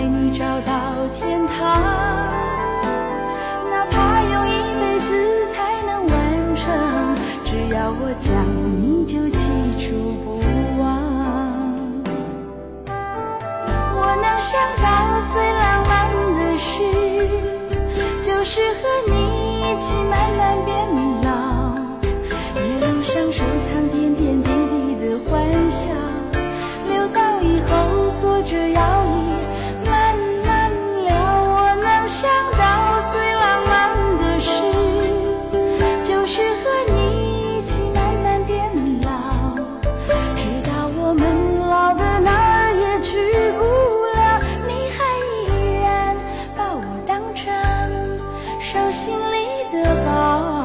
你找到天堂，哪怕用一辈子才能完成，只要我讲你就记住不忘。我能想到最浪漫的事，就是和你一起慢慢变老，一路上收藏点点滴滴的欢笑，留到以后坐着摇椅慢慢聊。我能想到最浪漫的事，就是和你一起慢慢变老，直到我们老的哪儿也去不了，你还依然把我当成手心里的宝。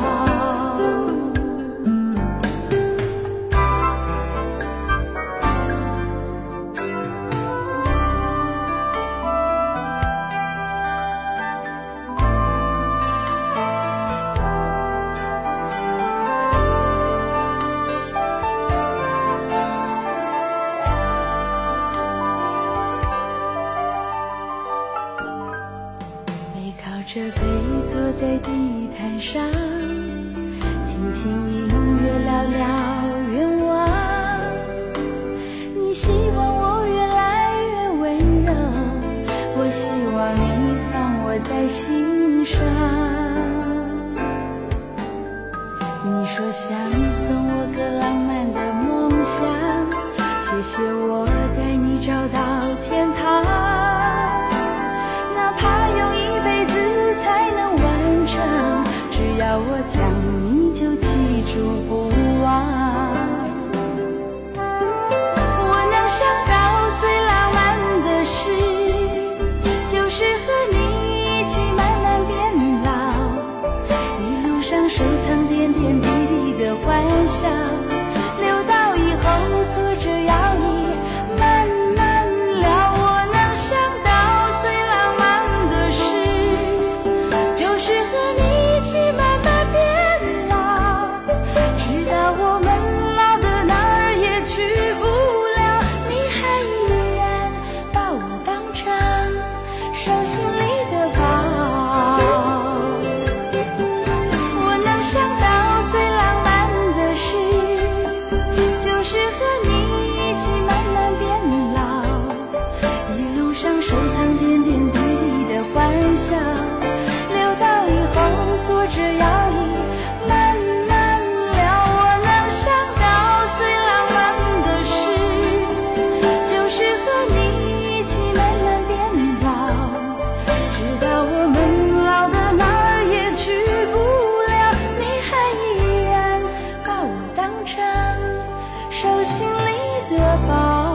这杯坐在地毯上，听听音乐，聊聊愿望。你希望我越来越温柔，我希望你放我在心上。你说想送我个浪漫的梦想，谢谢我带你找到天堂，哪怕用一辈子才能完成，只要我讲你就记住不忘。我能想到最浪漫的事，就是和你一起慢慢变老，一路上收藏点点滴滴的欢笑，留到以后坐着摇椅慢慢聊。我能想到留到以后坐着摇椅慢慢聊。我能想到最浪漫的事，就是和你一起慢慢变老，直到我们老的哪儿也去不了，你还依然把我当成手心里的宝。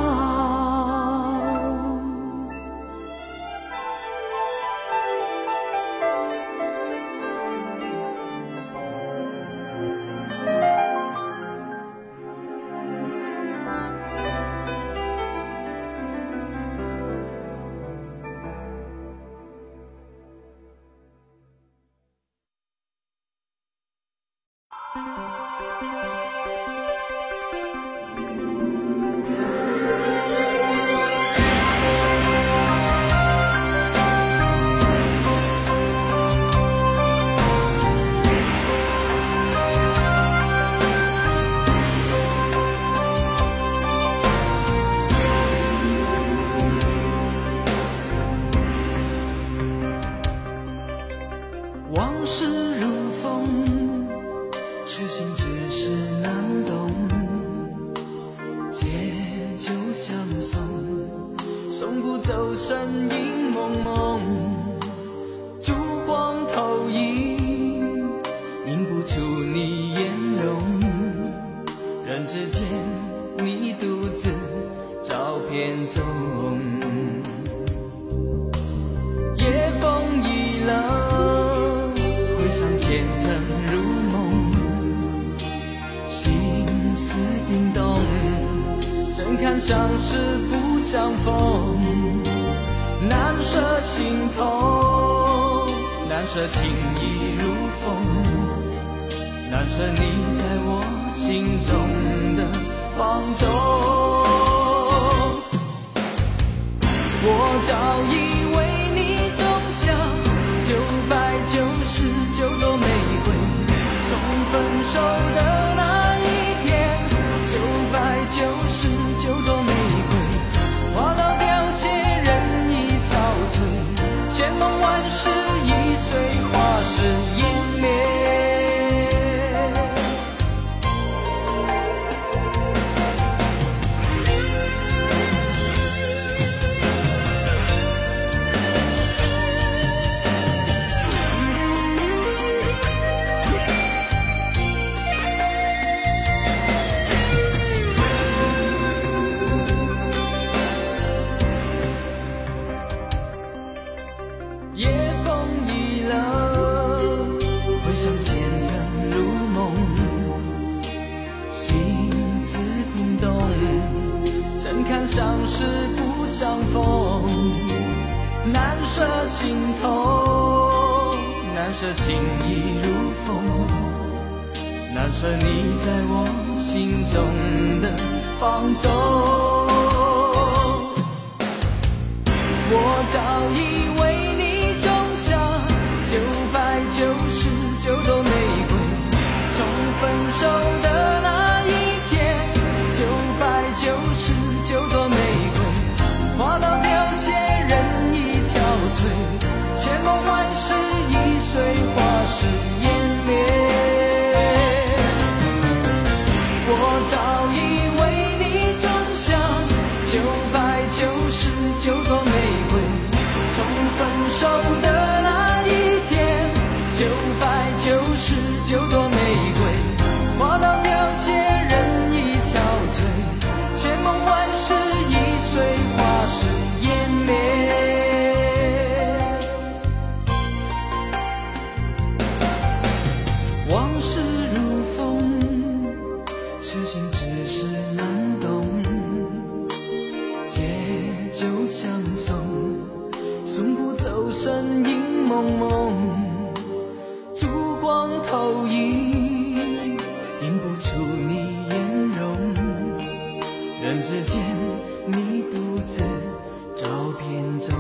往事如风，痴心只是难懂，借酒相送，送不走身影蒙蒙，烛光投影，映不出你颜容，人之间你独自照片中，夜风已冷，回想前尘如梦，心思冰冻，怎堪相识不相逢，难舍心痛，难舍情意如风，难舍你在我心中的放纵。 我早已为你种下999朵玫瑰，从分手的那一天，999朵玫瑰花到凋谢，人已憔悴，千梦万世已随花事湮灭。夜风已冷，回想前尘如梦，心思冰冻，怎堪相识不相逢，难舍心头，难舍情意如风，难舍你在我心中的放纵。我早已为你种下999朵玫瑰，从分手的那一天，999朵玫瑰花到凋谢，人已憔悴，千梦万世已随花事湮灭。我早已为你种下999朵玫瑰，从分手的那一天，999朵玫瑰花到凋谢，人已憔悴，千梦万世已随花事湮灭。往事如风，痴心只是难懂，借酒相送，送不走身影蒙蒙，烛光投影，映不出你颜容，人之间你独自照片中。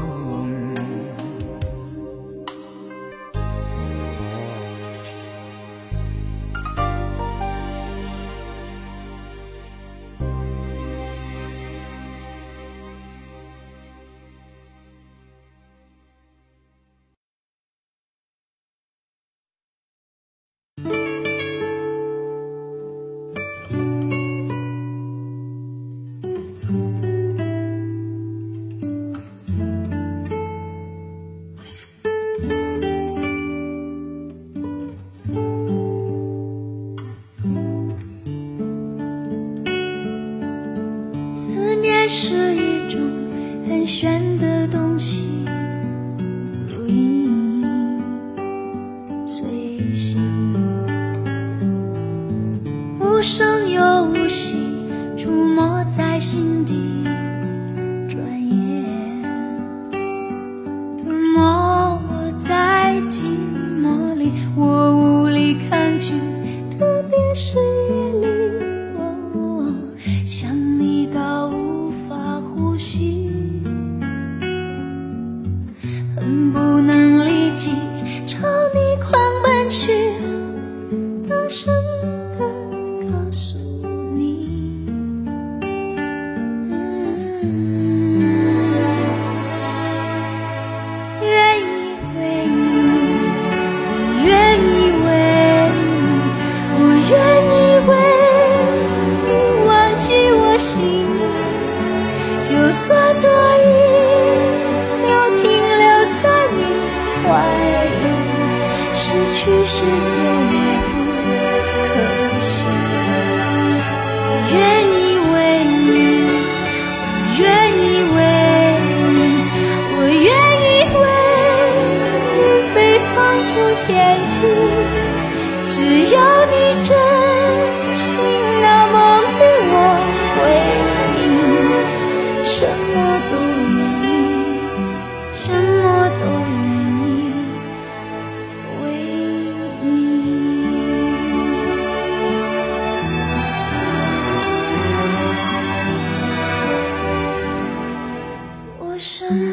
思念是一种很玄的东西，如影随形，无声又无息，出没在心底。转眼吞没我在寂寞里，我无力抗拒，特别是夜里。想你到无法呼吸，恨不能立即朝你狂奔去，大声地告诉你，愿意为你，我愿意为你，我愿意为你忘记我心里，就算多疑，留停留在你怀里，失去世界也不可惜。我愿意为你，我愿意为你，我愿意为你被放逐天际，只要你真心那么对我回应，什么都愿意，什么都愿意为你。我什么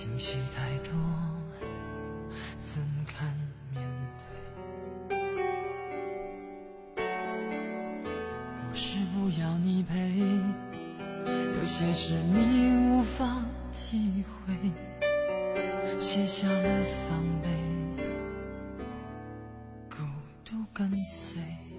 情绪太多，怎堪面对？不是不要你陪，有些事你无法体会，卸下了防备，孤独跟随。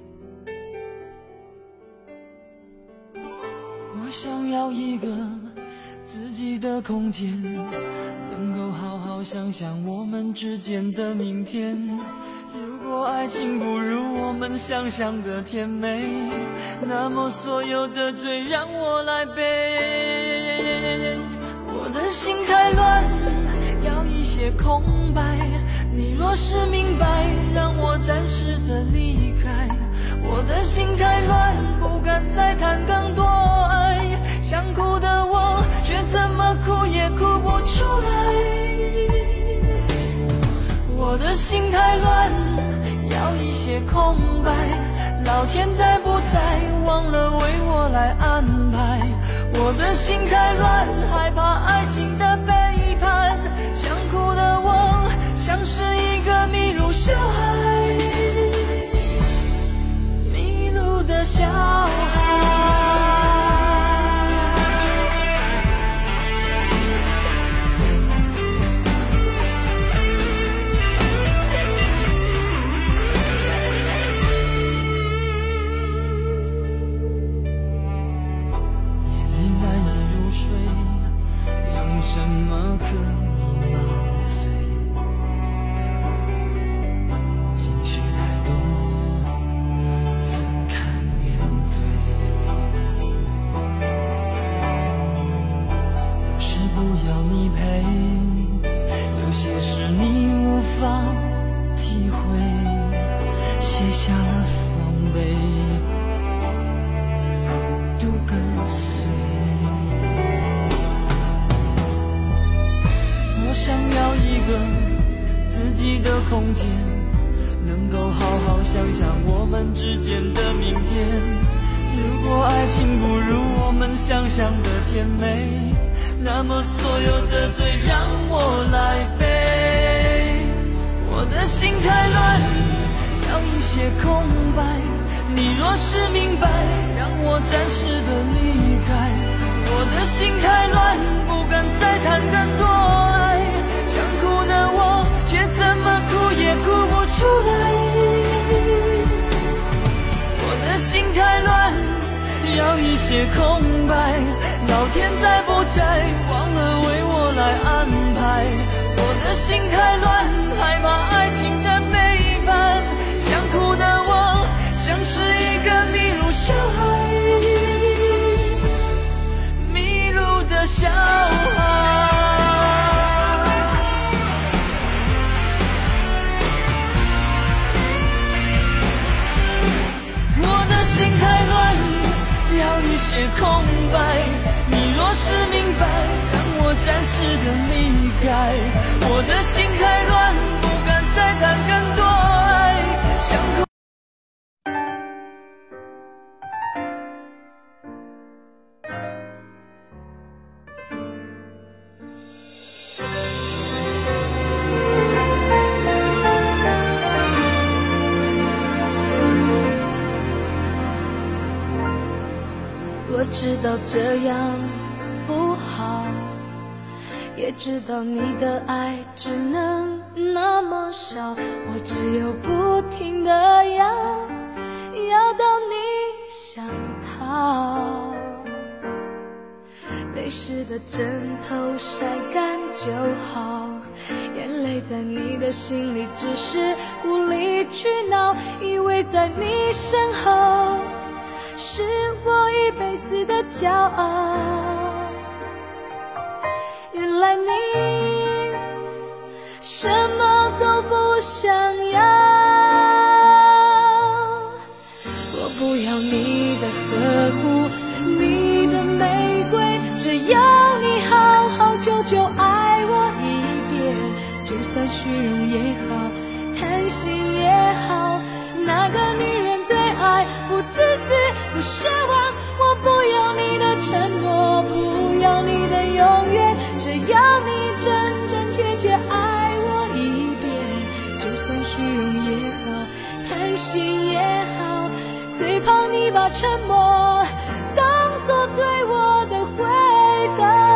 我想要一个自己的空间，能够好好想想我们之间的明天。如果爱情不如我们想象的甜美，那么所有的罪让我来背。我的心太乱，要一些空白，你若是明白，让我暂时的离开。我的心太乱，不敢再谈更多爱，想哭的我却怎么哭也哭不出来。我的心太乱，要一些空白，老天在不在忘了为我来安排。我的心太乱，害怕爱情的背叛，想哭的我像是一个迷路小孩，迷路的小孩。什么可以麻醉？情绪太多，怎堪面对？不是不要你陪，有些事你无法体会，卸下了防备，孤独跟随。我想要一个自己的空间，能够好好想想我们之间的明天。如果爱情不如我们想象的甜美，那么所有的罪让我来背。我的心太乱，要一些空白，你若是明白，让我暂时的离开。我的心太乱，不敢再谈更多爱，想哭的我却怎么哭也哭不出来。我的心太乱，要一些空白，老天在不在忘了为我来安排。我的心太乱，害怕爱情的背叛，想哭的我像是一个迷路小孩，小孩。我的心太乱，要一些空白，你若是明白，让我暂时的离开。我的心太乱，不敢再谈更多爱，想哭。 我知道这样不好，也知道你的爱只能那么少，我只有不停地要到你想逃。泪湿的枕头晒干就好，眼泪在你的心里只是无理取闹，以为在你身后是我一辈子的骄傲，原来你什么都不想要。我不要你的呵护，你的玫瑰，只要你好好久久爱我一遍，就算虚荣也好，贪心也好，那个女人对爱不自私不奢望。我不要你的承诺，不要你的永远， 只要你真真切切爱我一遍，就算虚荣也好，贪心也好，最怕你把沉默当作对我的回答。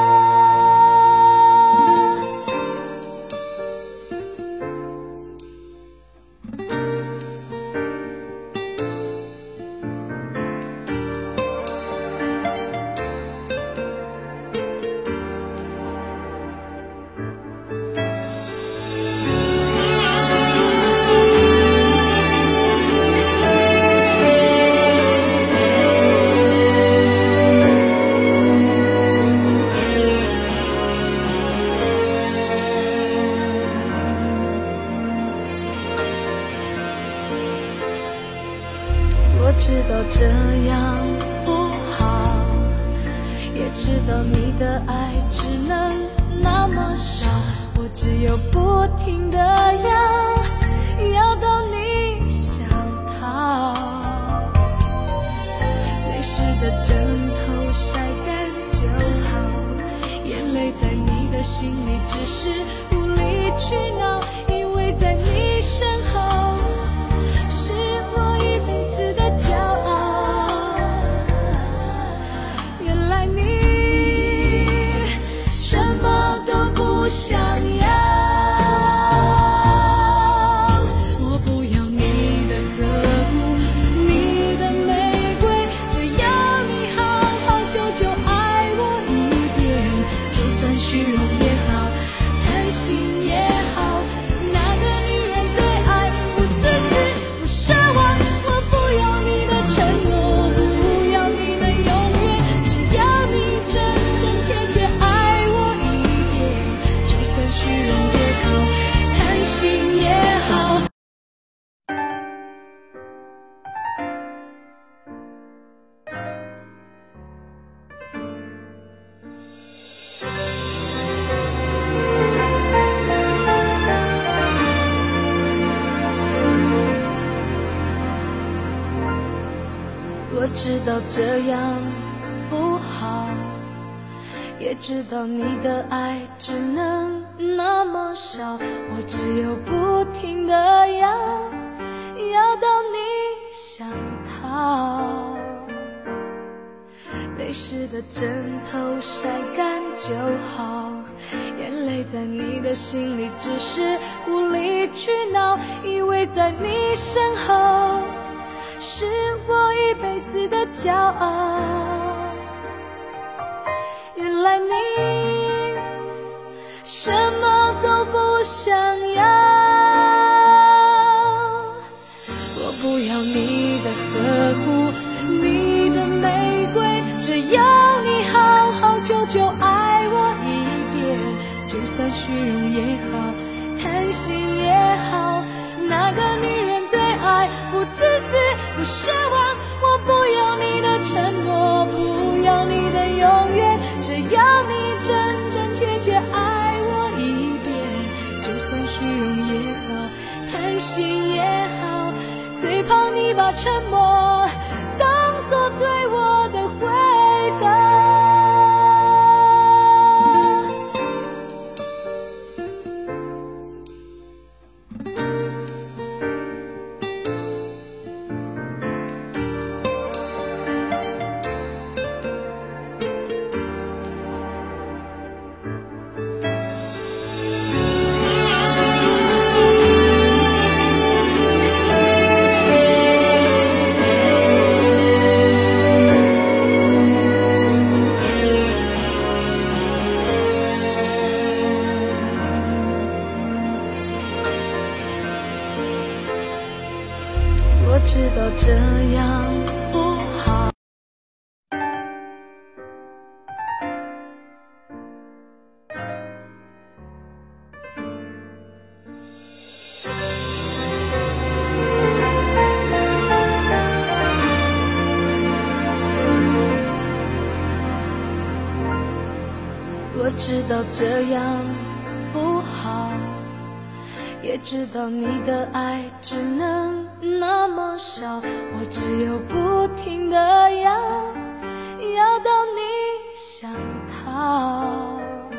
我知道这样不好，也知道你的爱只能那么少，我只有不停地要到你想逃。泪湿的枕头晒干就好，眼泪在你的心里只是无理取闹，因为在你身后是我一辈子的骄傲。原来你什么都不想要，我不要你的呵护，你的玫瑰，只要你好好久久爱我一遍，就算虚荣也好，贪心也好，那个女人对爱不自私不奢望，我不要你的承诺，不要你的永远，只要你真真切切爱我一遍，就算虚荣也好，贪心也好。我知道这样不好，也知道你的爱只能那么少，我只有不停地要到你想逃。泪湿的枕头晒干就好，眼泪在你的心里只是无理取闹，因为在你身后是我一辈子的骄傲。原来你什么都不想要，我不要你的呵护，你的玫瑰，只要你好好久久爱我一遍，就算虚荣也好，贪心也好，那个女人对爱不自私不奢望，我不要你的承诺，不要你的永远，只要你真真切切爱我一遍，就算虚荣也好，贪心也好，最怕你把沉默当作对我的回答。我知道这样不好，我知道这样不好，也知道你的爱只能那么少，我只有不停地要到你想逃。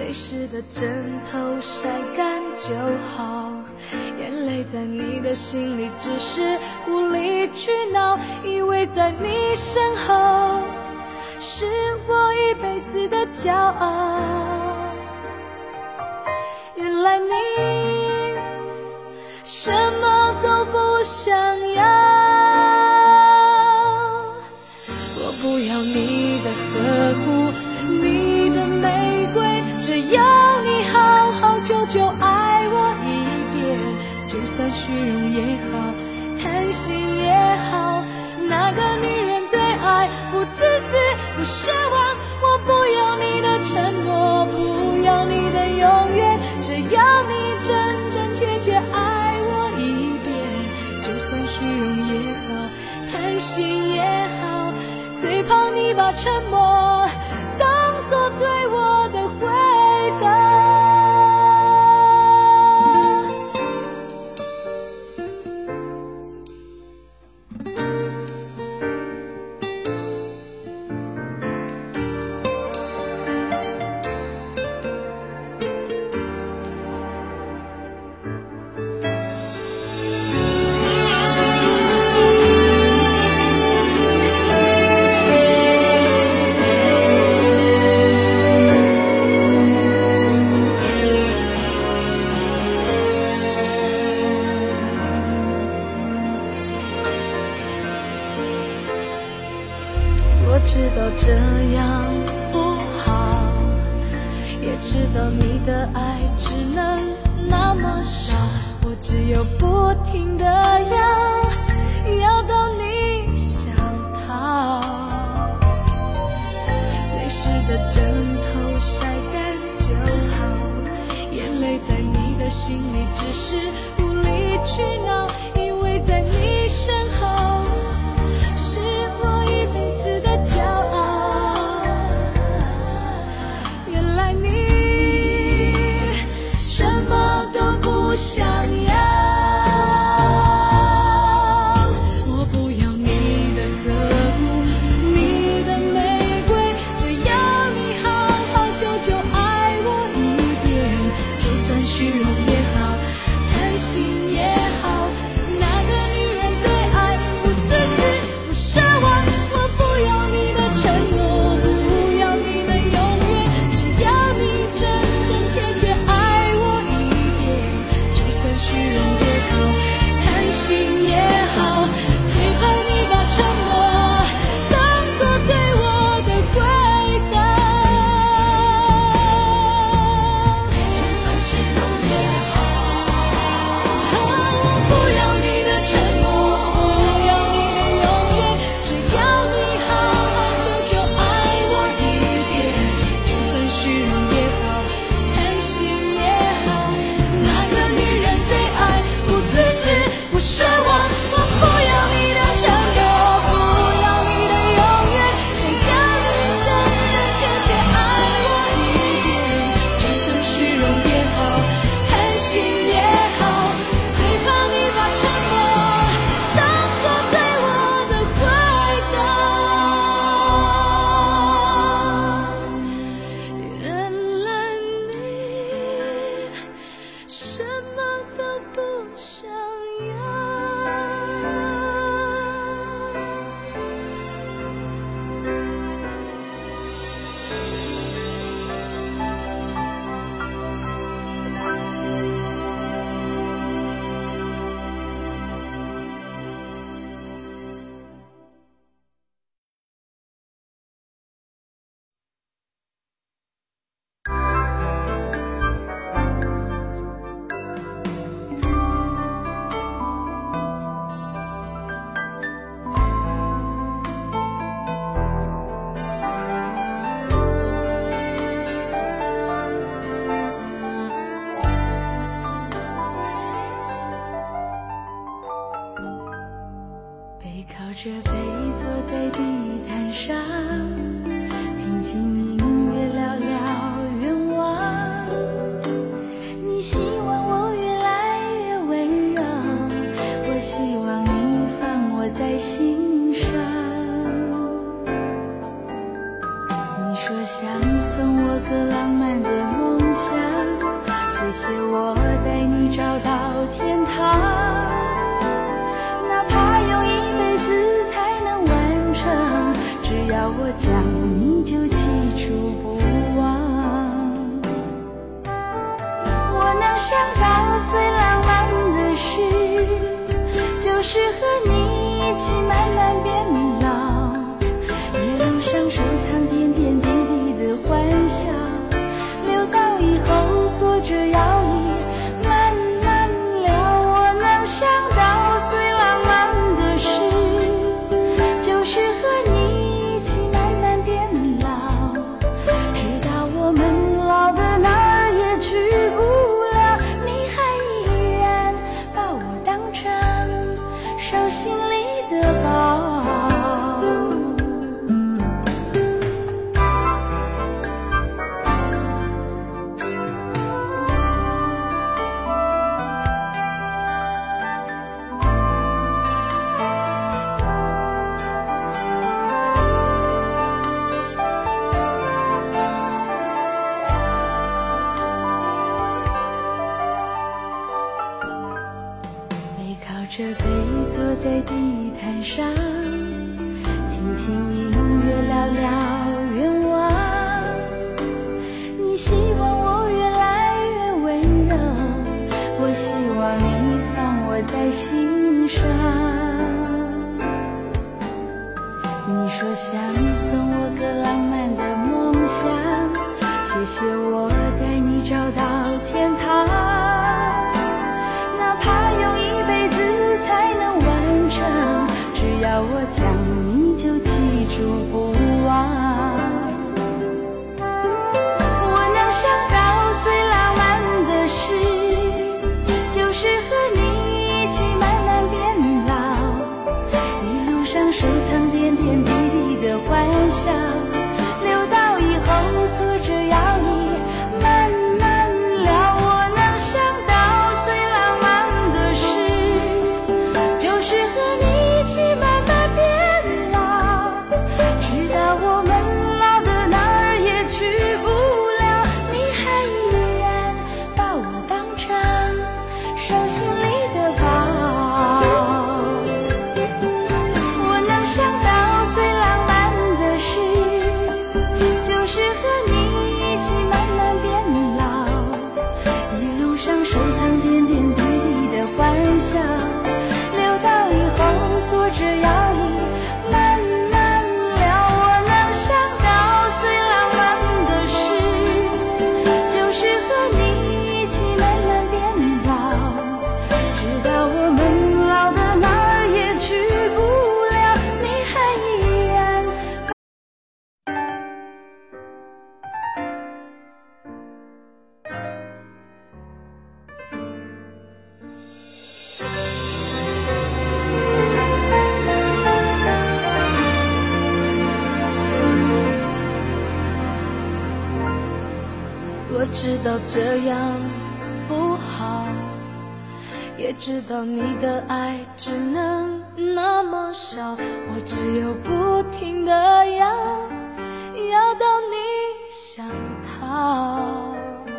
泪湿的枕头晒干就好，眼泪在你的心里只是无理取闹，以为在你身后是我一辈子的骄傲。原来你什么都不想要，我不要你的呵护，你的玫瑰，只要你好好久久爱我一遍，就算虚荣也好，贪心也好，那个女人对爱不自私不奢望，我不要你的承诺，不要你的永远，只要你真真切切爱我一遍，就算虚荣也好，贪心也好，最怕你把沉默当作对我的回答。我知道这样不好，也知道你的爱只能那么少，我只有不停地要到你想逃，泪湿的枕头晒干就好，眼泪在你的心里只是无理取闹，以为在你身后是我一辈子的骄傲。原来你什么都不想要，我不要你的呵护，你的玫瑰，只要你好好久久爱我一遍，就算虚荣也好，贪心也好，那个女人说想送我个浪漫的梦想，谢谢我带你找到天堂，哪怕用一辈子才能完成，只要我讲你就记住不忘。我能想到最浪漫的事，就是和你一起慢慢变老，一路上收藏点点滴滴的欢笑，留到以后坐着摇椅慢慢聊。我能想到最浪漫的事，就是和你一起慢慢变老，直到我们老的哪儿也去不了，你还依然把我当成手心里的宝。这杯坐在地毯上，听听音乐，聊聊愿望。你希望我越来越温柔，我希望你放我在心上。你说想送我个浪漫的梦想，谢谢我带你找到天堂，哪怕用一辈子才能完成，只要我讲你就记住不忘。我能想到最浪漫的事，就是和你一起慢慢变老，一路上收藏点点滴滴的欢笑，留到以后坐着摇椅慢慢聊。我能想到最浪漫的事，就是和你一起慢慢变老，直到我们老的哪儿也去不了，你还依然把我当成手心里的宝。我能想到最浪漫的事，就是和你一起慢慢变老，一路上收藏点点滴滴的欢笑，留到以后坐着摇椅慢慢聊。我能想到最浪漫的事，就是和你一起慢慢变老，直到我们老的哪儿也去不了，你还依然我知道这样不好，也知道你的爱只能那么少，我只有不停地要到你想逃。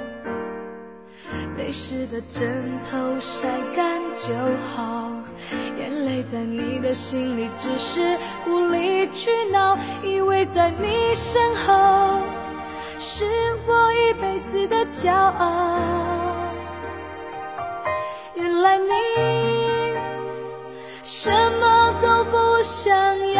泪湿的枕头晒干就好，眼泪在你的心里只是无理取闹，以为在你身后是我一辈子的骄傲，原来你什么都不想要。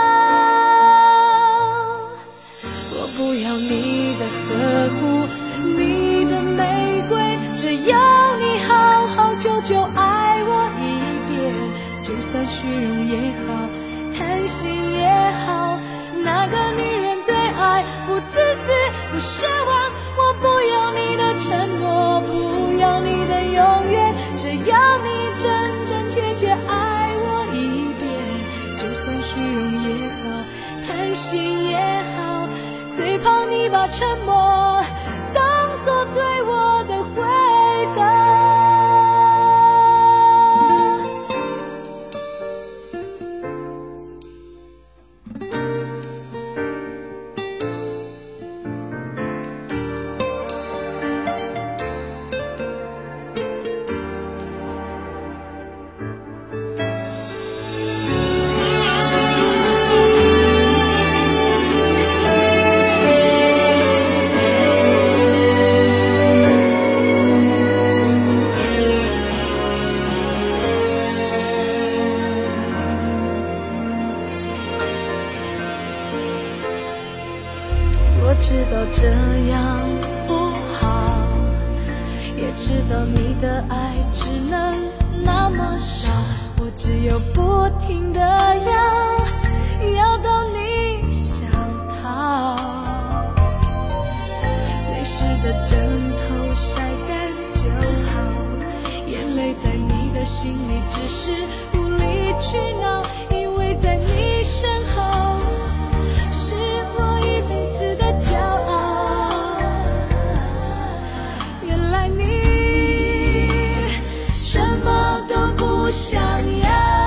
我不要你的呵护，你的玫瑰，只要你好好久久爱我一遍，就算虚荣也好，贪心也好，那个女人对爱不自私不奢望。我不要你的承诺，不要你的永远，只要你真真切切爱我一遍，就算虚荣也好，贪心也好，最怕你把沉默当作对我的回答。 知道这样不好，也知道你的爱只能那么少，我只有不停地要到你想逃。泪湿的枕头晒干就好，眼泪在你的心里只是无理取闹，因为在你身后是我一辈子的骄傲。原来你什么都不想要，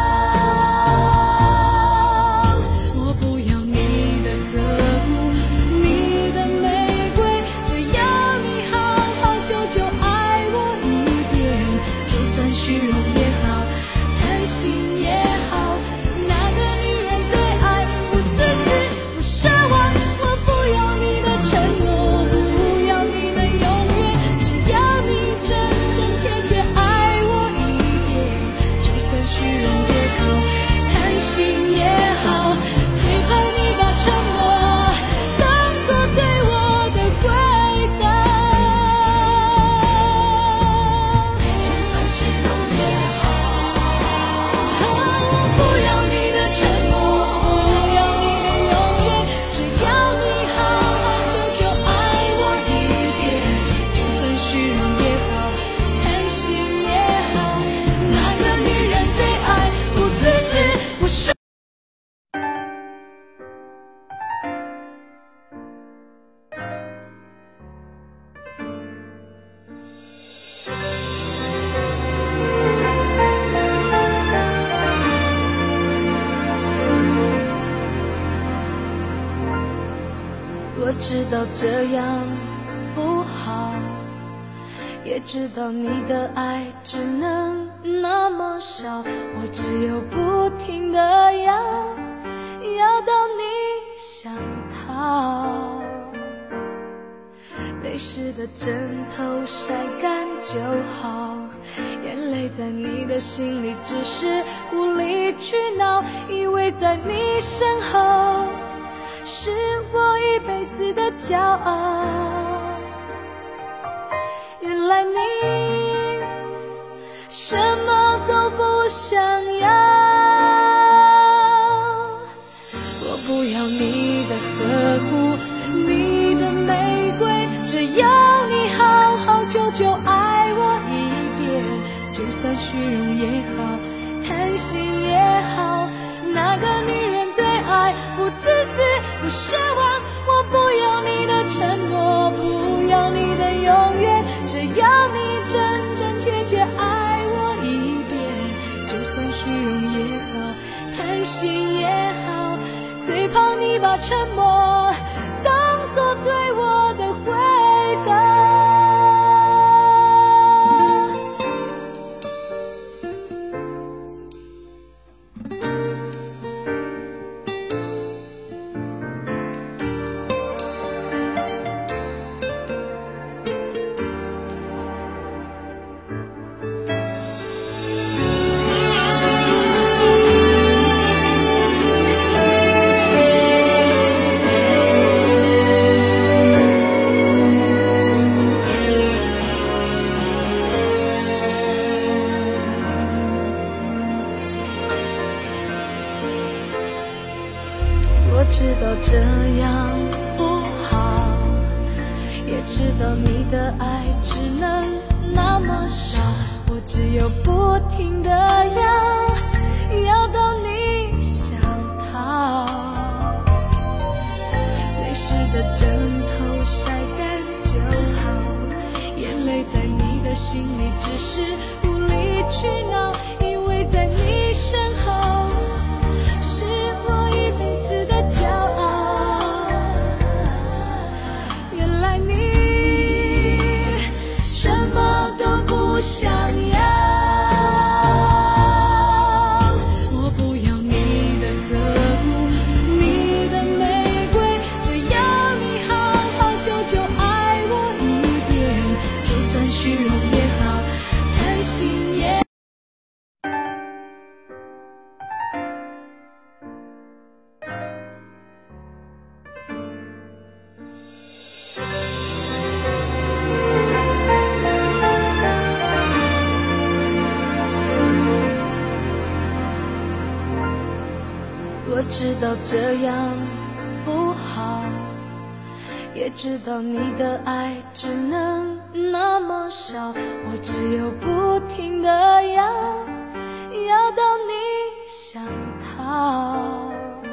我不要你的呵护，你的玫瑰，只要你好好久久爱我一遍，就算虚荣也好，贪心也好，那个女人对爱不自私不奢望，我不要你的承诺，不要你的永远，只要你真真切切爱我一遍，就算虚荣也好，贪心也好，最怕你把沉默当作对我的回答。我不要你的承诺，不要你的永远，只要你好好久久爱我一遍，就算虚荣也好，贪心也好，那个女人对爱不自私不奢。我知道这样不好，也知道你的爱只能那么少，我只有不停地要到你想逃。泪湿的枕头晒干就好，眼泪在你的心里只是无理取闹，以为在你身后是我一辈子的骄傲。原来你什么都不想要，我不要你的呵护，你的玫瑰，只要你好好久久爱我一遍，就算虚荣也好，贪心也好，那个女人对爱不自私不奢望，我不要你的承诺，不要你的永远，只要你真真切切爱我一遍，就算虚荣也好，贪心也好，最怕你把沉默当作对我的回答。我知道这样不好，也知道你的爱只能那么少，我只有不停地要到你想逃。泪湿的枕头晒干就好，眼泪在你的心里只是无理取闹，因为在你身后是我一辈子的骄傲。原来你什么都不想要，我不要你的呵护，你的玫瑰，只要你好好久久爱我一遍，就算虚荣也好，贪心也好。 知道这样不好，也知道你的爱只能那么少，我只有不停地要到你想逃。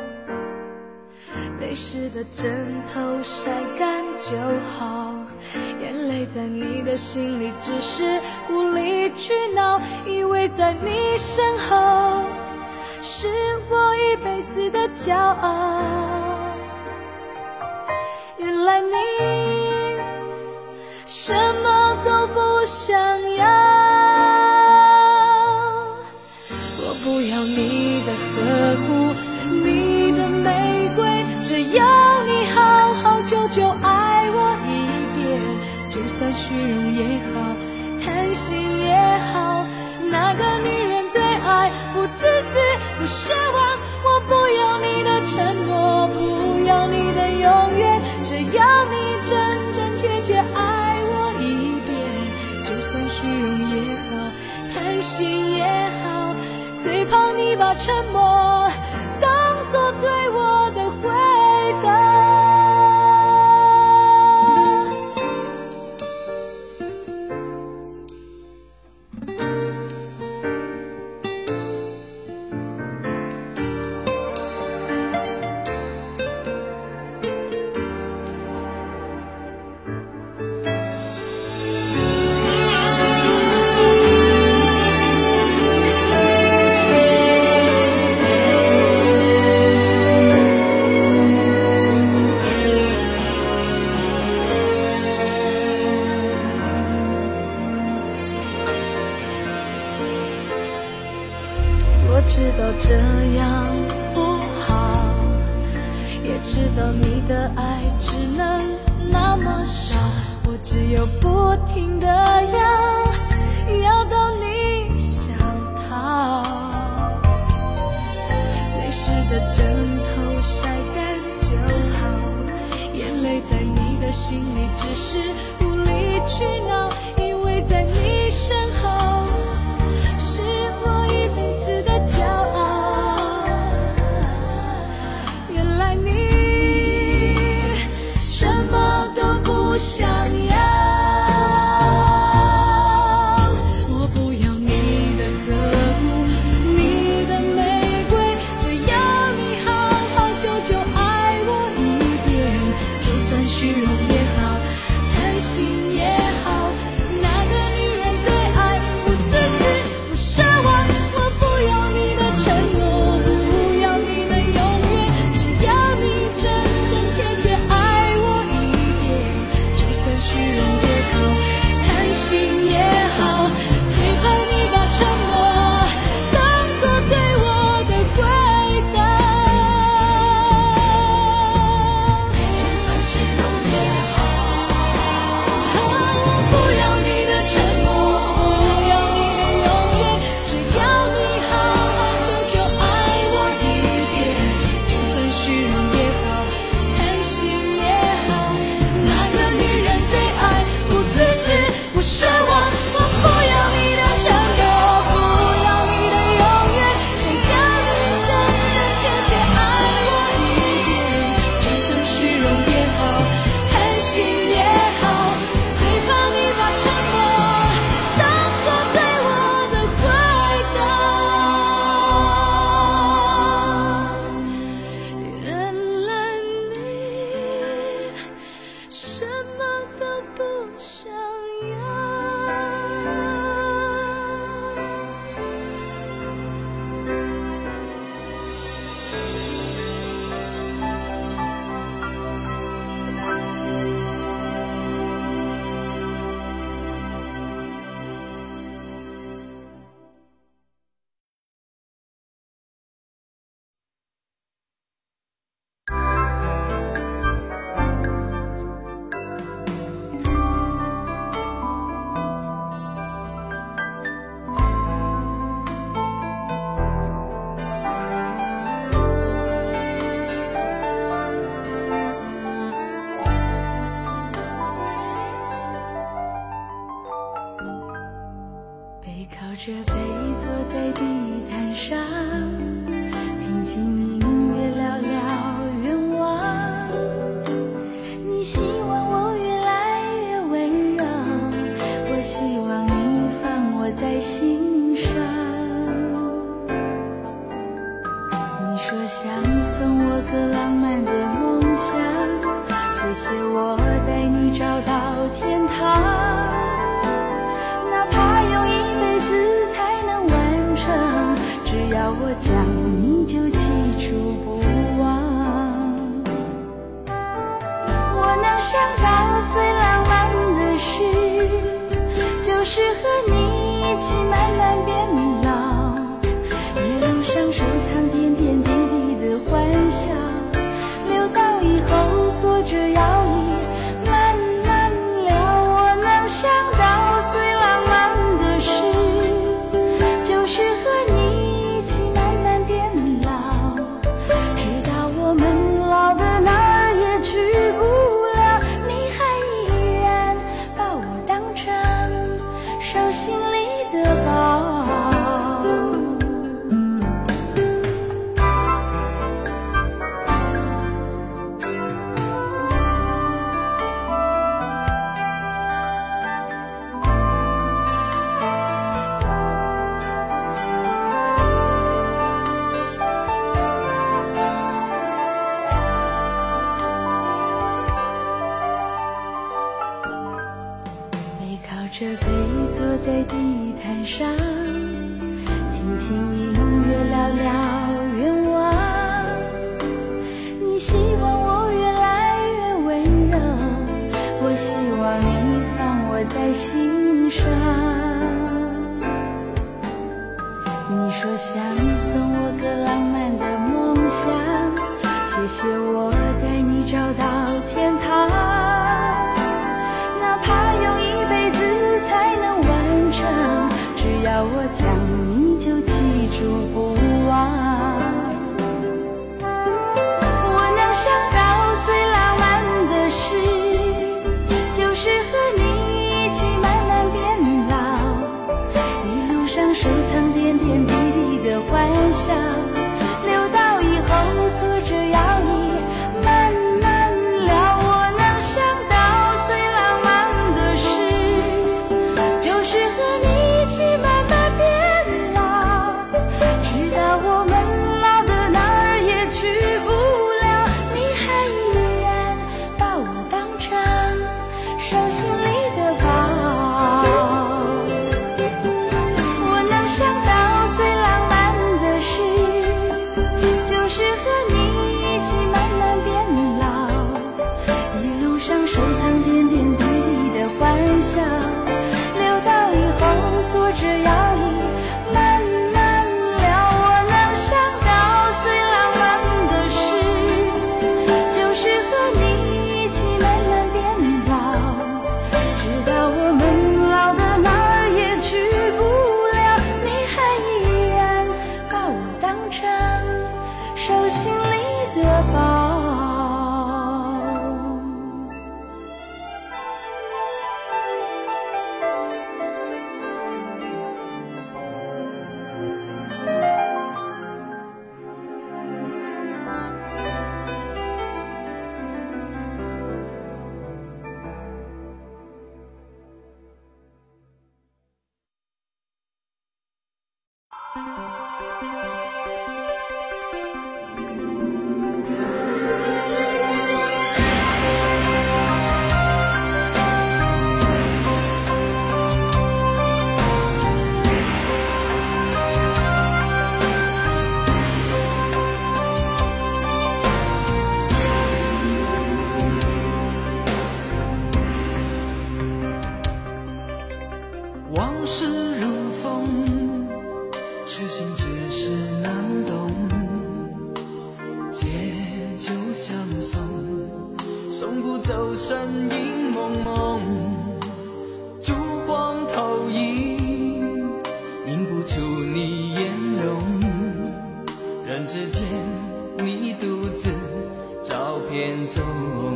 泪湿的枕头晒干就好，眼泪在你的心里只是无理取闹，以为在你身后是我一辈子的骄傲。原来你什么都不想要，我不要你的呵护，你的玫瑰，只要你好好久久爱我一遍，就算虚荣也好，贪心也好，那个女人对爱不自私不奢望，我不要你的承诺，不要你的永远，只要你真真切切爱我一遍，就算虚荣也好，贪心也好，最怕你把沉默当作对我的回答。我知道这样不好，也知道你的爱只能那么少，我只有不停地要到你想逃。泪湿的枕头晒干就好，眼泪在你的心里只是无理取闹，因为在你身后是我一辈子的骄傲。原来你什么都不想要，我不要你的呵护，你的玫瑰，只要你好好久久爱我一遍，就算虚荣也好，贪心也好，那个女人对爱不自私不奢望，我不要你的承诺，不要你的永远，只要你真真切切爱我一遍，就算虚荣也好，贪心也好，最怕你把沉默当作对我的回答。就算虚荣也好，我不要你的承诺，不要你的永远，只要你好好久久爱我一遍，就算虚荣也好，贪心也好，那个女人对爱不自私不奢望，我不要你的承诺，不要你的永远，只要你真真切切爱我一遍，就算虚荣也好，贪心也好，最怕你把沉默当作对我的回答。原来你什么都不想要。背靠着背坐在地毯上，听听音乐， 心上。你说想送我个浪漫的梦想，谢谢我带你找到天堂，哪怕用一辈子才能完成，只要我讲你就记住不忘。我能想到最浪漫的事，就是和你一起慢慢变老，一路上收藏点点滴滴的欢笑，留到以后坐着摇椅慢慢聊。我能想到最浪漫的事，就是和你一起慢慢变老，直到我们老的哪儿也去不了，你还依然把我当成手心里的宝。这杯坐在地毯上，听听音乐，聊聊愿望。你希望我越来越温柔，我希望你放我在心上。你说想送我个浪漫的梦想，谢谢我带你找到天堂，哪怕用一辈子才能完成，只要我讲你就记住不忘。我能想到最浪漫的事，就是和你一起慢慢变老，一路上收藏点点滴滴的欢笑，留到以后坐着摇椅慢慢聊。我能想到最浪漫的事，就是和你一起慢慢变老，直到我们老的哪儿也去不了，你还依然把我当成手心里的宝。我能想到最浪漫的事，就是和你一起慢慢变老，一路上收藏点点滴滴的欢笑，留到以后坐着摇椅慢慢聊。我能想到最浪漫的事，就是和你一起慢慢变老，直到我们老的哪儿也去不了，你还依然把我当成手心里的宝。 往事如风，痴心只是难懂，借酒相送，送不走身影蒙蒙，烛光投影，映不出你颜容，人之间你独自照片中，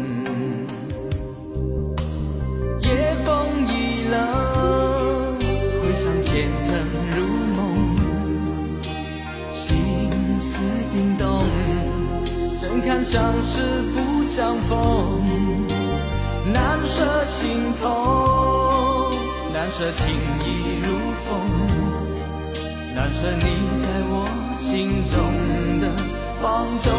夜风已冷，回想前尘如梦，心思冰冻，怎堪相识不相逢，难舍心头，难难舍情意如风，难舍你在我心中的放纵。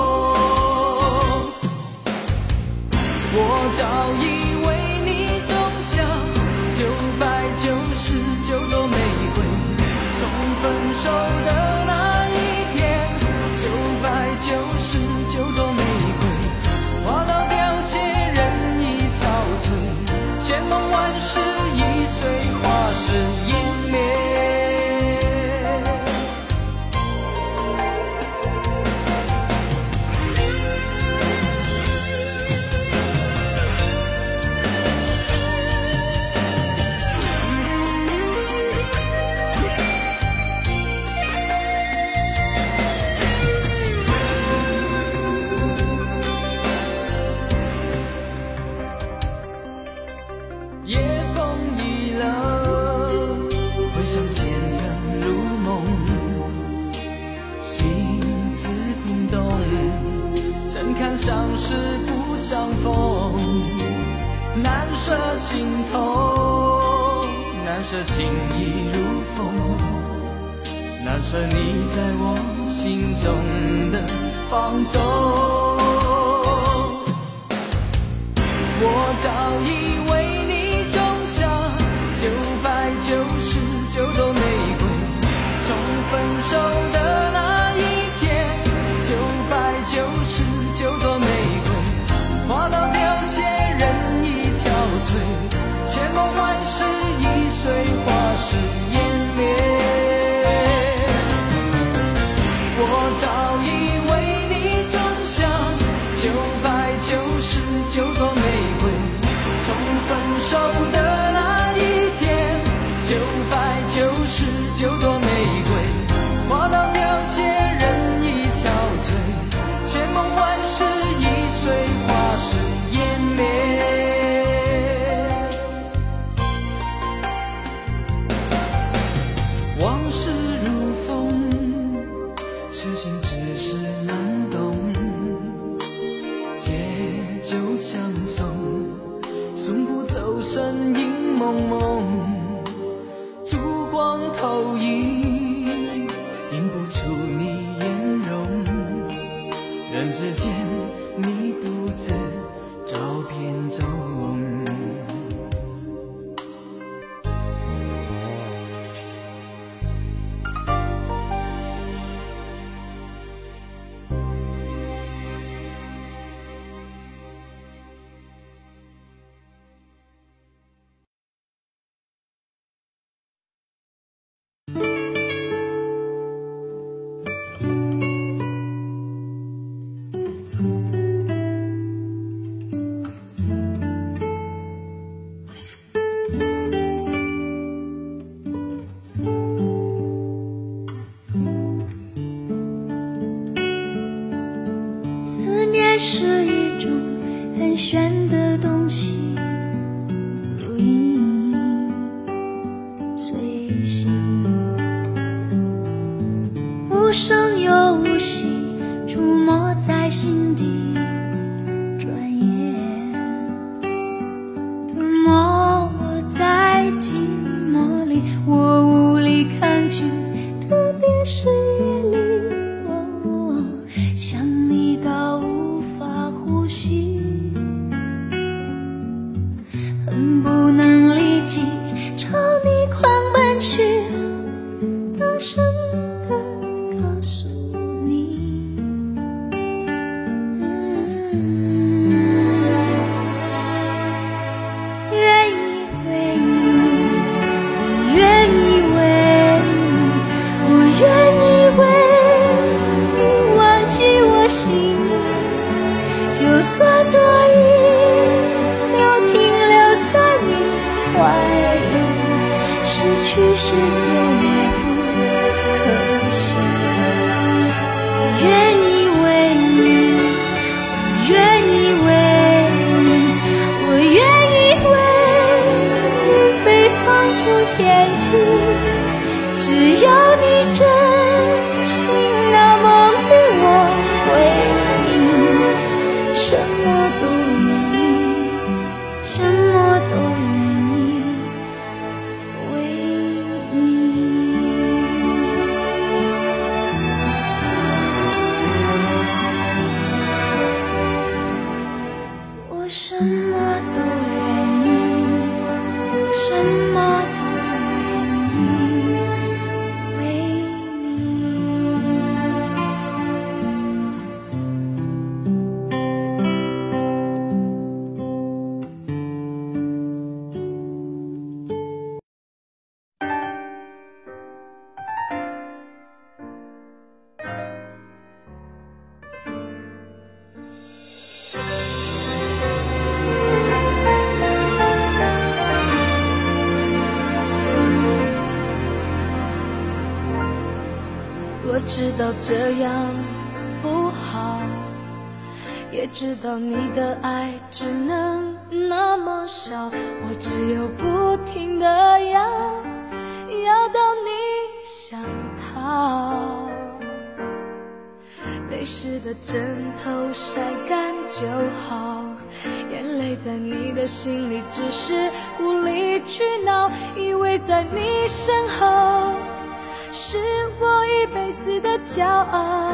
我早已为你种下999朵玫瑰，从分手的那一天，999朵玫瑰花到凋谢，人已憔悴，千梦万世已随花事湮灭。夜风已冷，回想前尘如梦，心思冰冻，怎堪相识不相逢？难舍心头，难舍情意如风，难舍你在我心中的放纵。我早已为你种下999朵玫瑰，从分手的那一天，999朵玫瑰花到凋谢，人已憔悴，千梦万世已随花事湮灭。我早已为你种下999朵玫瑰，从分手的那一天，999朵玫瑰花到凋谢，人已憔悴，千梦万世已随花事湮灭。往事如风，痴心只是难懂，借酒相送，送不走身影蒙蒙，烛光投影，映不出你颜容，人之间你独自照片中。 思念是一种很玄的东西，如影随形，无声又无息，出没在心底。转眼吞没我在寂寞里，我无力抗拒，特别是夜里，想你到无法呼吸，恨不能立即朝你狂奔去，大声地告诉你，愿意为你，我愿意为你，我愿意为你忘记我心里，就算多一秒停留在你怀里，失去世界也不可惜。我愿意为你，我愿意为你，我愿意为你被放逐天际，只要你真心那么对我回应，什么都愿意，什么都愿意。 知道这样不好，也知道你的爱只能那么少，我只有不停地要到你想逃。泪湿的枕头晒干就好，眼泪在你的心里只是无理取闹，以为在你身后是我一辈子的骄傲。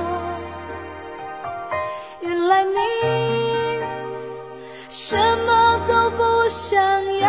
原来你什么都不想要，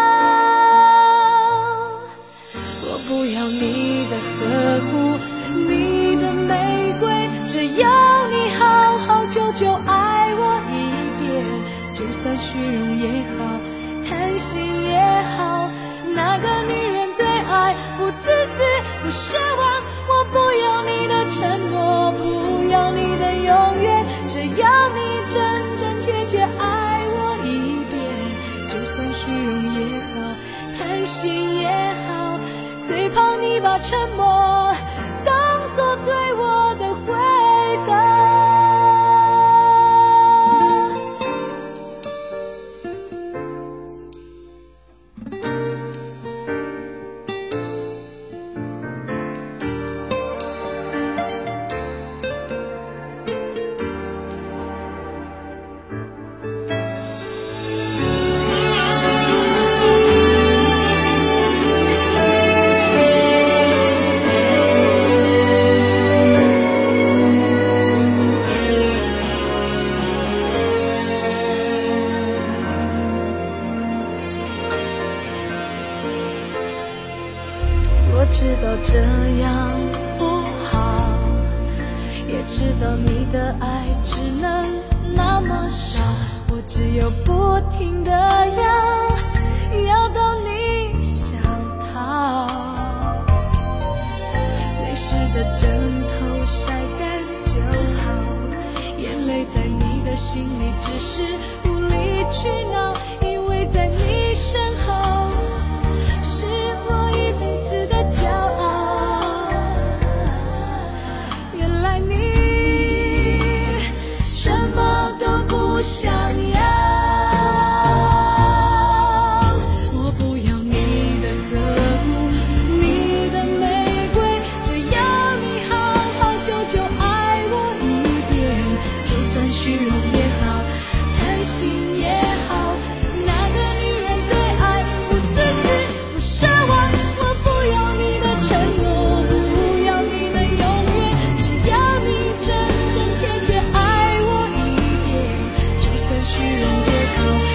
我不要你的呵护，你的玫瑰，只要你好好久久爱我一遍，就算虚荣也好，贪心也好，那个女人对爱不自私不奢望，我不要你的承诺，不要你的永远，只要你真真切切爱我一遍，就算虚荣也好，贪心也好，最怕你把沉默当作对我的回答。我知道这样不好，也知道你的爱只能那么少，我只有不停地要到你想逃。泪湿的枕头晒干就好，眼泪在你的心里只是无理取闹，因为在你身后是我一辈子的骄傲。原来你什么都不想要，我不要你的呵护，你的玫瑰，只要你好好久久爱我一遍，就算虚荣也好，贪心也好，那个女人对爱不自私不奢望，我不要你的承诺，不要你的永远，只要你真真切切爱我一遍，就算虚荣也好。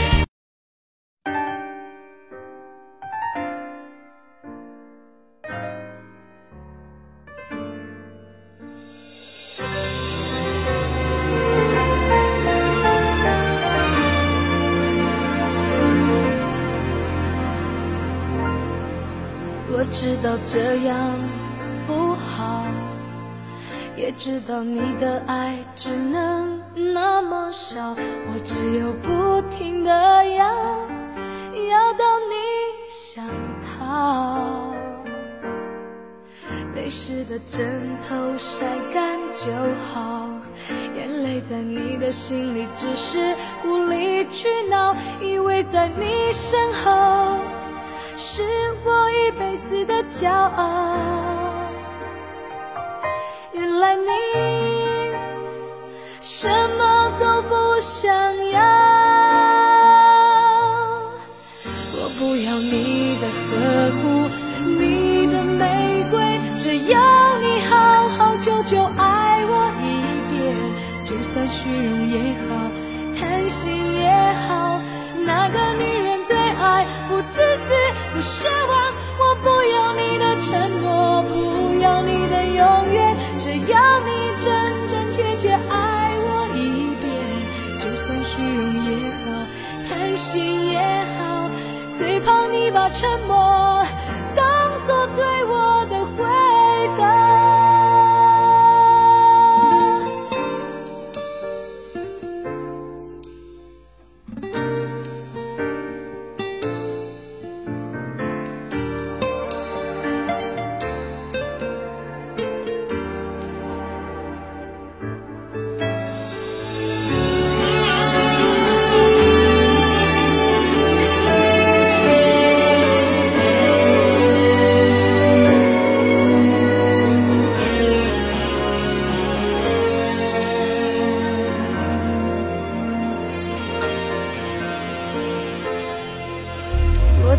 我知道这样不好，也知道你的爱只能那么少，我只有不停地要到你想逃。泪湿的枕头晒干就好，眼泪在你的心里只是无理取闹，以为在你身后是我一辈子的骄傲。原来你什么都不想要，我不要你的呵护，你的玫瑰，只要你好好久久爱我一遍，就算虚荣也好，贪心也好，那个女人对爱不自私不奢望，我不要你的承诺，不要你的永远，只要你真真切切爱我一遍，就算虚荣也好，贪心也好，最怕你把沉默当作对我的回答。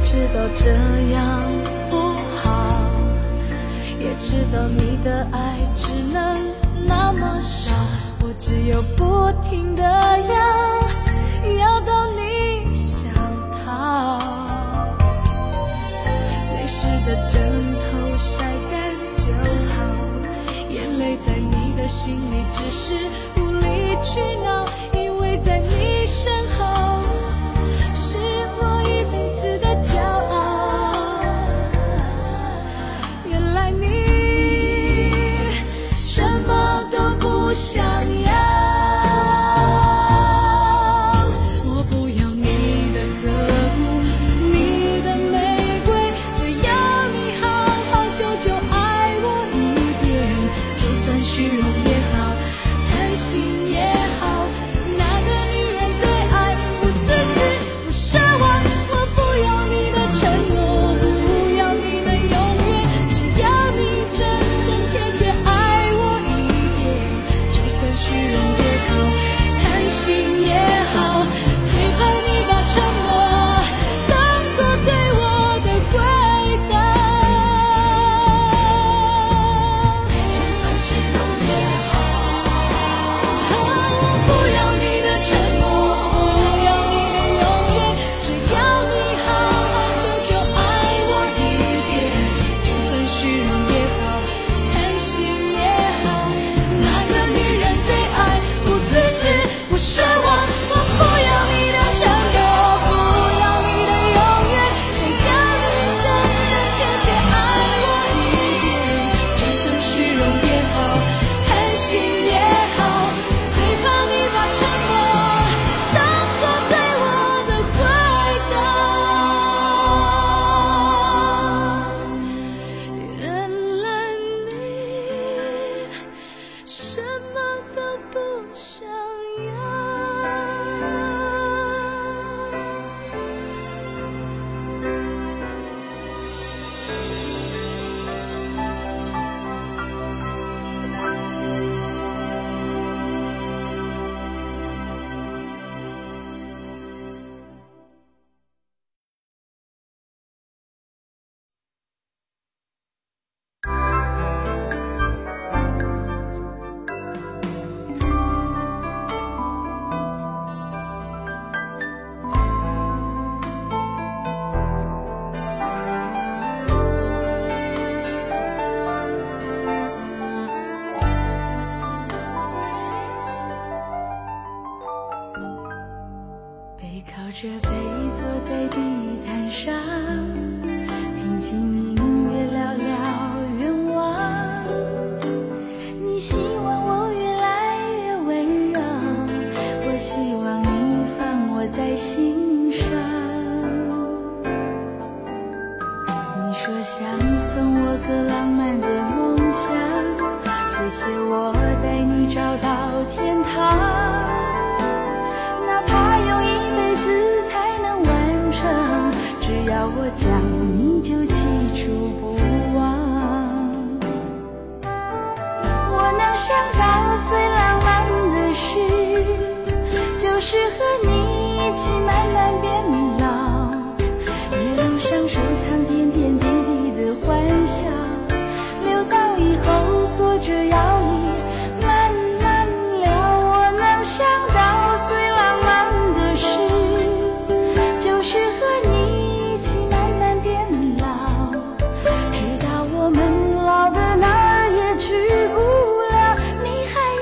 知道这样不好，也知道你的爱只能那么少，我只有不停地要到你想逃。泪湿的枕头晒干就好，眼泪在你的心里只是无理取闹，因为在你身后是我一辈子的骄傲。原来你什么都不想要，我不要你的呵护，你的玫瑰，只要你好好久久爱我一遍，就算虚荣也好，贪心也好，那个女人对爱不自私不奢望，我不要你的承诺，不要你的永远，只要你真真切切爱我一遍，就算虚荣也好，贪心也好，最怕你把沉默当作对我的回答。就算虚荣也好，我不要你的沉默，不要你的永远，只要你好好久久爱我一遍，就算虚荣也好，贪心也好，那个女人对爱不自私不奢望，我不要你的承诺，不要你的永远，只要你真真切切爱我一遍，就算虚荣也好，贪心也好，最怕你把沉默当作对我的回答。原来你什么都不想要。背靠着背坐在地毯上，听听音乐，聊聊愿望。你希望我越来越温柔，我希望你放我在心上。你说想送我个浪漫的梦想，谢谢我带你找到天堂。哪怕用一辈子才能完成，只要我讲你就记住不忘。我能想到最浪漫的事，就是和你一起慢慢变老，一路上收藏点点滴滴的欢笑，留到以后坐着摇椅慢慢聊。我能想到最浪漫的事，就是和你一起慢慢变老，直到我们老的哪儿也去不了，你还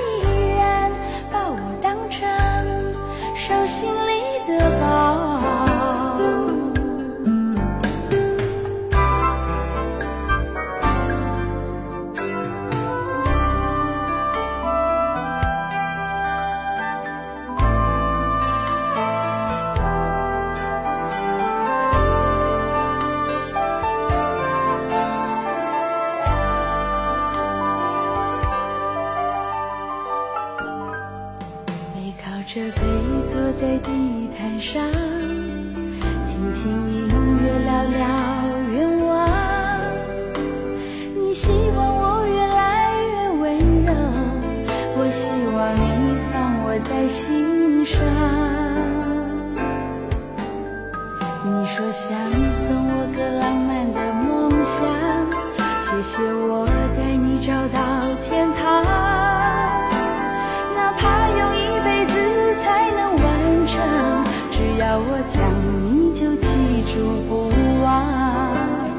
说想送我个浪漫的梦想，谢谢我带你找到天堂，哪怕用一辈子才能完成，只要我讲你就记住不忘。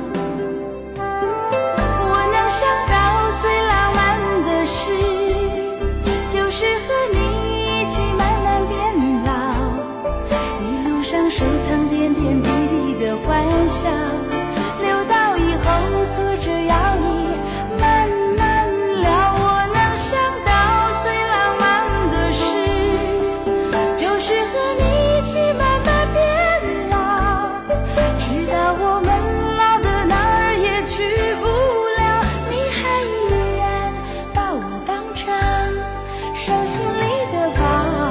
我能想到最浪漫的事，就是和你一起慢慢变老，一路上收藏点点滴滴的欢笑，留到以后坐着摇椅慢慢聊。我能想到最浪漫的事，就是和你一起慢慢变老，直到我们老的哪儿也去不了，你还依然把我当成手心里的宝。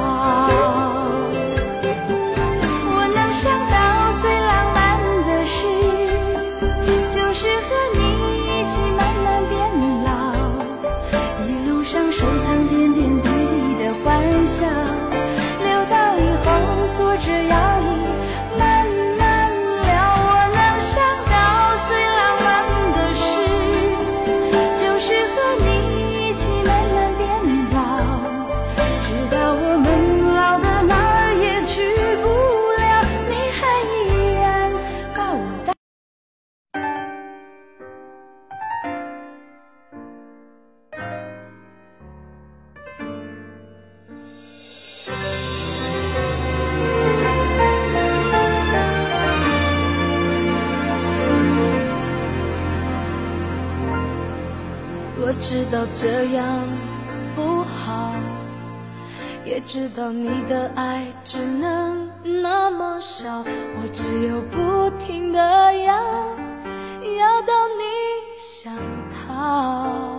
我能想到最浪漫的事，就是和你一起慢慢变老，一路上收藏点点滴滴的欢笑，留到以后坐着摇椅慢慢聊。我能想到最浪漫的事，就是和你一起慢慢变老，直到我们老的哪儿也去不了，你还依然把我当我知道这样不好，也知道你的爱只能那么少，我只有不停地要到你想逃。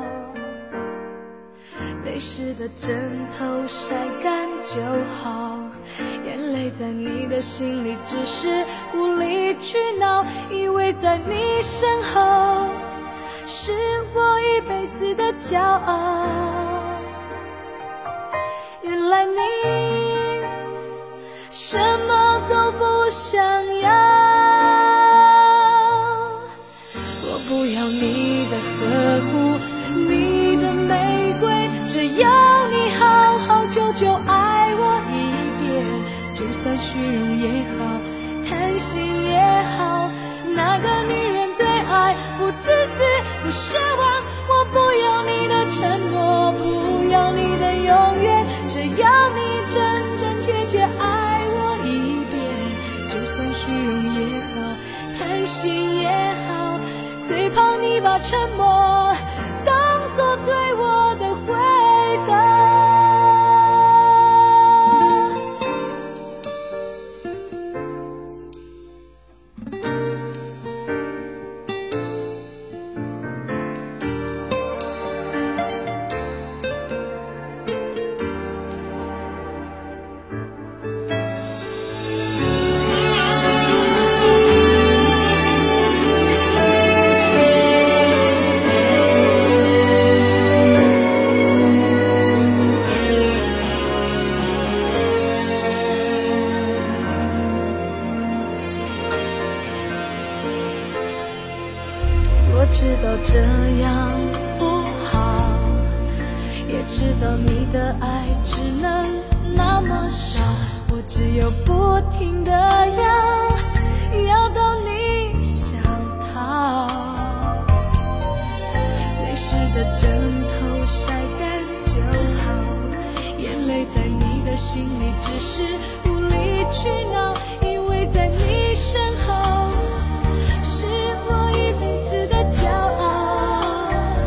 泪湿的枕头晒干就好，眼泪在你的心里只是无理取闹，以为在你身后是我一辈子的骄傲，原来你什么都不想要。我不要你的呵护，你的玫瑰，只要你好好久久爱我一遍，就算虚荣也好，贪心也好，那个女人对爱不自私不奢望。我不要你的承诺，不要你的永远，只要你真真切切爱我一遍，就算虚荣也好，贪心也好，最怕你把沉默当作对我的回答。我知道这样不好，也知道你的爱只能那么少，我只有不停地要到你想逃。泪湿的枕头晒干就好，眼泪在你的心里只是无理取闹，以为在你身后是我一辈子的骄傲，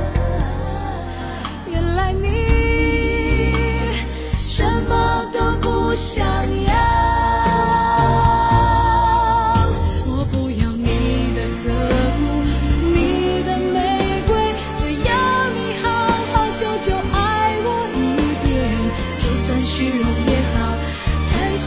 原来你什么都不想要。我不要你的呵护，你的玫瑰，只要你好好久久爱我一遍，就算虚荣也好，贪心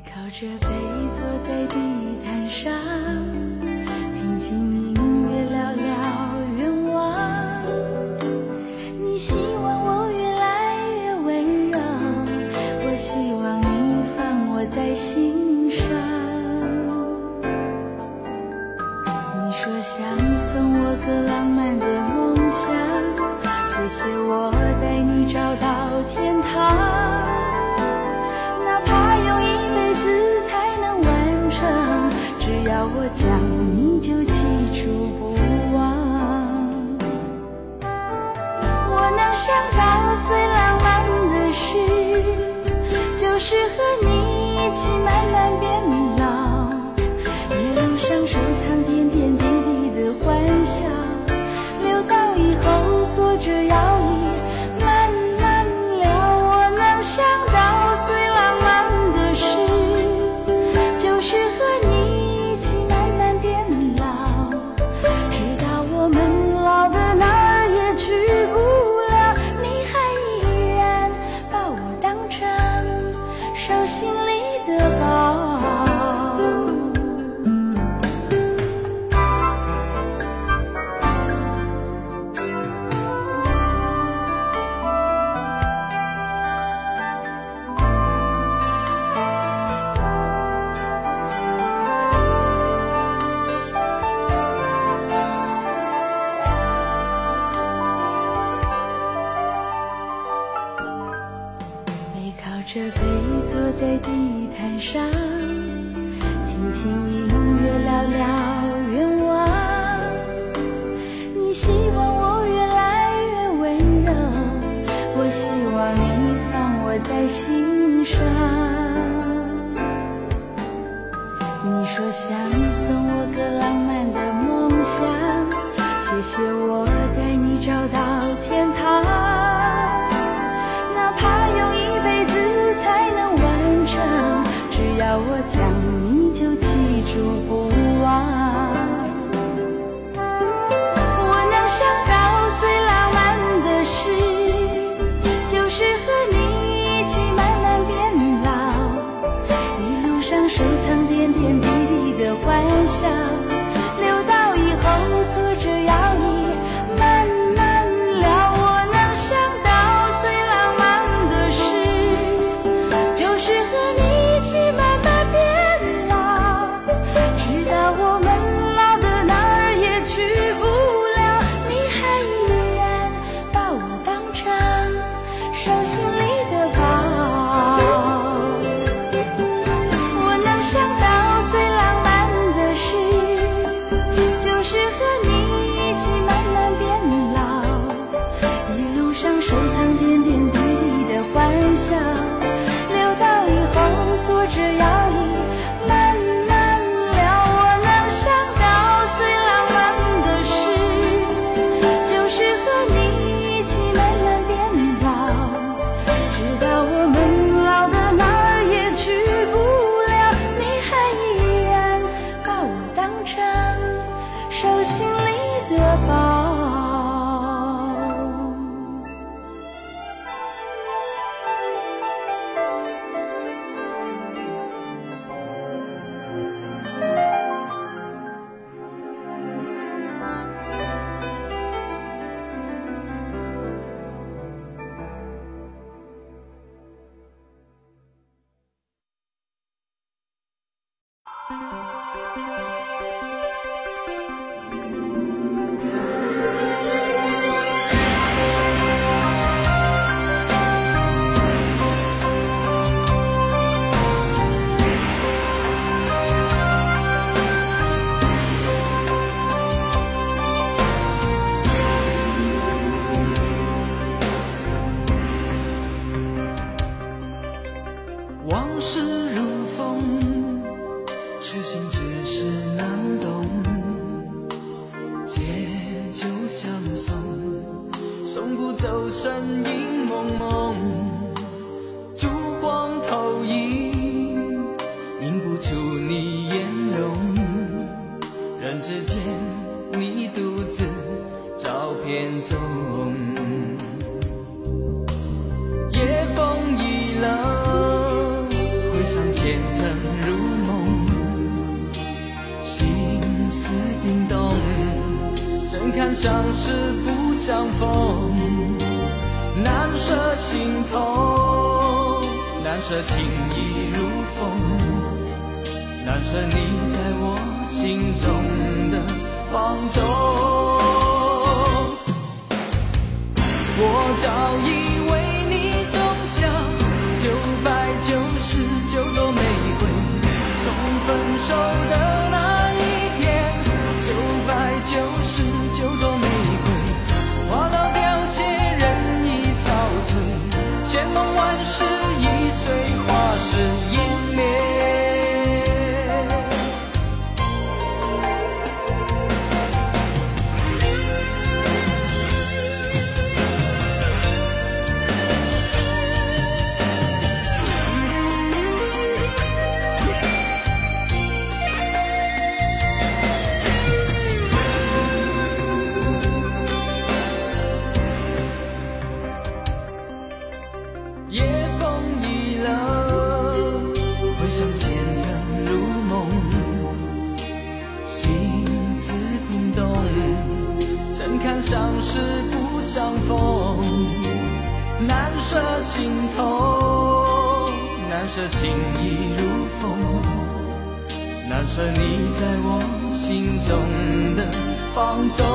靠着背坐在地毯上，听听音乐，聊聊愿望。你希望我越来越温柔，我希望你放我在心上。你说想送我个浪漫的梦想，谢谢我带你找到天堂。只要我讲，你就记住不忘。我能想到最浪漫的事，就是和你一起慢慢变老，一路上收藏点点滴滴的欢笑，留到以后坐着摇椅慢慢聊。我能想到最浪漫的事，就是和你心里的宝。靠着背坐在地毯上，听听音乐，聊聊愿望。你希望我越来越温柔，我希望你放我在心上。你说想送我个浪漫的梦想，谢谢我带你找到天堂。哪怕用一辈子才能完成，只要我讲，你就记住不忘。我能想到最浪漫的事，就是和你一起慢慢变老，一路上收藏点点滴滴的欢笑，留到以后坐着摇椅慢慢聊。我能想到走身影蒙蒙，烛光投影，映不出你颜容。人之间，你独自照片中。夜风已冷，回回想前曾如梦，心思冰冻，怎堪相识不相逢，难舍心头，难舍情意如风，难舍你在我心中的放纵。我早以为你种下999朵玫瑰，从分手的那一天，999朵玫瑰花到凋谢，人已憔悴，千梦万世已随花事湮灭。夜风已冷，回想前曾如梦，心思冰冻，怎堪相识不相逢，难舍心头，难舍情意如风，难舍你在我心中的放纵。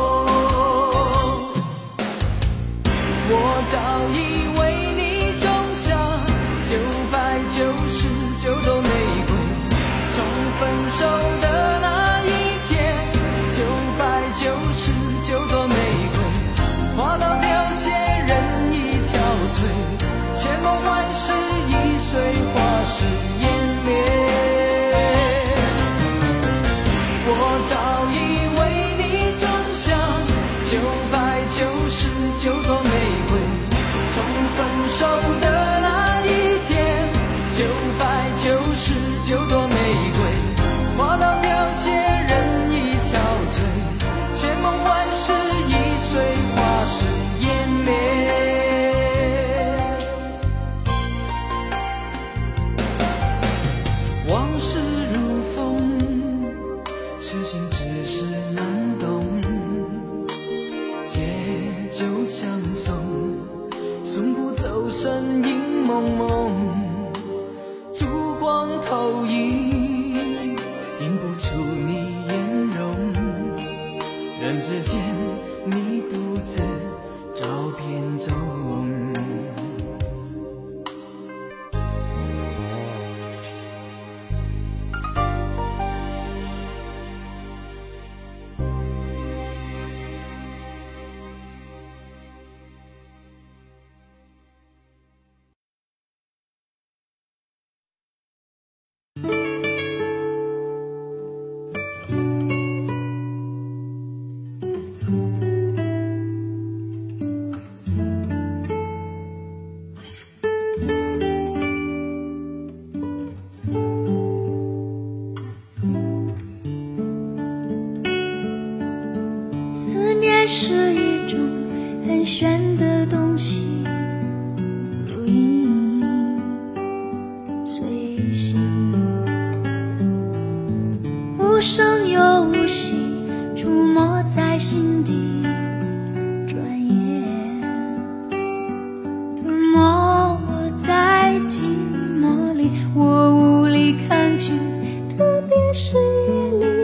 我早以为你种下999朵玫瑰，从分手的那一天，999朵玫瑰花到凋谢，人已憔悴，千梦万世已随花事湮灭。我早以为你种下999朵玫瑰，从分手的那一天，999朵玫瑰花到凋谢，人已憔悴，千梦万世已随花事湮灭。往事如风，痴心只是难懂，借酒相送，送不走身影蒙蒙，烛光投影，映不出你颜容，人之间你独自照片中。 思念是一种很玄的东西，如影随形，无声又无息，出没在心底，转眼吞没我在寂寞里，我无力抗拒，特别是夜里，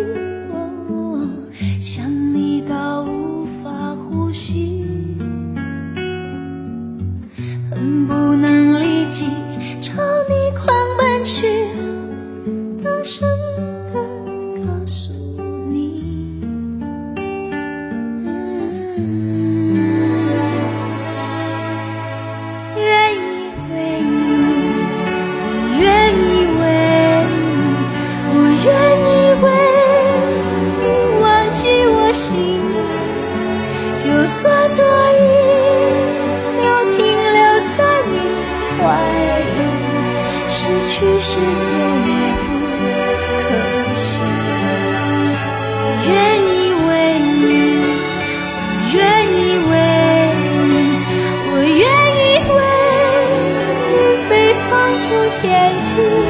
想你到无法呼吸，很不能理解，朝你狂奔去，大声地告诉你，愿意为你，我愿意为你，我愿意为你忘记我心里，就算多一秒停留在你怀里，失去世界也不可惜。我愿意为你，我愿意为你，我愿意为你被放逐天际。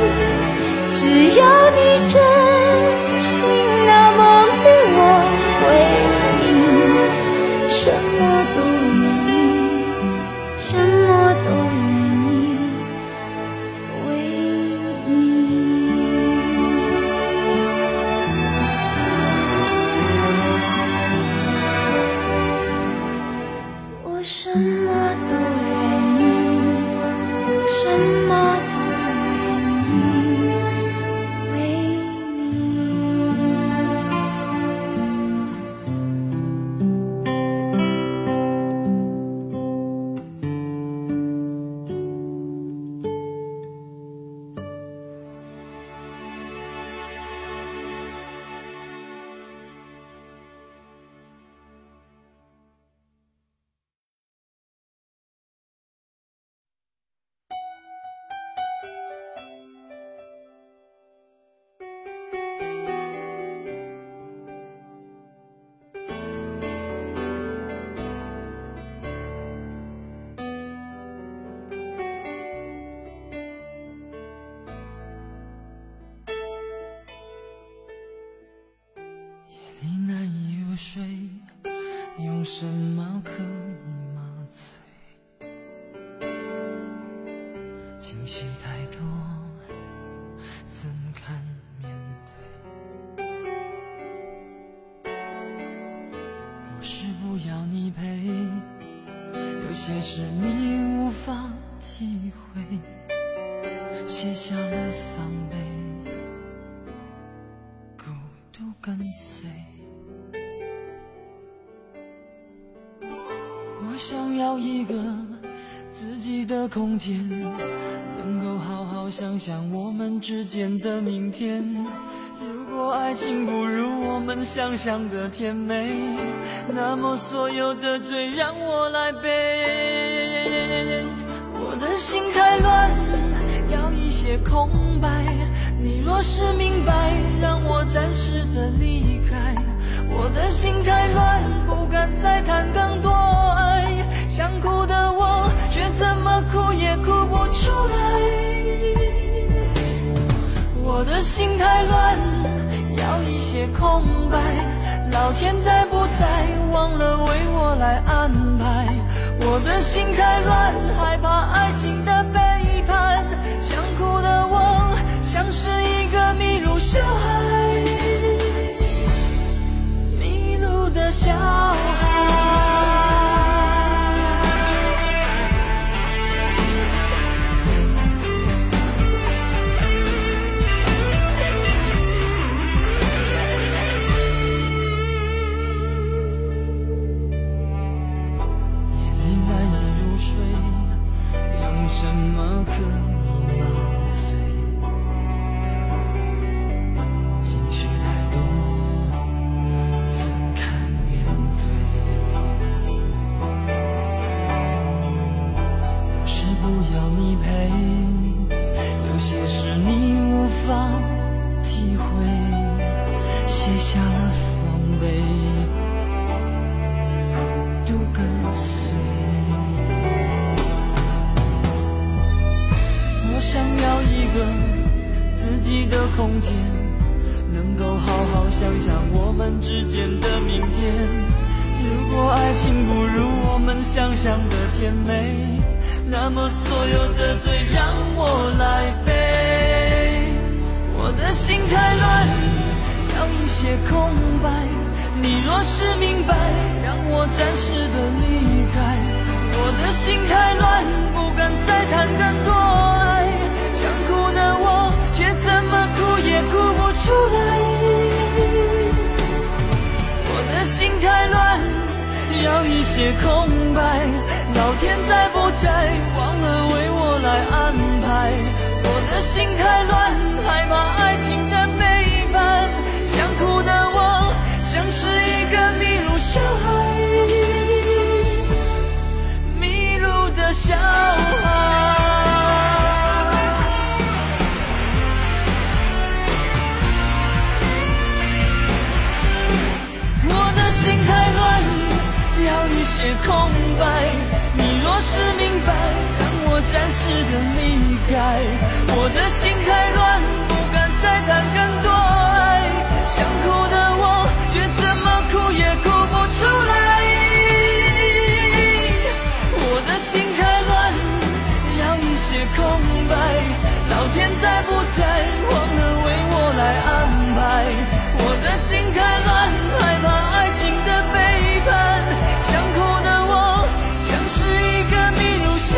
用什么可以麻醉？情绪太多，怎堪面对？不是不要你陪，有些事你无法体会，卸下了防备，孤独跟随。我想要一个自己的空间，能够好好想想我们之间的明天。如果爱情不如我们想象的甜美，那么所有的罪让我来背。我的心太乱，要一些空白，你若是明白，让我暂时的离开。我的心太乱，不敢再谈更多爱，想哭的我却怎么哭也哭不出来。我的心太乱，要一些空白，老天在不在忘了为我来安排。我的心太乱，害怕爱情的背叛，想哭的我像是一个迷路小孩，迷路的小孩。什么可以麻醉？情绪太多，怎堪面对？不是不要你陪，有些事你无法体会，卸下了防备，孤独跟随。想要一个自己的空间，能够好好想想我们之间的明天。如果爱情不如我们想象的甜美，那么所有的罪让我来背。我的心太乱，要一些空白，你若是明白，让我暂时的离开。我的心太乱，不敢再谈更多爱，想哭的我却怎么哭也哭不出来。我的心太乱，要一些空白，老天在不在忘了为我来安排。我的心太乱，害怕爱情的背叛，想哭的我像是一个迷路小孩，小孩。我的心太乱，要一些空白，你若是明白，让我暂时的离开。我的心太乱，不敢再谈更多爱，想哭的我却怎么哭也哭不出来。空白，老天在不在忘了为我来安排。我的心太乱，害怕爱情的背叛，想哭的我像是一个迷路小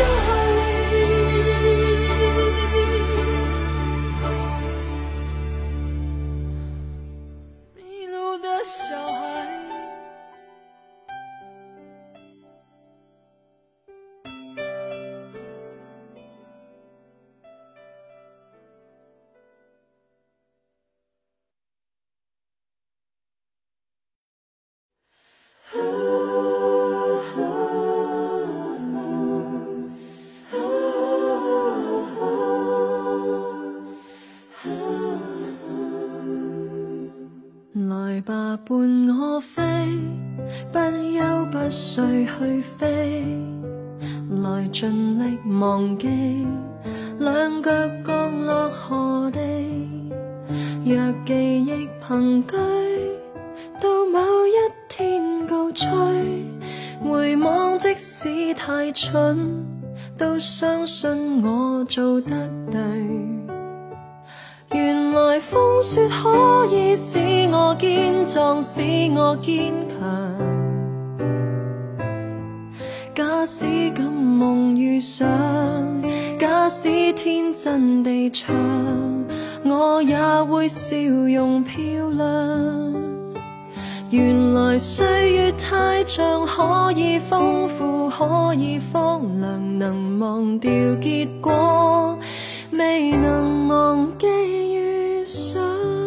孩，迷路的小孩。 來吧，伴我飛，不休不睡去飛，來盡力忘記，兩腳降落何地。若記憶憑據，到某一天告吹， 使太蠢，都相信我做得对。原来風雪可以使我堅壯，使我堅強。假使敢夢遇上，假使天真地唱，我也會笑容漂亮。原來歲月太長，可以豐富，可以荒涼，能忘掉結果，未能忘記遇上。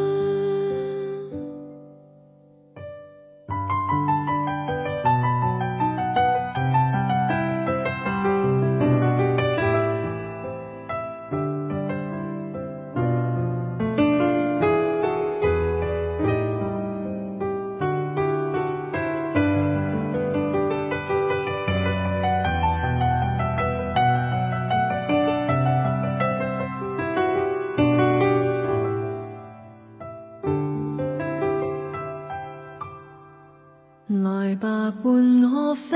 來吧，伴我飛。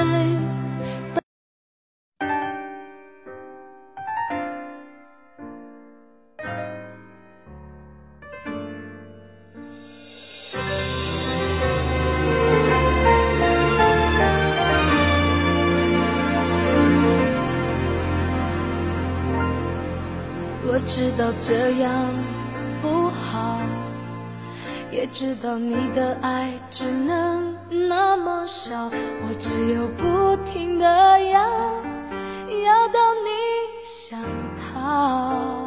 我知道這樣不好，也知道你的愛只能那麼少，我只有不停地要到你想逃。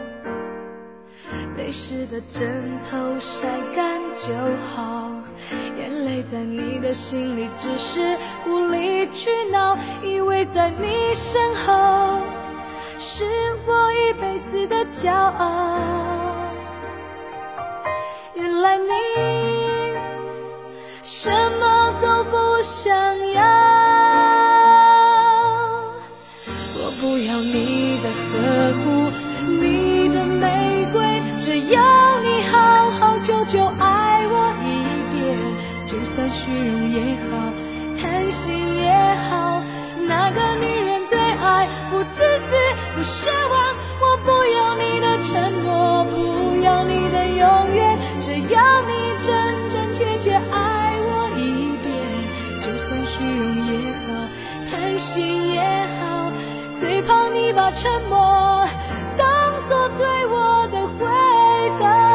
泪濕的枕頭曬乾就好，眼淚在你的心裡只是無理取鬧，以為在你身後是我一輩子的驕傲。原來你什麼都不想要，我不要你的呵護，你的玫瑰，只要你好好久久愛我一遍，就算虛榮也好，貪心也好，那個女人對愛不自私不奢望，我不要你的承諾，不要你的永遠，只要你真真切切愛我一遍，就算虛榮也好，貪心也好，最怕你把沉默當作對我的回答。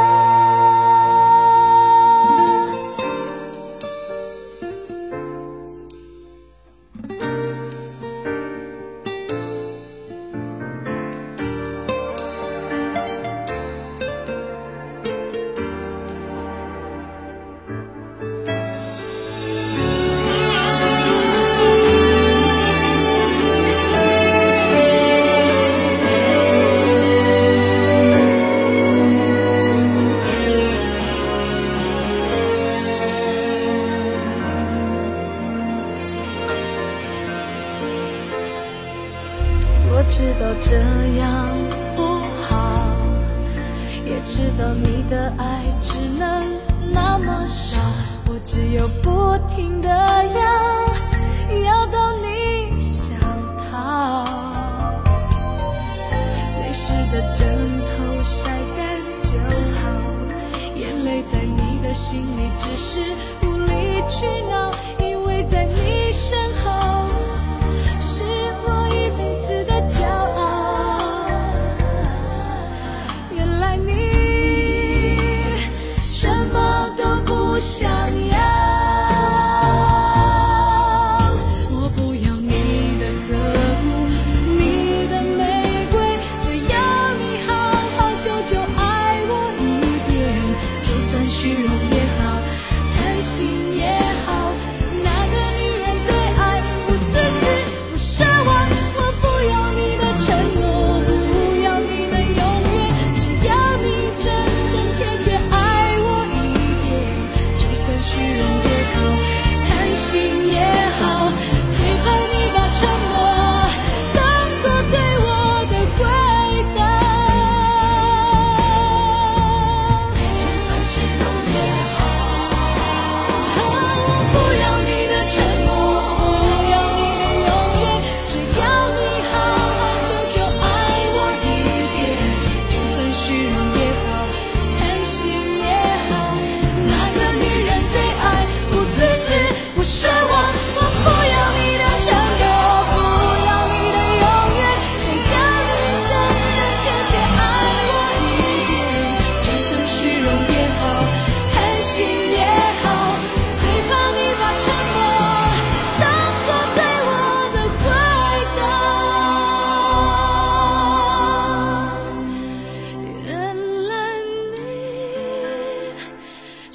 我知道這樣不好，也知道你的愛只能那麼少，我只有不停地要到你想逃。淚濕的枕頭曬乾就好，眼淚在你的心裡只是無理取鬧，因為在你身後是我一輩子的驕傲。原來你什麼都不想要，我不要你的呵護，你的玫瑰，只要你好好久久愛我一遍，就算虛榮也好，貪心也好，那個女人對愛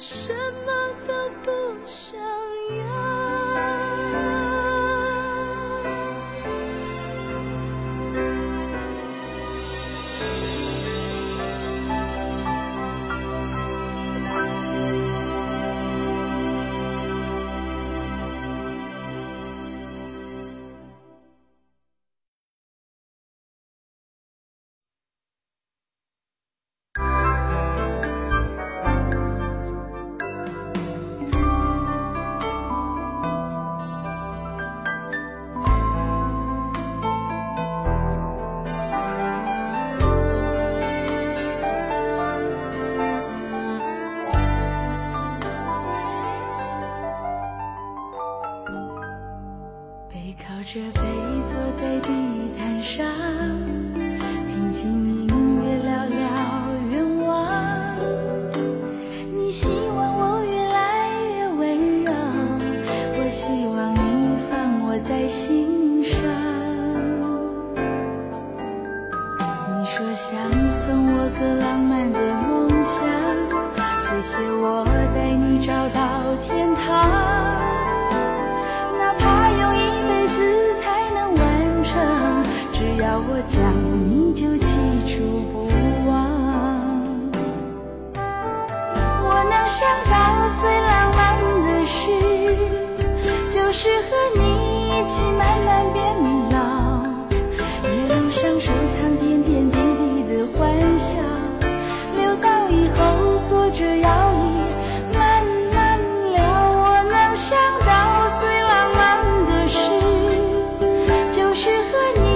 什么都不想要。 靠着背坐在地毯上，听听音乐，聊聊愿望。你希望我越来越温柔，我希望你放我在心上。你说想送我个浪漫的梦想，谢谢我带你找到天堂。只要我讲，你就记住不忘。我能想到最浪漫的事，就是和你一起慢慢变老。一路上收藏点点滴滴的欢笑，留到以后坐着摇椅慢慢聊。我能想到最浪漫的事，就是和你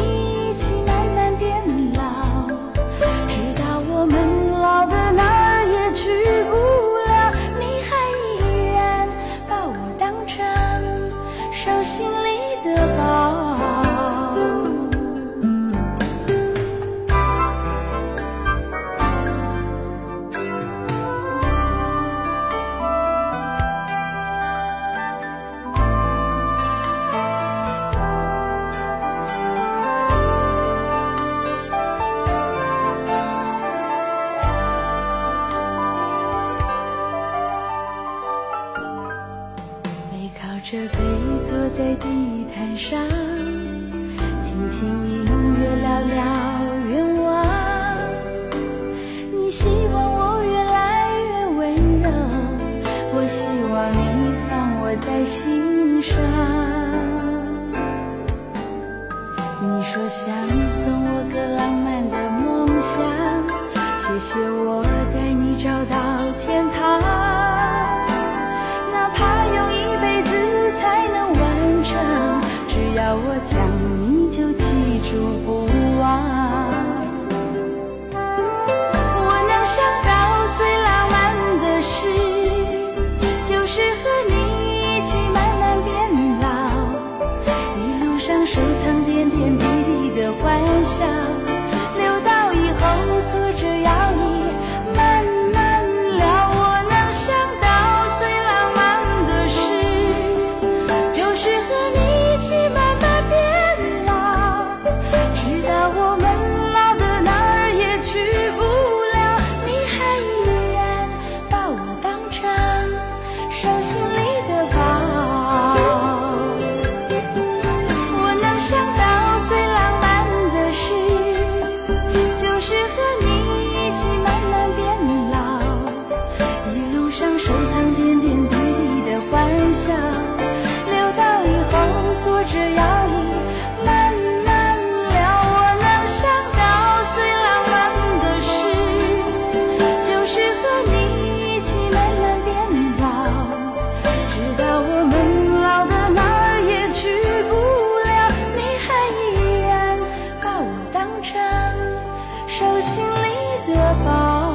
心里的宝。靠着背坐在地毯上，听听音乐，聊聊愿望。你希望我越来越温柔，我希望你放我在心上。你说想送我个浪漫的梦想，谢谢我带你找到天堂。哪怕用一辈子才能完成，只要我讲，你就记住不忘。我能想到最浪漫的事，就是和你一起慢慢变老。一路上收藏点点滴滴的欢笑，留到以后坐着摇椅慢慢聊。我能想到慢慢变老，直到我们老的哪儿也去不了，你还依然把我当成手心里的宝。我能想到最浪漫的事，就是和你一起慢慢变老。一路上收藏点点滴滴的欢笑，留到以后坐着摇椅慢慢聊。我能想到最浪漫的事，就是和你一起慢慢变老。直到我们老的哪儿也去不了，你还依然把我当成手心里的宝。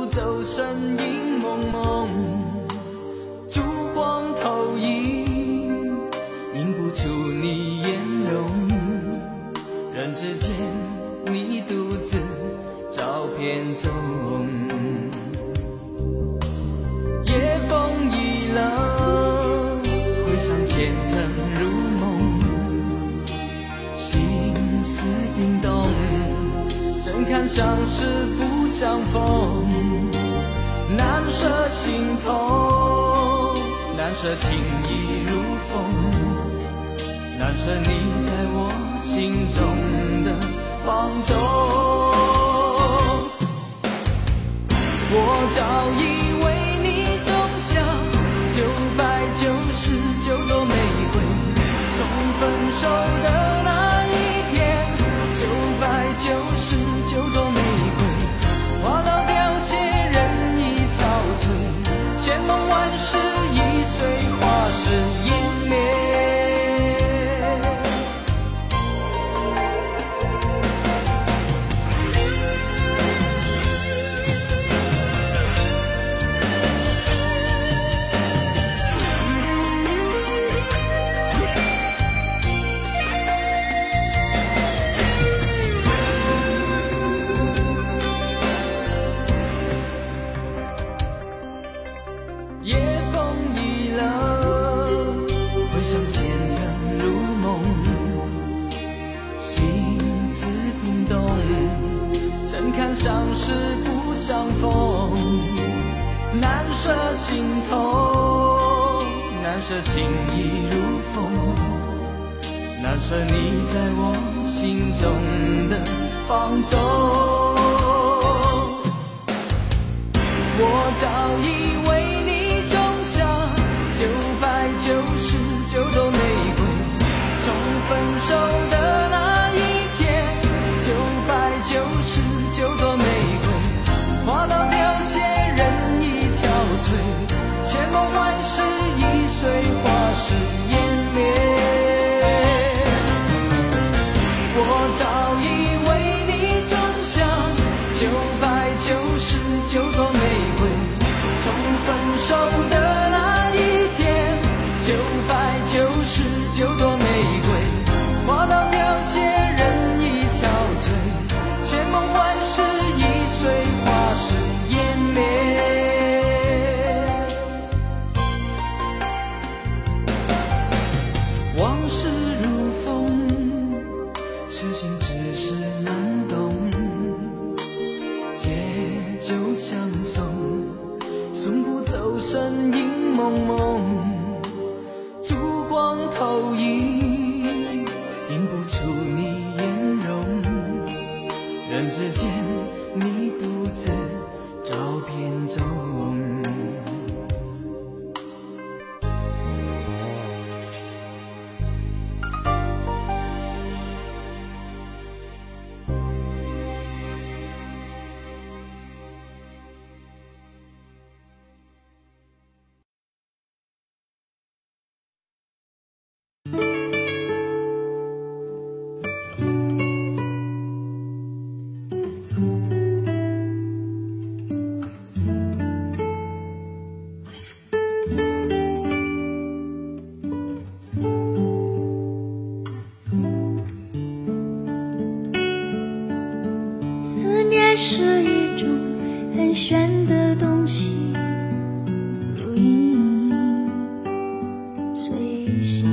不走身影蒙蒙，烛光投影，映不出你颜容。人之间，你独自照片中。夜风已冷，回想前尘如梦，心思冰冻，怎堪相识不相逢。难舍心痛，难舍情意如风，难舍你在我心中的放纵。我早以为你种下999朵玫瑰，从分手的那一天，999朵玫瑰花到凋谢，人已憔悴，千梦万世已随花事湮灭。夜风已冷，回想前尘如梦，心思冰冻，怎堪相识不相逢。难舍心痛，难舍情意如风，难舍你在我心中的放纵。我早以为你种下999朵玫瑰，从分手的那一天，999朵玫瑰花到凋谢，人已憔悴，千梦万世已随花事湮灭。我早以为你种下999朵玫瑰，从分手的那一天，999朵玫瑰花到凋谢，人已憔悴，千梦万世已随花事湮灭。往事如风，痴心只是难懂，借酒相送，送不走身影蒙蒙，烛光投影，映不出你颜容。人之间，你独自照片中。 思念是一种很玄的东西，如影随形，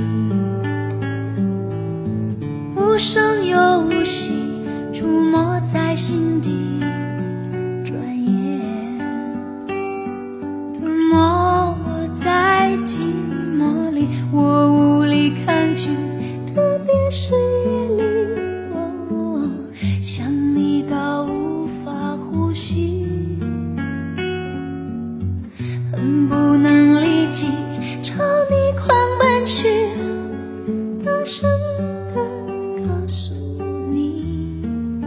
无声又无息，出没在心底。转眼吞没我在寂寞里，我无力抗拒，特别是夜里，想你到无法呼吸，恨不能立即朝你狂奔去，大声地告诉你，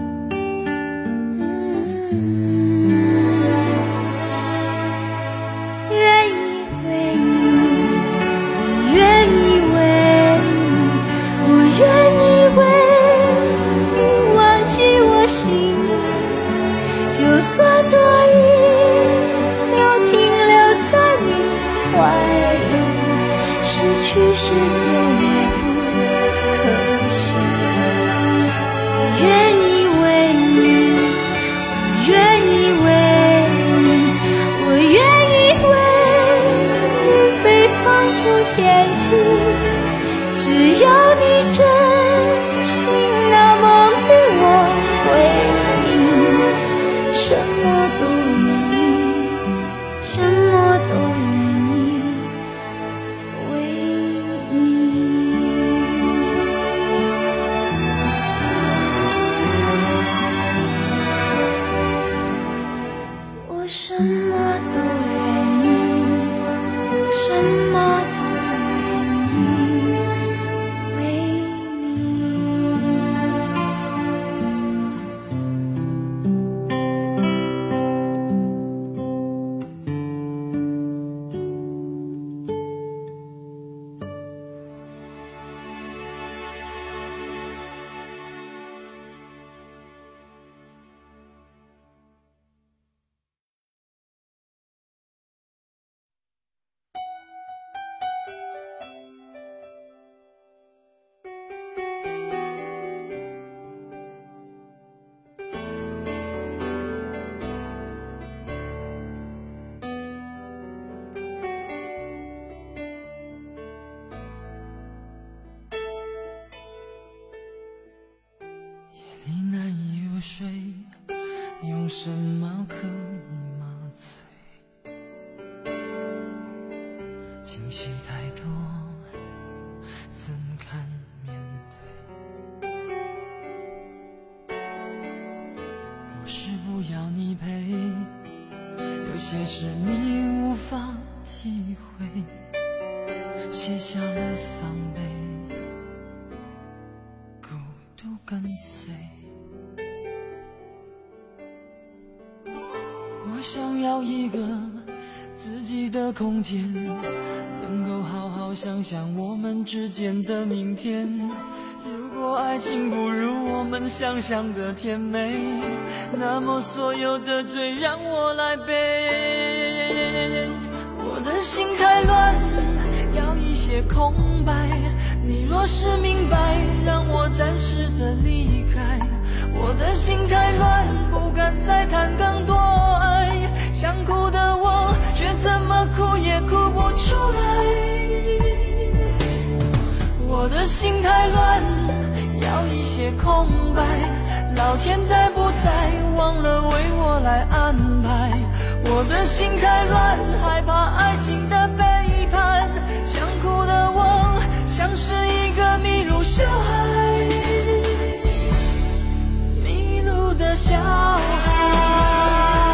愿意为你，我愿意为你，我愿意为你忘记我心里，就算多一去世界也不可惜。我愿意为你，我愿意为你，我愿意为你被放逐天际，只要你真心那么对我回应，什么都愿意，什么都愿意为你。我什么都愿意，什么都愿意为你。 你难以入睡，用什么可以麻醉？情绪太多，怎堪面对？不是不要你陪，有些事你无法体会，卸下了防备，孤独跟随。我想要一个自己的空间，能够好好想想我们之间的明天。如果爱情不如我们想象的甜美，那么所有的罪让我来背。我的心太乱，要一些空白。你若是明白，让我暂时的离开。我的心太乱，不敢再谈更多爱。想哭的我，却怎么哭也哭不出来。我的心太乱，要一些空白。老天在不在，忘了为我来安排。我的心太乱，害怕爱情的背叛。想哭的我，像是一个迷路小孩，迷路的小孩。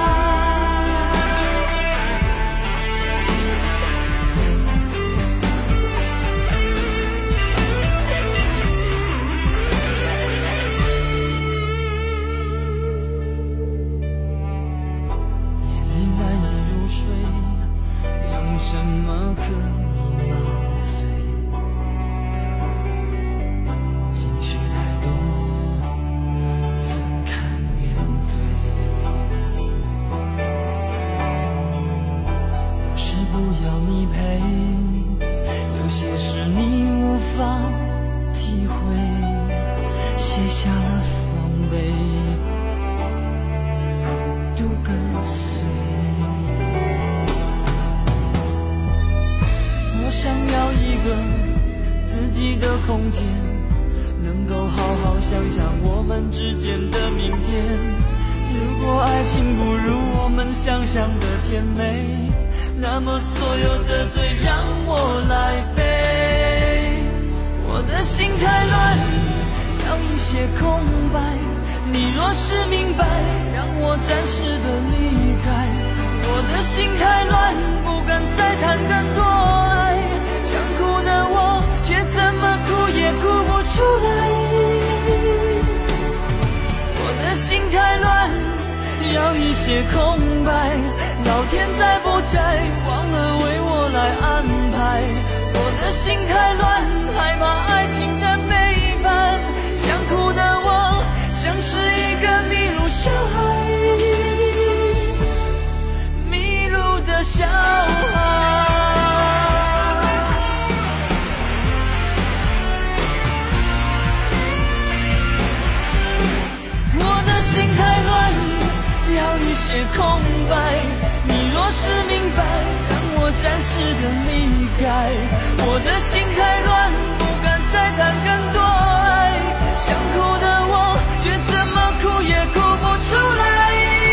什么可以麻醉？情绪太多，怎堪面对？不是不要你陪，有些事你无法体会，卸下了防备，孤独跟随。我想要一个自己的空间，能够好好想想我们之间的明天。如果爱情不如我们想象的甜美，那么所有的罪让我来背。我的心太乱，要一些空白。你若是明白，让我暂时的离开。我的心太乱，不敢再谈更多爱。想哭的我，却怎么哭也哭不出来。我的心太乱，要一些空白。老天在不在，忘了为我来安排。我的心太乱，害怕爱情的背叛。想哭的我，像是一个迷路小孩，迷路的小孩。 空白。你若是明白，让我暂时的离开。我的心太乱，不敢再谈更多爱。想哭的我，却怎么哭也哭不出来。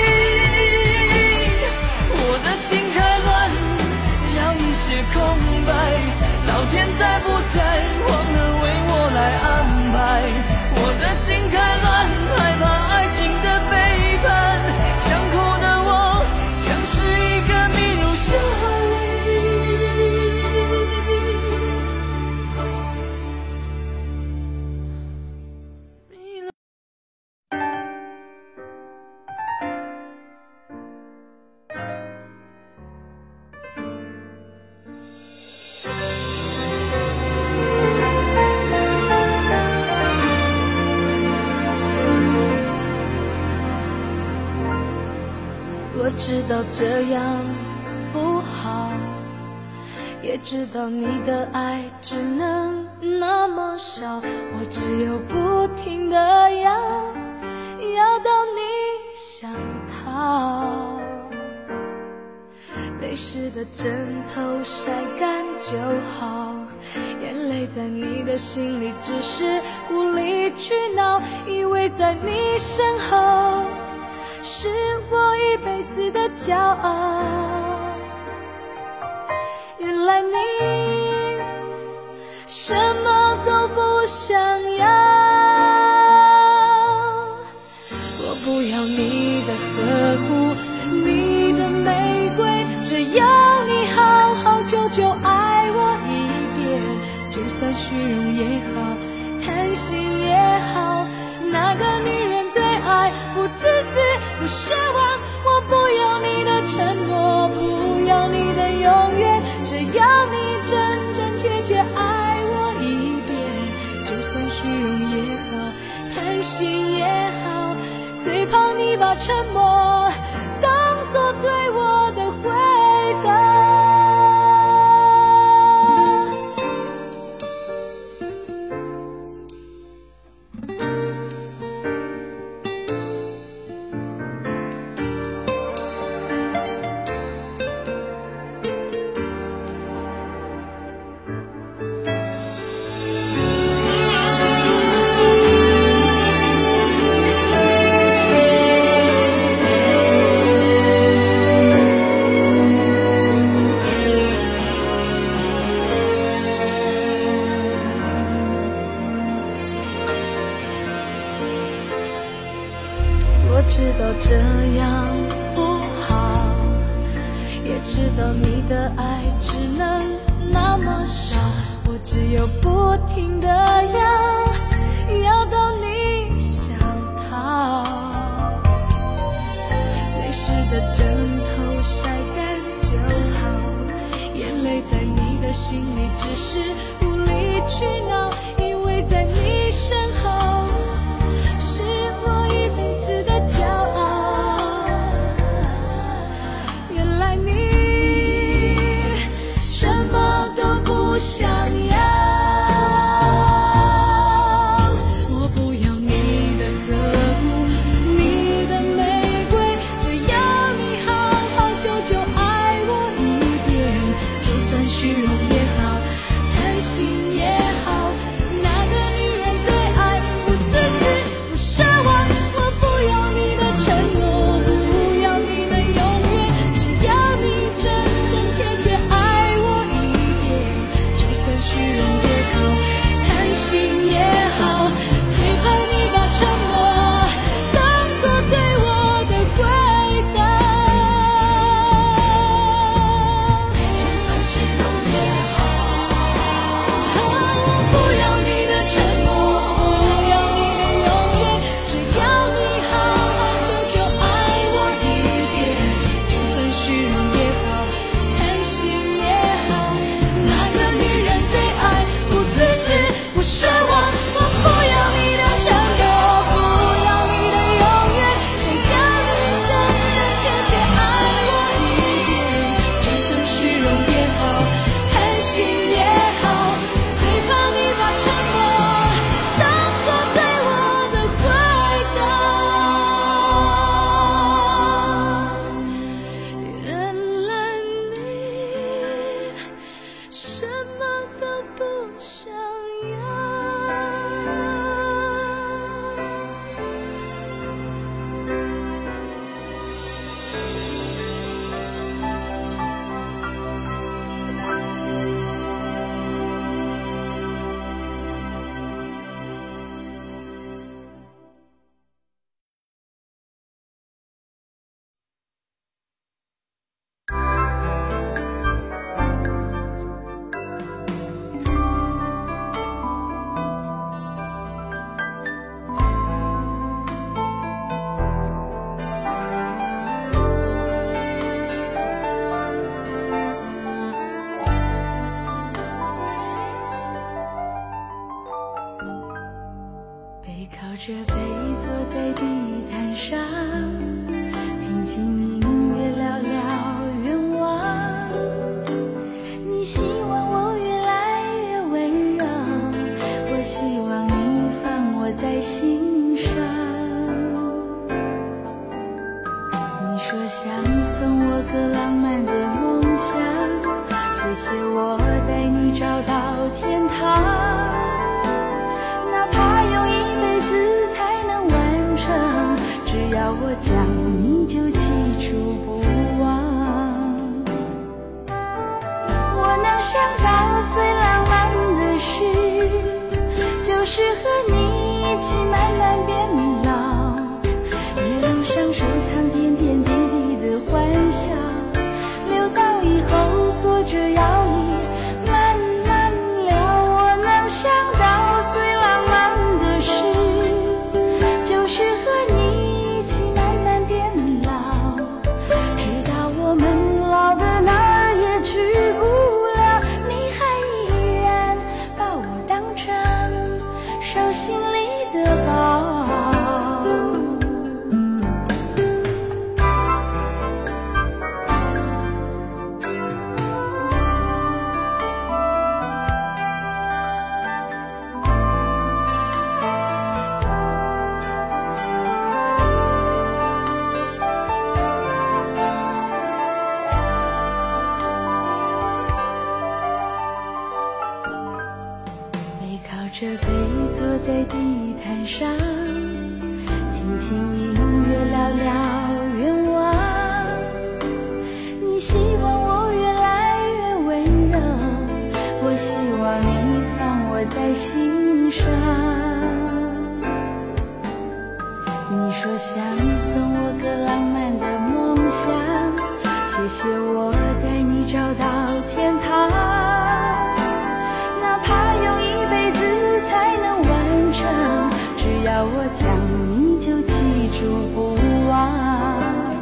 我的心太乱，要一些空白。老天在不在，忘了为我来安排。我的心太乱，害怕爱情的背叛。想哭的我，像是一个弥留小孩。 我知道这样不好，也知道你的爱只能那么少，我只有不停地要到你想逃。泪湿的枕头晒干就好，眼泪在你的心里只是无理取闹，以为在你身后是我一辈子的骄傲。原来你什么都不想要，我不要你的呵护，你的玫瑰，只要你好好久久爱我一遍。就算虚荣也好，贪心也好，那个女人对爱不自私不奢望。我不要你的承诺，不要你的永远，只要你真真切切爱我一遍。就算虚荣也好，贪心也好，最怕你把沉默当作对我的回答。我知道这样不好，也知道你的爱只能那么少，我只有不停地要到你想逃。泪湿的枕头晒干就好，眼泪在你的心里只是无理取闹，因为在你身后是我一辈子的骄傲。原来你什么都不想要，我不要你的呵护，你的玫瑰，只要你好好久久爱我一遍。就算虚荣也好，贪心也好，那个女人对爱不自私不奢望。我不要你说想送我个浪漫的梦想，谢谢我带你找到天堂，哪怕用一辈子才能完成，只要我讲你就记住不忘。我能想到最浪漫的事，就是和你一起慢慢变老，一路上收藏点点滴滴的欢笑，留到以后坐着摇椅慢慢聊。我能想到最浪漫的事，就是和你一起慢慢变老，直到我们老的哪儿也去不了，你还依然把我当成手心里的宝。这杯坐在地毯上，听听音乐，聊聊愿望。你希望我越来越温柔，我希望你放我在心上。你说想送我个浪漫的梦想，谢谢我带你找到天堂，哪怕用一辈子才能完成，只要我讲你就记住不忘。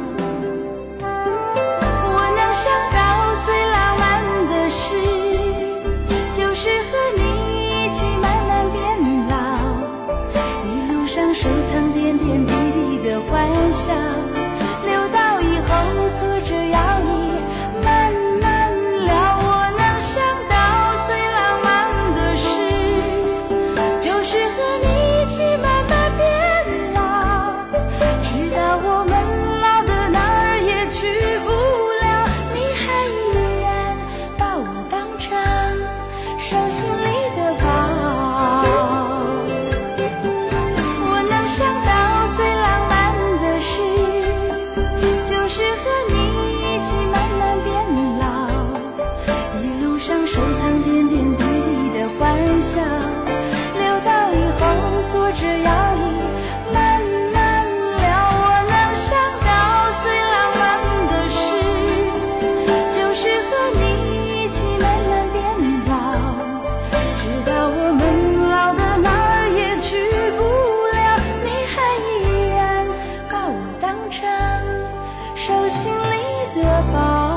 我能想到最浪漫的事，就是和你一起慢慢变老，一路上收藏点点滴滴的欢笑，留到以后坐着摇椅慢慢聊。我能想到最浪漫的事，就是和你一起慢慢变老，直到我们老的哪儿也去不了，你还依然把我当成手心里的宝。我能想到最浪漫的事，就是和你一起慢慢变老，一路上收藏点点滴滴的欢笑，留到以后坐着摇椅慢慢聊。我能想到最浪漫的事，就是和你一起慢慢变老，直到我们老的哪儿也去不了，你还依然把我当成手心里的宝。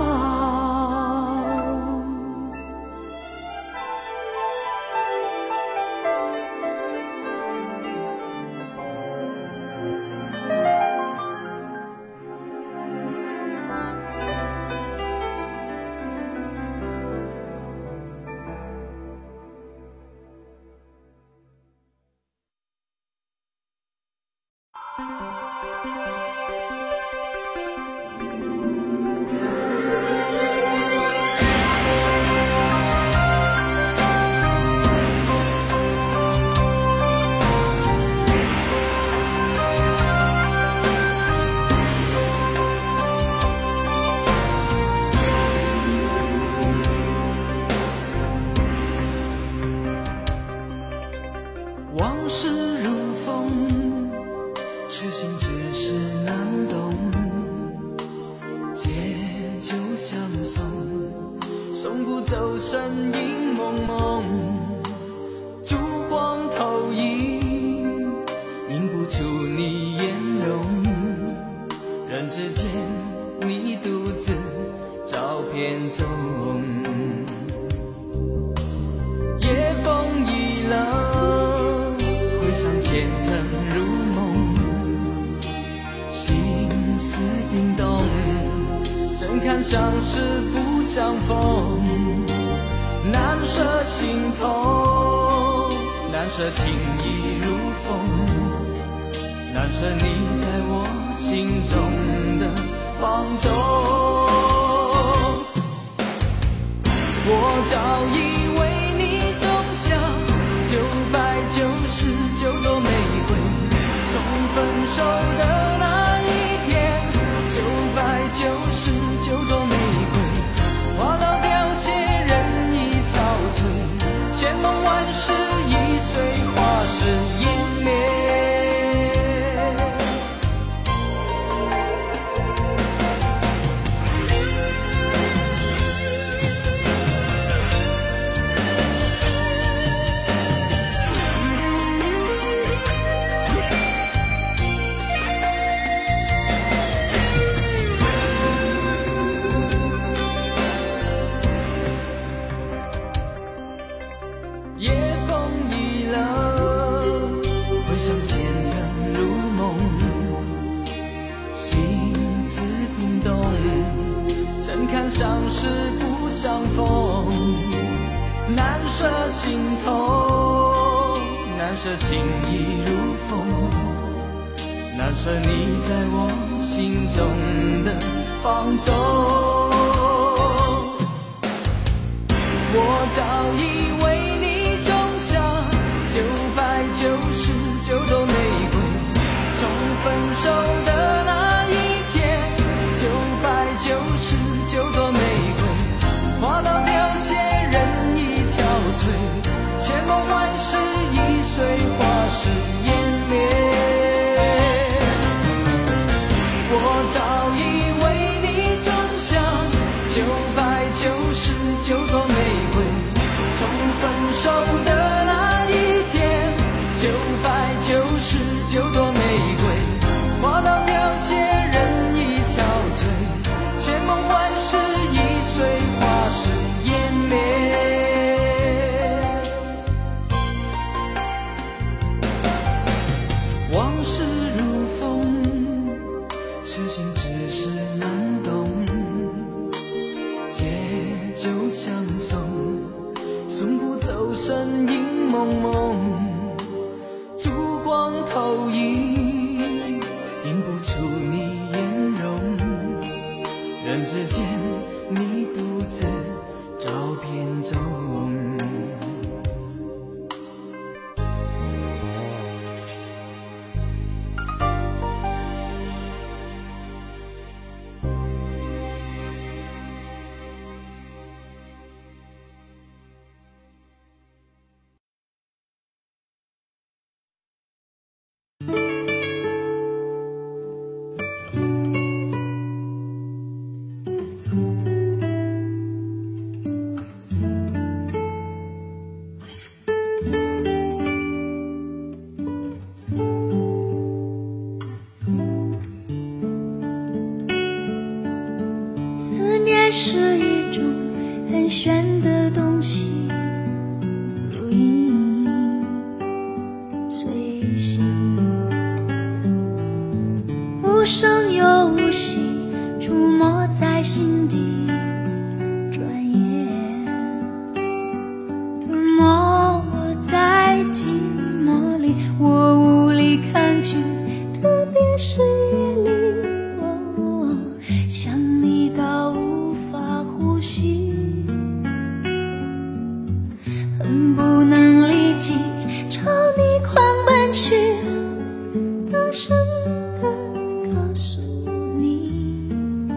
往事如风，痴心只是难懂，借酒相送，送不走身影蒙蒙，烛光投影，映不出你颜容，人之间你独自照片中，夜风已冷，回想前尘如梦，心思冰冻，怎堪相识不相逢，难舍心痛，难舍情意如风，难舍你在我心中的放纵。我早已为你种下999朵玫瑰，从分手的那一天，999朵玫瑰花到凋谢，人已憔悴，千梦万世已随花事湮灭。夜风已冷，回想前曾如梦，心思冰冻，怎堪相识不相逢，难舍心头，难舍情意如风，难舍你在我心中的放纵。我早已为你种下999朵玫瑰，从分手的那一天，999朵玫瑰花到凋谢，人已憔悴，千梦万世已随花事湮灭。我早已为你种下999朵玫瑰，从分手的那一天，999朵玫瑰花到凋谢，人已憔悴，千梦万世已随花事湮灭。往事如风，痴心只是难懂，借酒相送，送不走身影蒙蒙，烛光投影，映不出你颜容，人之间你独自照片中。 思念是一种很玄的东西，如影随形，无声又无息，出没在心底。转眼吞没我在寂寞里，我无力抗拒，特别是夜里，想你到无法呼吸，恨不能立即朝你狂奔去，大声地告诉你，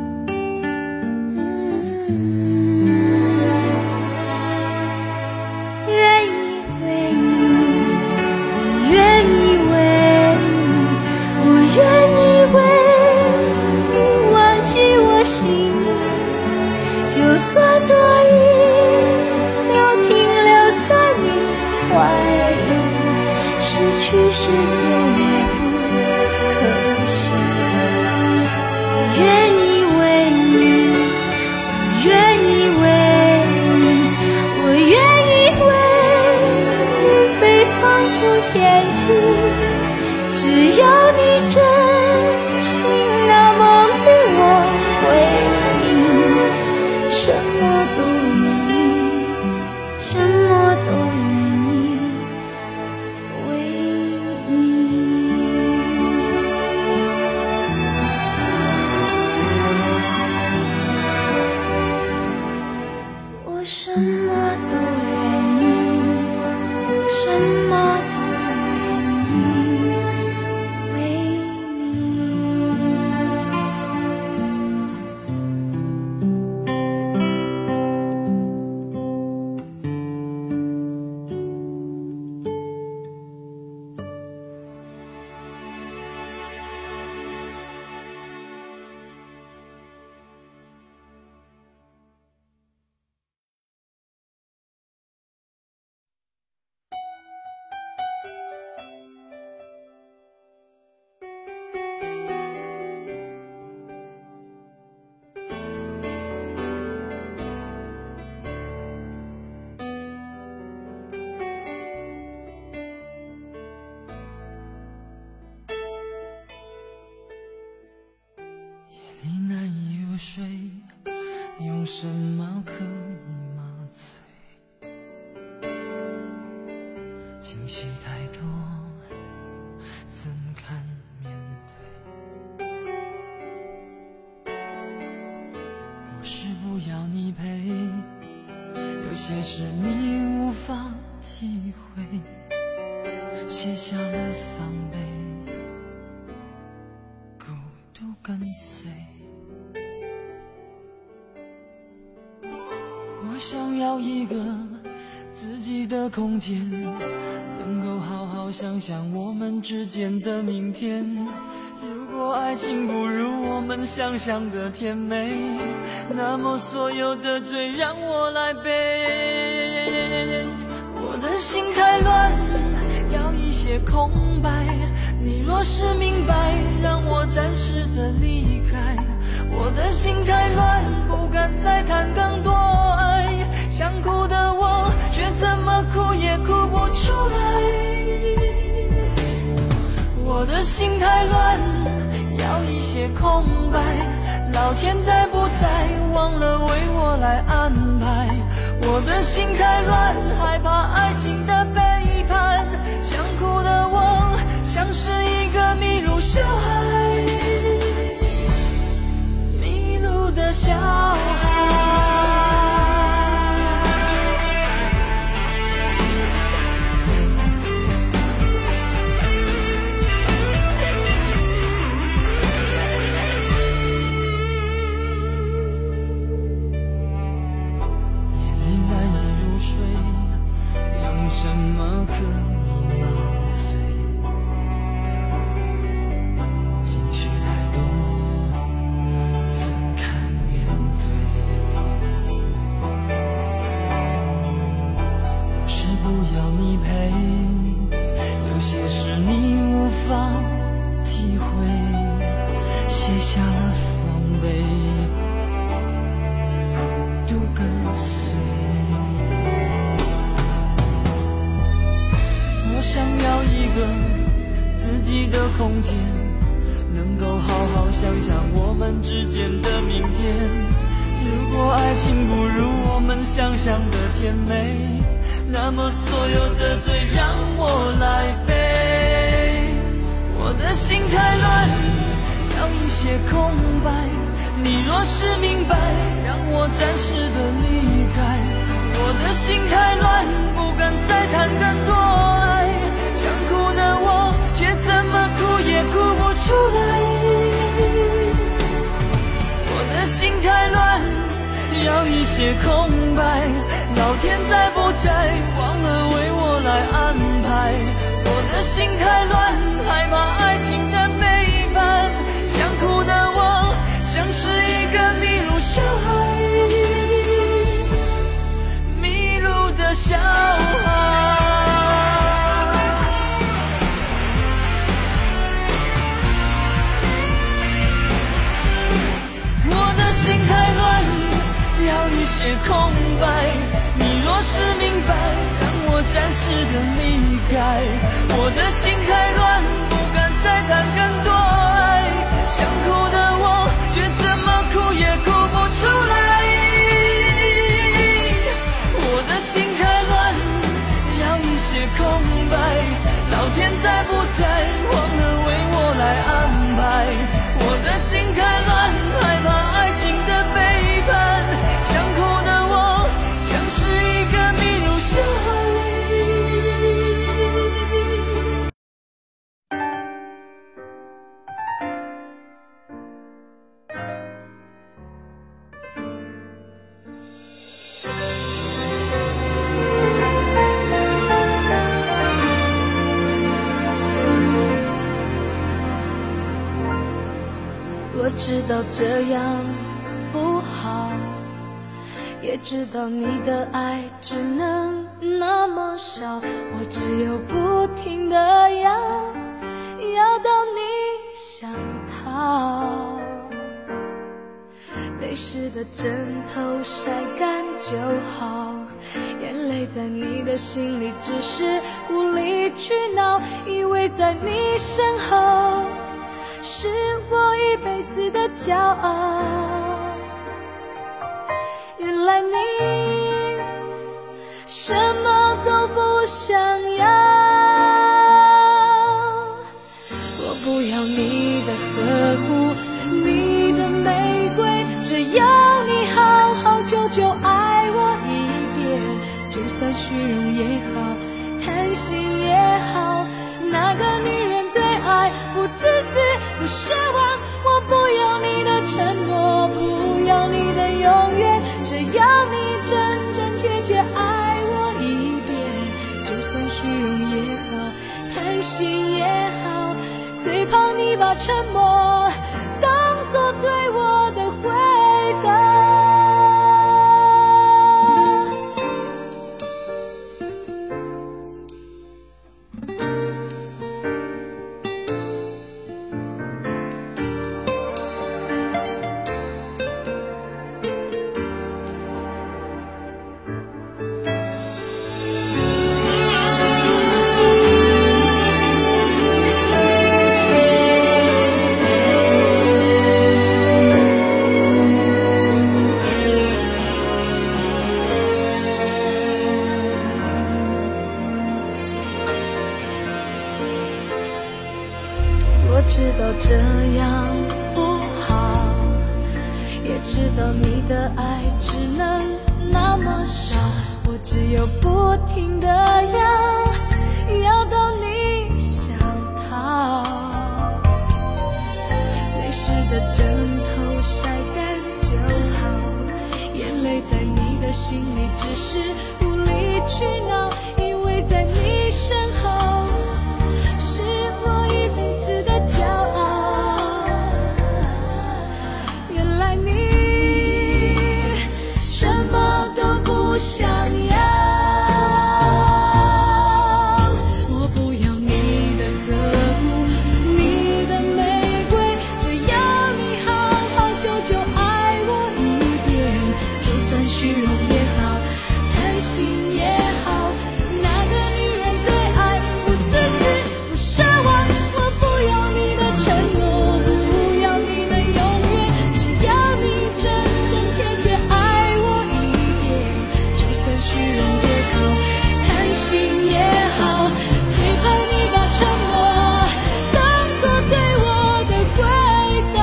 愿意为你，我愿意为你，我愿意为你忘记我心里，就算多一秒停留在你怀里，失去世界也不可惜。我愿意为你，我愿意为你，我愿意为你被放逐天际，只要你真心那么对我回应，什么都愿意，什么都愿意为你。 睡，用什么可以麻醉？情绪太多，怎堪面对？不是不要你陪，有些事你无法体会，卸下了防备，孤独跟随。我想要一个自己的空间，能够好好想想我们之间的明天。如果爱情不如我们想象的甜美，那么所有的罪让我来背。我的心太乱，要一些空白，你若是明白，让我暂时的离开。我的心太乱，不敢再谈更多爱，想哭的我却怎么哭也哭不出来。我的心太乱，要一些空白，老天在不在忘了为我来安排。我的心太乱，害怕爱情的背叛，想哭的我像是一个迷路小孩，迷路的小孩。什么可以麻醉？情绪太多，怎堪面对？不是不要你陪，有些事你无法体会，卸下了防备，孤独跟随。我想要一个自己的空间，能够好好想想我们之间的明天。如果爱情不如我们想象的甜美，那么所有的罪让我来背。我的心太乱，要一些空白，你若是明白，让我暂时的离开。我的心太乱，不敢再谈更多爱，想哭的我却怎么哭也哭不出来。我的心太乱，要一些空白，老天在不在忘了为我来安排。我的心太乱，害怕爱情的背叛，想哭的我像是一个迷路小孩，小孩。我的心太乱，要一些空白，你若是明白，让我暂时的离开。我的心太乱，不敢再谈更多爱，想哭的我却怎么哭也哭不出来。空白，老天在不在忘了为我来安排。我的心太乱，害怕爱情的背叛，想哭的我像是一个迷路小知道这样不好，也知道你的爱只能那么少，我只有不停地要到你想逃。泪湿的枕头晒干就好，眼泪在你的心里只是无理取闹，以为在你身后是我一辈子的骄傲。 虚荣也好，贪心也好，那个女人对爱不自私不奢望。我不要你的承诺，不要你的永远，只要你真真切切爱我一遍。就算虚荣也好，贪心也好，最怕你把沉默当作对我的回答。 我知道这样不好，也知道你的爱只能那么少，我只有不停地要到你想逃。泪湿的枕头晒干就好，眼泪在你的心里只是无理取闹，因为在你身后是我一辈子的骄傲。原来你什么都不想要，我不要你的呵护，你的玫瑰，只要你好好久久爱我一遍。就算虚荣也好，贪心也好，那个女人对爱不自私不奢望。我不要你的承诺，不要你的永远，只要你真真切切爱我一遍。就算虚荣也好，贪心也好，最怕你把沉默当作对我的回答。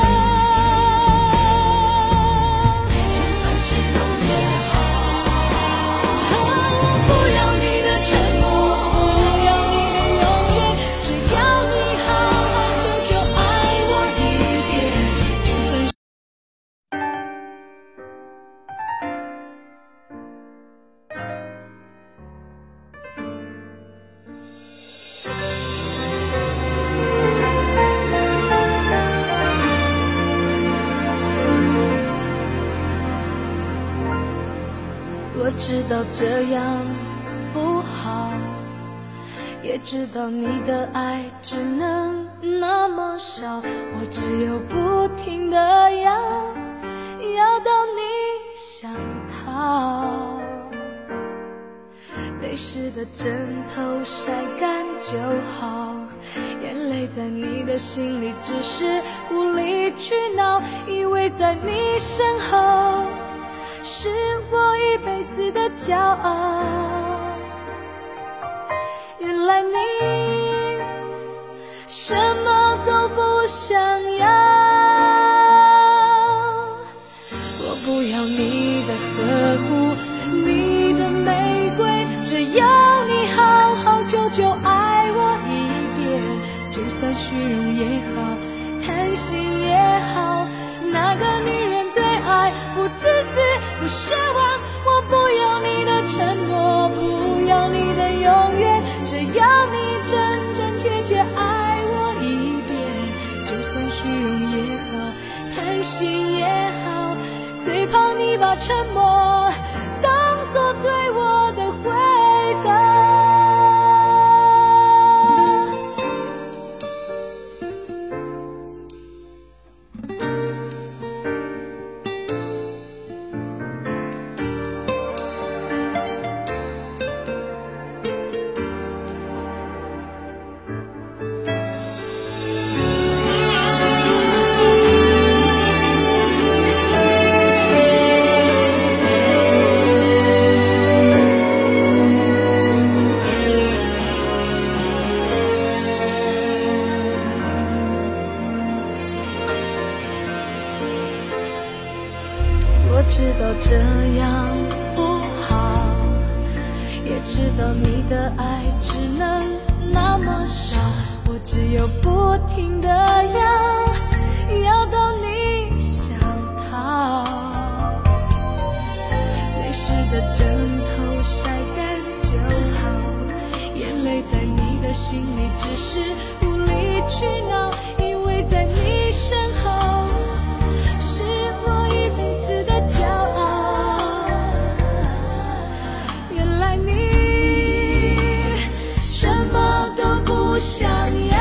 就算虚荣也好，我不要你的承诺，不要你的永远，只要你好好久久爱我一遍。就算我知道这样不好，也知道你的爱只能那么少，我只有不停地要到你想逃。泪湿的枕头晒干就好，眼泪在你的心里只是无理取闹，因为在你身后是我一辈子的骄傲。原来你什么都不想要，我不要你的呵护，你的玫瑰，只要你好好久久爱我一遍。就算虚荣也好，贪心也好，那个女人对爱不自私不奢望。我不要你的承诺，不要你的永远，只要你真真切切爱我一遍。就算虚荣也好，贪心也好，最怕你把沉默当作对我的回答。我知道这样不好， 也知道你的爱只能那么少，我只有不停地要到你想逃。泪湿的枕头晒干就好，眼泪在你的心里只是无理取闹，因为在你身后是我一辈子的骄傲。原来你什么都不想要，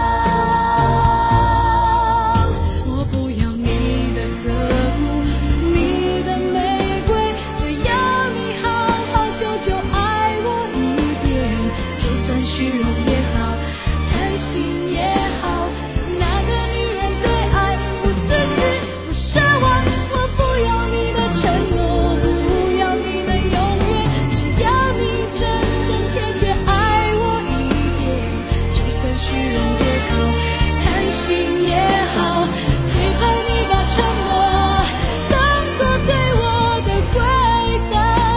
我不要你的呵护，你的玫瑰，只要你好好久久爱我一遍，就算虚荣也好，贪心也好，那个女人对爱不自私不奢望，我不要你的承诺，不要你的永远，只要你真真切切爱我一遍，就算虚荣也好，贪心也好，最怕你把沉默当作对我的回答。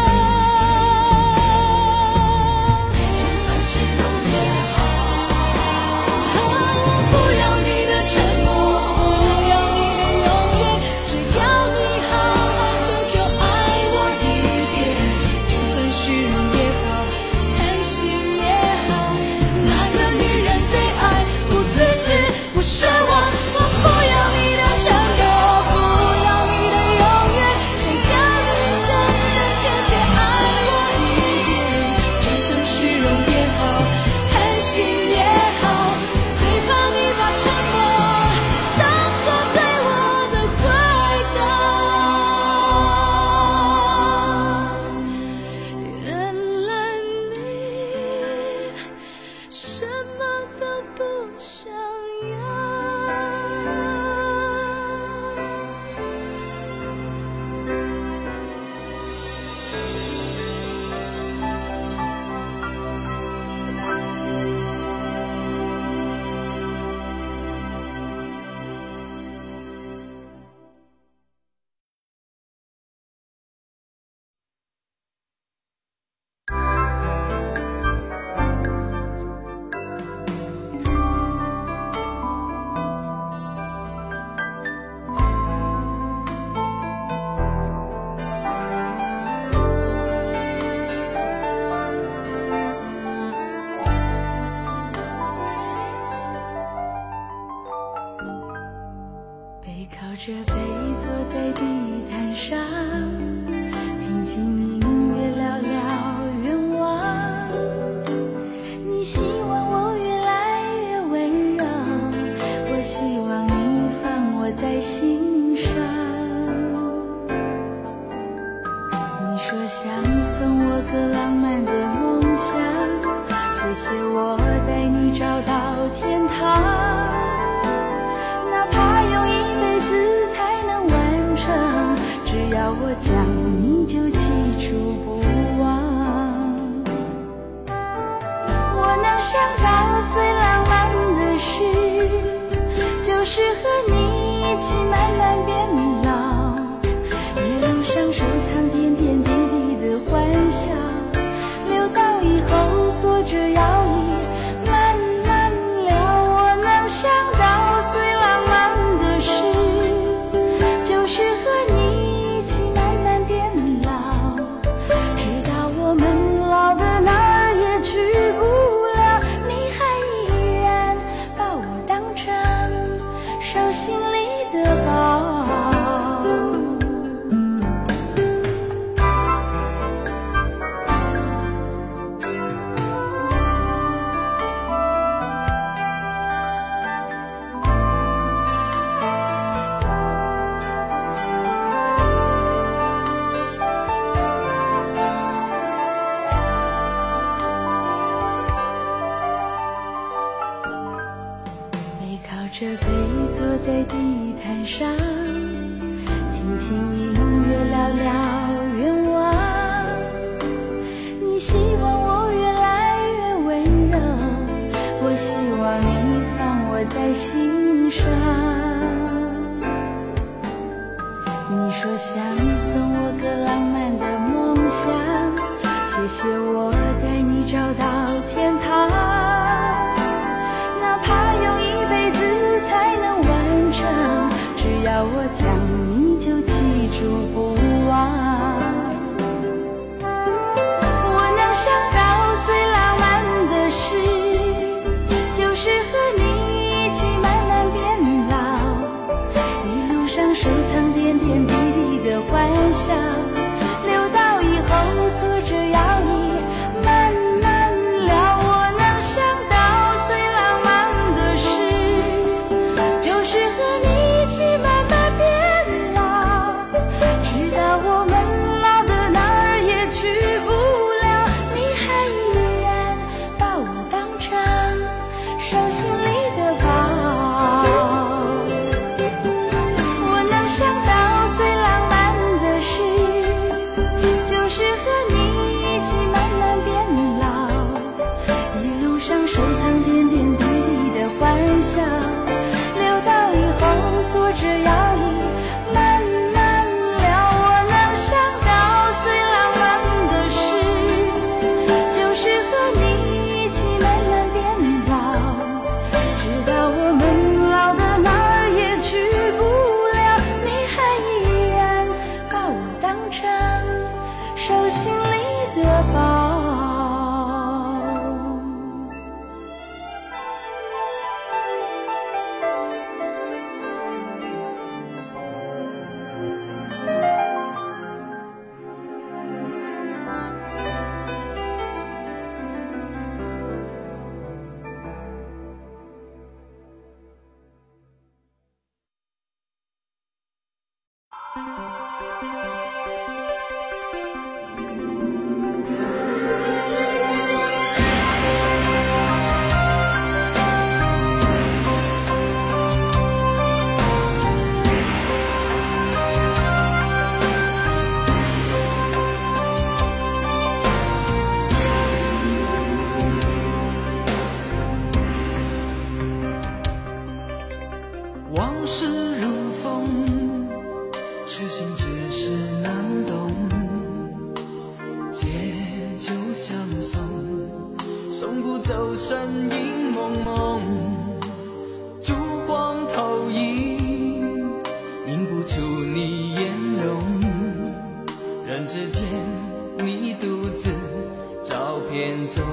就算虚荣也好，我不要你的承诺，不要你的永远，只要你好好久久爱我一遍，就算虚荣也好，贪心也好，那个女人对爱不自私不奢望，我不要你的承诺，不要你的永远，只要你真真切切爱我一遍，就算虚荣也好，贪心也好，最怕你把沉默当作对我的回答。原来你什么都不想要。背靠着背坐在地毯上，听听音乐聊聊愿望。你希望我越来越温柔，我希望你放我在心上。你说想送我个浪漫的梦想，谢谢我带你找到天堂，哪怕用一辈子才能完成，只要我讲你就记住不忘。我能想到最浪漫的事，就是和你一起慢慢变老，一路上收藏点点滴滴的欢笑，留到以后坐着摇椅慢慢聊。我能想到最浪漫的事，就是和你一起慢慢变老，直到我们老的哪儿也去不了，你还依然把我当成手心里的宝。背靠着背坐在地毯上，听听音乐聊聊愿望。你希望我越来越温柔，我希望你放我在心上。你说想送我个浪漫的梦想， 谢谢我带你找到天堂，哪怕用一辈子才能完成，只要我讲你就记住不忘。我能想到最浪漫的事，就是和你一起慢慢变老，一路上收藏点点滴滴的欢笑，留到以后坐着摇椅慢慢聊。我能想到最浪漫的事，就是和你一起慢慢变老，直到我们老的哪儿也去不了，你还依然把我当成手心里的宝。我能想到最浪漫的事，就是和你一起慢慢变老，一路上收藏点点滴滴的欢笑，留到以后坐着摇椅慢慢聊。我能想到最浪漫的事，就是和你一起慢慢变老，直到我们老的哪儿也去不了，你还依然把我当成手心里的宝。 往事如风，痴心只是难懂，借酒相送，送不走身影蒙蒙，烛光投影，映不出你颜容，人之间你独自照片中，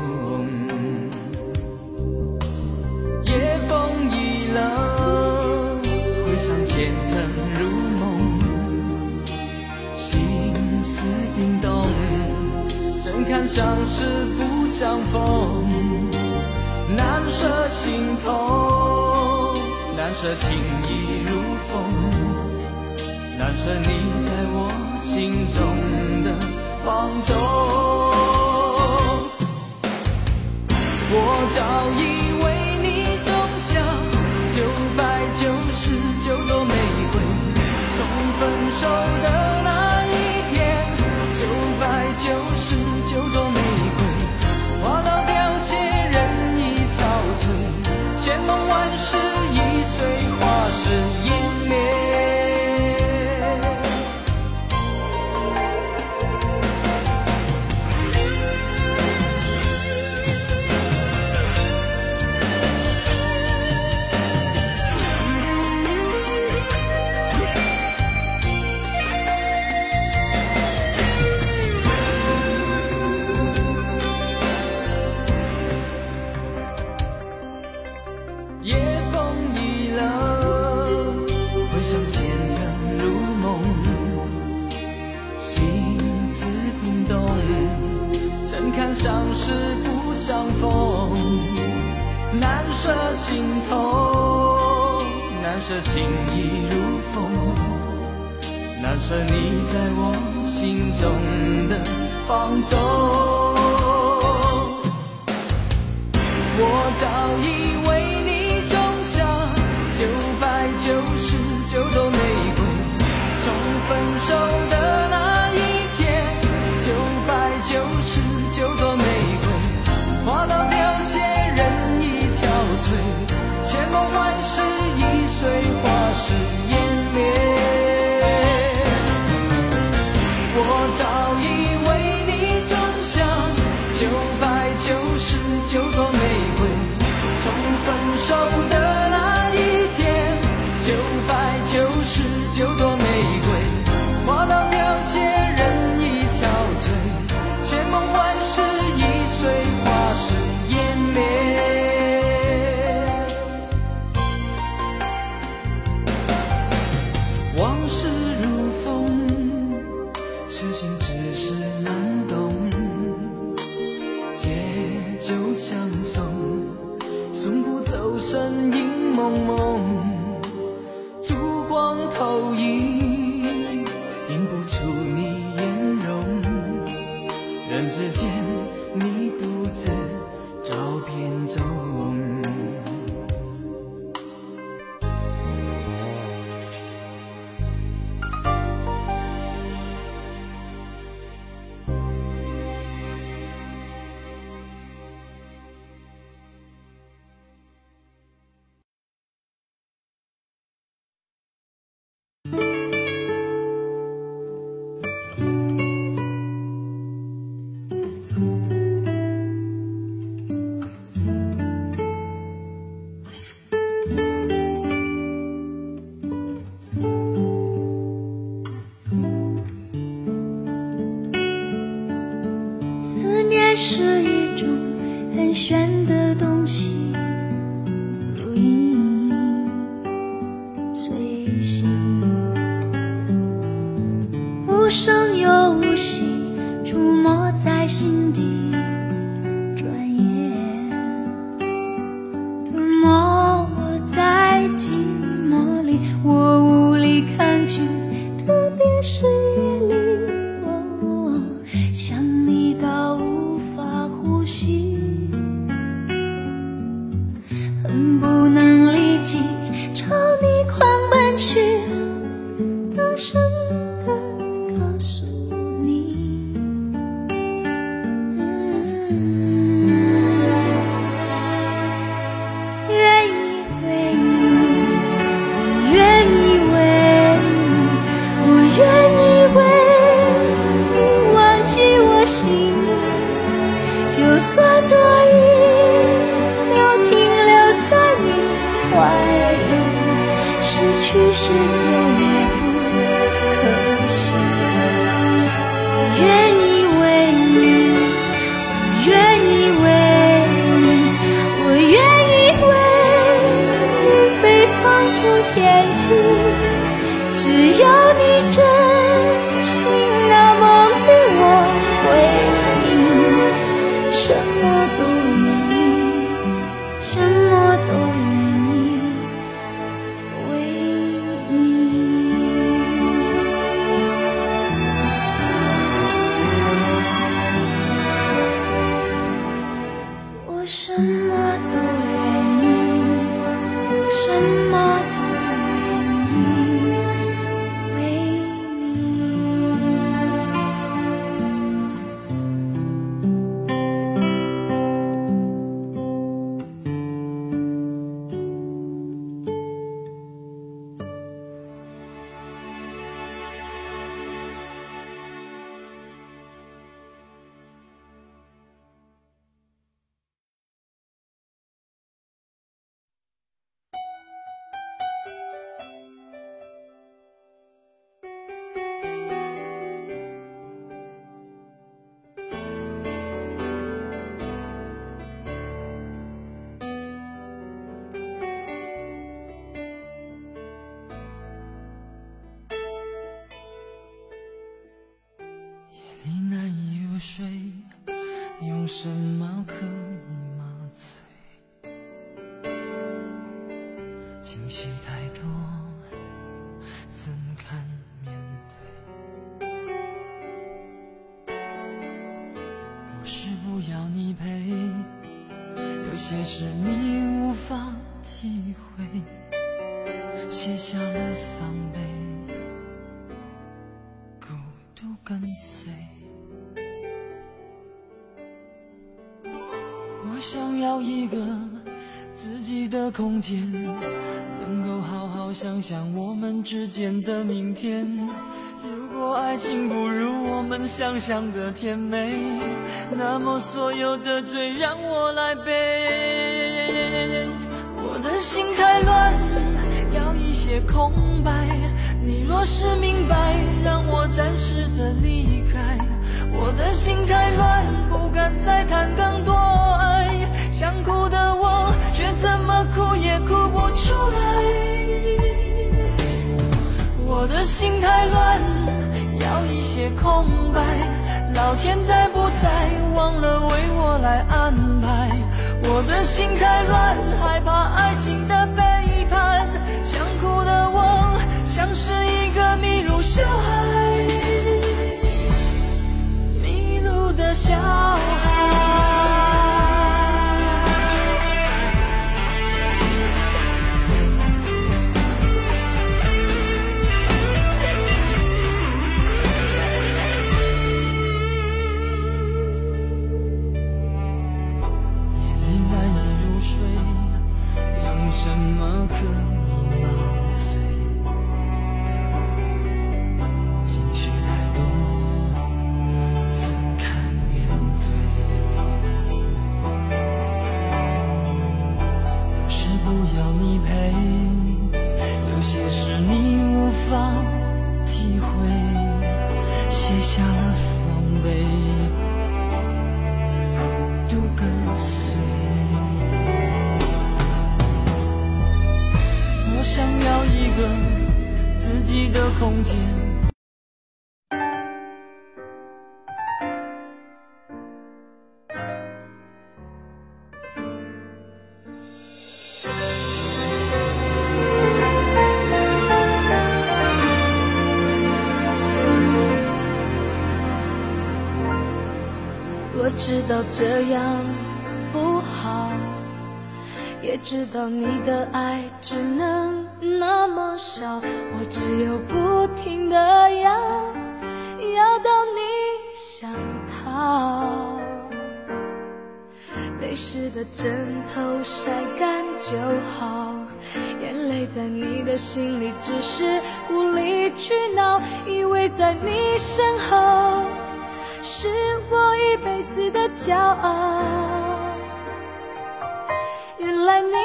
夜风已冷，回想前尘如梦，心思冰冻，怎堪相识不相逢，难舍心痛，难舍情意如风，难舍你在我心中的放纵。我早已为你种下999朵玫瑰，从分手的那一天，999朵玫瑰花到凋谢，人已憔悴，千梦万世易碎，花事湮灭。夜风已冷，回想前尘如梦，心思冰冻，怎堪相识不相逢，难舍心痛，难舍情意如风，难舍你在我心中的放纵。我早已为你种下999朵玫瑰，从分手的那一天，999朵玫瑰花到凋谢，人已憔悴，千梦万世易碎，花事湮灭。我早已为你种下人之间你独自找遍中。 思念是一种很玄的东西，如影随形，无声又无息，出没在心底。转眼吞没我在寂寞里，我无力抗拒，特别是夜里。想你到无法呼吸，恨不能立即朝你狂奔去，大声地告诉你，愿意为你，我愿意为你，我愿意为你忘记我心里，就算多一秒停留在你怀里，失去世界也不可惜。我愿意为你，我愿意为你，我愿意为你被放逐天际，只要你真心那梦与我回应，什么都愿意，什么都愿意为你。我什么都愿意，什么都愿意为你。 你难以入睡，用什么可以麻醉？情绪太多，怎堪面对？不是不要你陪，有些事你无法体会，卸下了防备，孤独跟随。我想要一个自己的空间，能够好好想想我们之间的明天。如果爱情不如我们想象的甜美，那么所有的罪让我来背。我的心太乱，要一些空白，你若是明白，让我暂时的离开。我的心太乱，不敢再谈更多爱，想哭的我却怎么哭也哭不出来。我的心太乱，要一些空白，老天在不在忘了为我来安排。我的心太乱，害怕爱情的背叛，想哭的我像是一个迷路小孩，迷路的小卸下了防备，孤独跟随。我想要一个自己的空间， 我知道这样不好，也知道你的爱只能那么少，我只有不停地要到你想逃。泪湿的枕头晒干就好，眼泪在你的心里只是无理取闹，以为在你身后是我一辈子的骄傲。原来你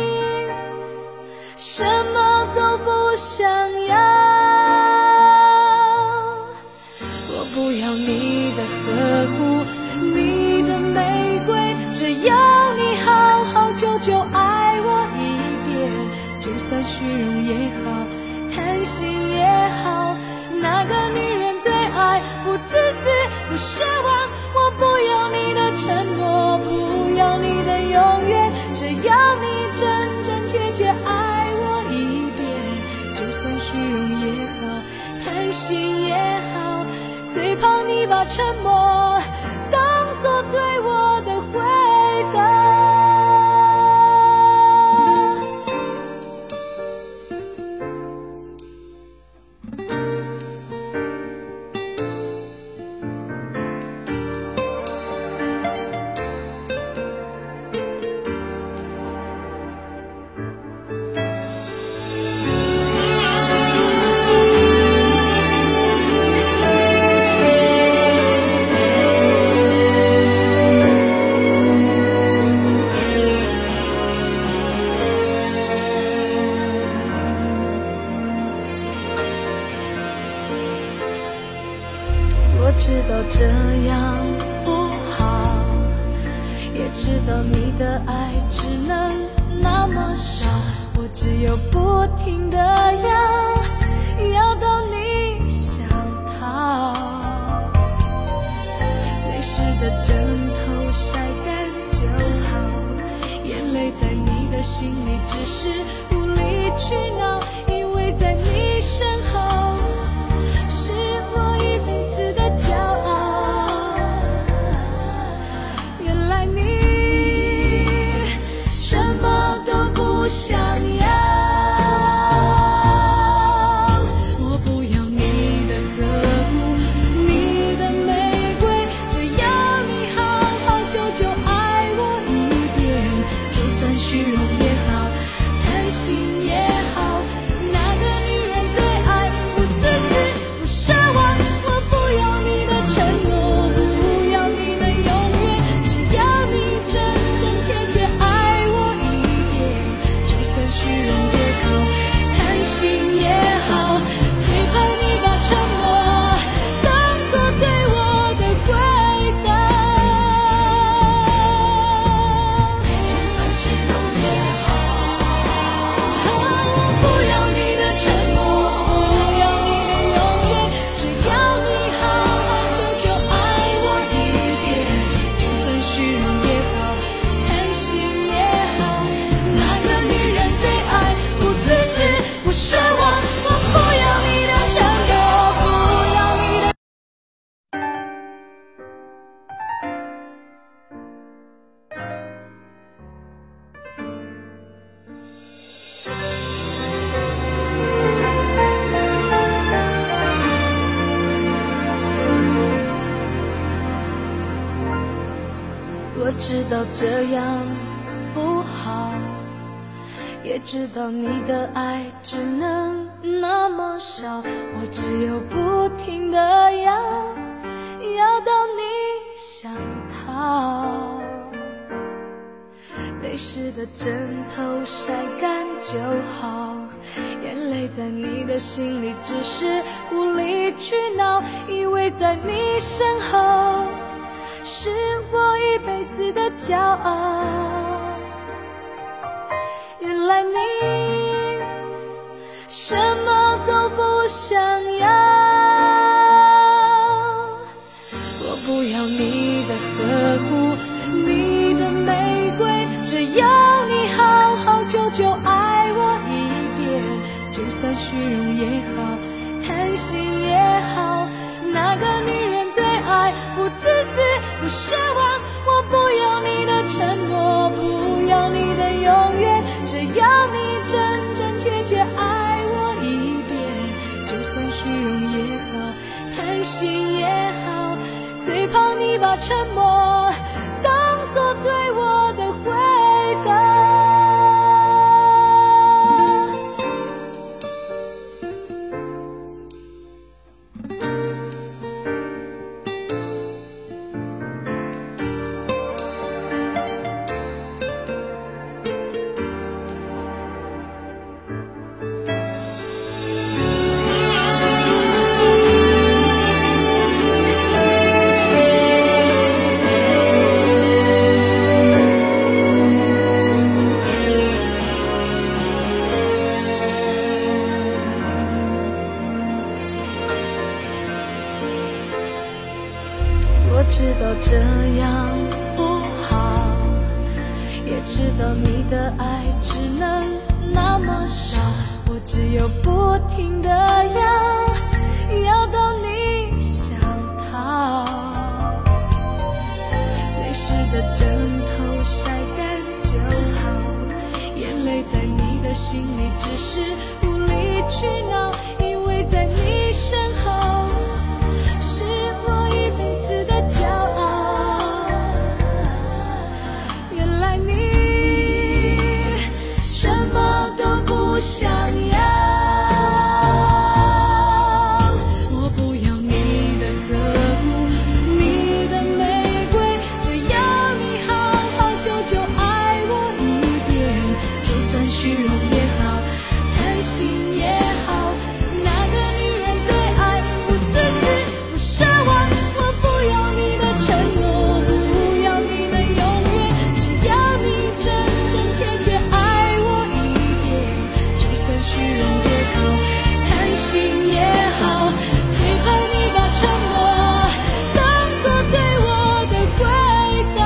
什么都不想要，我不要你的呵护，你的玫瑰，只要你好好久久爱我一遍，就算虚荣也好，贪心也好，那个女人对爱不自私不奢望，我不要你的承诺，不要你的永远，只要你真真切切爱我一遍，就算虚荣也好，贪心也好，最怕你把沉默当作对我的回答。我知道这样不好，也知道你的爱只能那么少，我只有不停地要到你想逃。泪湿的枕头晒干就好，眼泪在你的心里只是无理取闹，因为在你身后是我一辈子的骄傲。原来你什么都不想要，我不要你的呵护，你的玫瑰，只要你好好久久爱我一遍，就算虚荣也好，贪心也好，那个女人对爱不自私不奢望，我不要你的承诺，不要你的永远，只要你真真切切爱我一遍，就算虚荣也好，贪心也好，最怕你把沉默当作对我的回答。我不要你的承诺，不要你的永远，只要你好好久久爱我一遍，就算虚荣也好，贪心也好，那个女人对爱不自私不奢望，我不要你的承诺，不要你的。我知道这样不好，也知道你的爱只能那么少，我只有不停地要到你想逃。泪湿的枕头晒干就好， 眼泪在你的心里只是无理取闹，以为在你身后是我一辈子的骄傲。原来你什么都不想要，我不要你的呵护，你的玫瑰，只要你好好久久爱我一遍，就算虚荣也好，贪心也好，那个女人对爱不自私不奢望，我不要你的承诺，不要你的永远，只要你真真切切爱我一遍，就算虚荣也好，贪心也好，最怕你把沉默当作对我的回答。我知道这样不好，也知道你的爱只能那么少，我只有不停地要到你想逃，泪湿的枕头晒干就好，眼泪在你的心里只是无理取闹，因为在你身后是我一辈子的骄傲。原来你什么都不想要，我不要你的呵护，你的玫瑰，只要你好好久久爱我一遍，就算虚荣也好，贪心也好，那个女人对爱不自私不奢望，我不要你的承诺，不要你的永远，只要你真真切切爱我一遍，就算虚荣也好，贪心也好，最怕你把沉默当作对我的回答。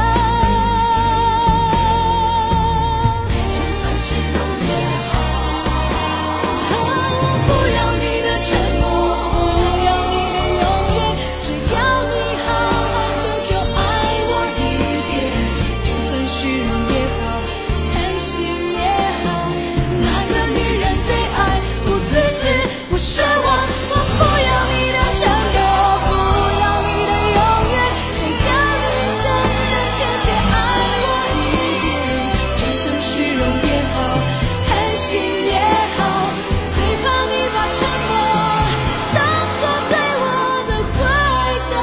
就算虚荣也好，我不要你的承诺，不要你的永远，只要你好好久久爱我一遍，就算虚荣也好，贪心也好，那个女人对爱不自私不奢望，我不要你的承诺，不要你的永远，只要你真真切切爱我一遍，就算虚荣也好，贪心也好，最怕你把沉默当作对我的回答。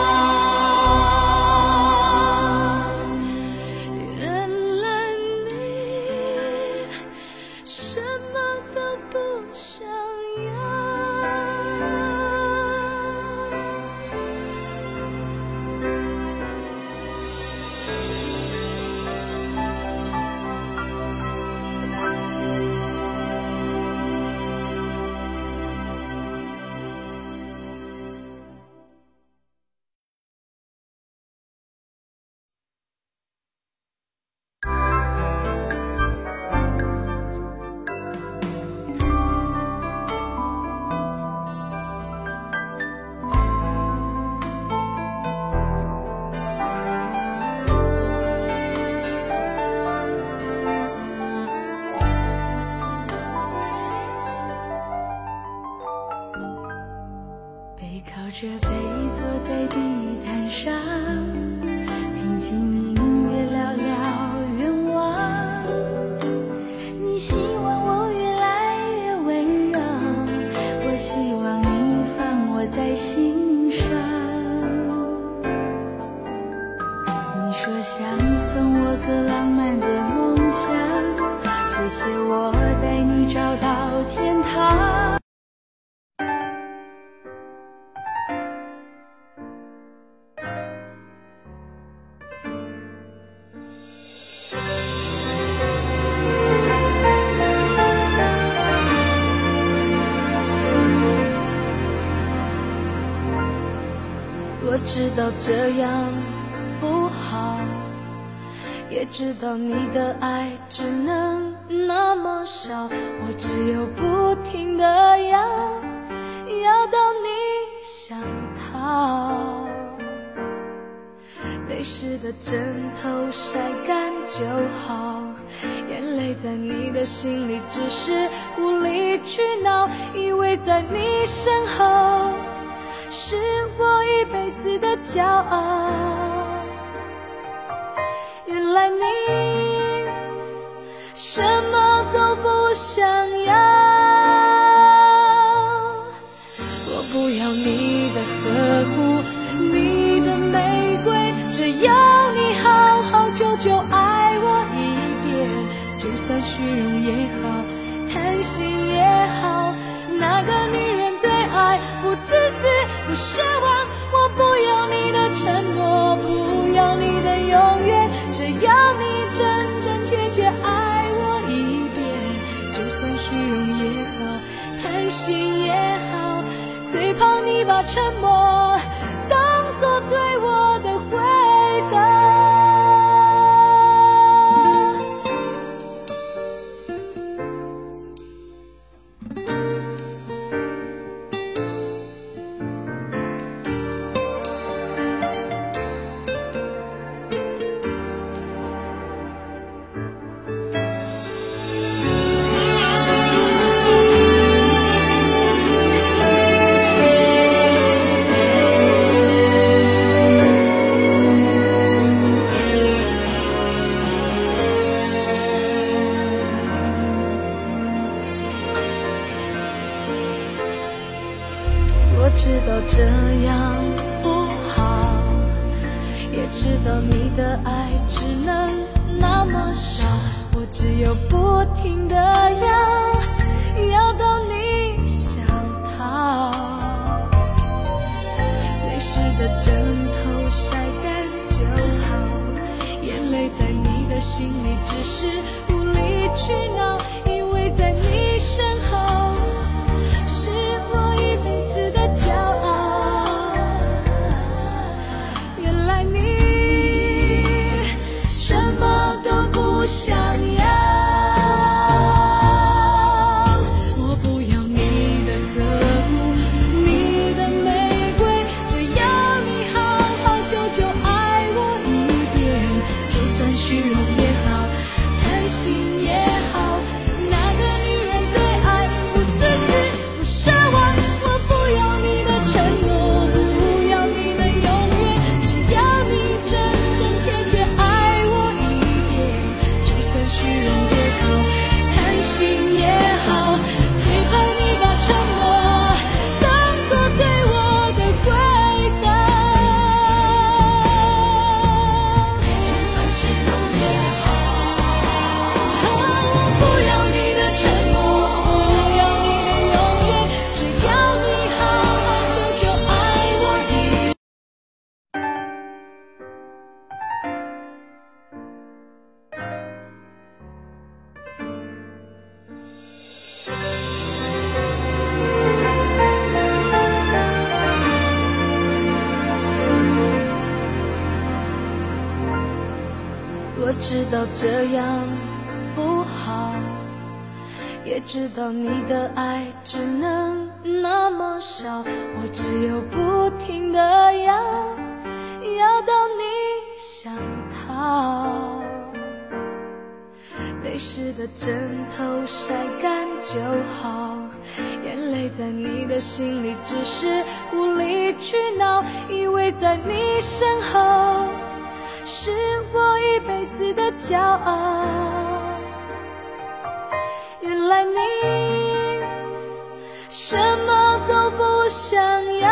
原来你什么都不想要。背靠着背坐在地毯上，听听音乐，聊聊愿望。你希望我越来越温柔，我希望你放我在心上。你说想送我个浪漫的梦想，谢谢我带你找到天堂。 我知道这样不好，也知道你的爱只能那么少，我只有不停地要到你想逃。泪湿的枕头晒干就好，眼泪在你的心里只是无理取闹，以为在你身后是我一辈子的骄傲。原来你什么都不想要，我不要你的呵护，你的玫瑰，只要你好好久久爱我一遍，就算虚荣也好，贪心也好，那个女人对爱不自私不奢望，我不要你的承诺，不要你的永远，只要你真真切切爱我一遍，就算虚荣也好，贪心也好，最怕你把沉默当作对我的回答。我知道这样不好，也知道你的爱只能那么少，我只有不停地要到你想逃。泪湿的枕头晒干就好，眼泪在你的心里只是无理取闹，以为在你身后是我一辈子的骄傲。原来你什么都不想要，我不要你的呵护，你的玫瑰，只要你好好久久爱我一遍，就算虚荣也好，贪心也好，那个女人对爱不自私不奢望，我不要你的承诺，不要你的永远，只要你真真切切爱我一遍，就算虚荣也好，贪心也好，最怕你把沉默当作对我的回答。就算虚荣也好，我不要你的承诺，不要你的永远，只要你好好久久爱我一遍。我知道这样不好，也知道你的爱只能那么少，我只有不停地要到你想逃。泪湿的枕头晒干就好，眼泪在你的心里只是无理取闹，以为在你身后是我一辈子的骄傲。原来你什么都不想要，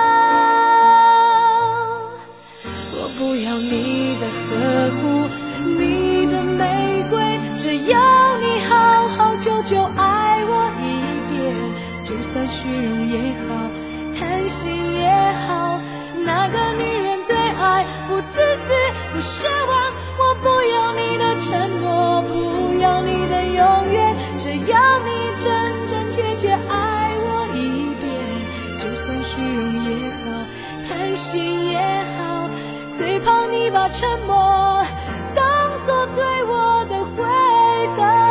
我不要你的呵护，你的玫瑰，只要你好好久久爱我一遍，就算虚荣也好，贪心也好，那个女人对爱不自私不奢望，我不要你的承诺，不要你的永远，只要你真真切切爱我一遍，就算虚荣也好，贪心也好，最怕你把沉默当作对我的回答。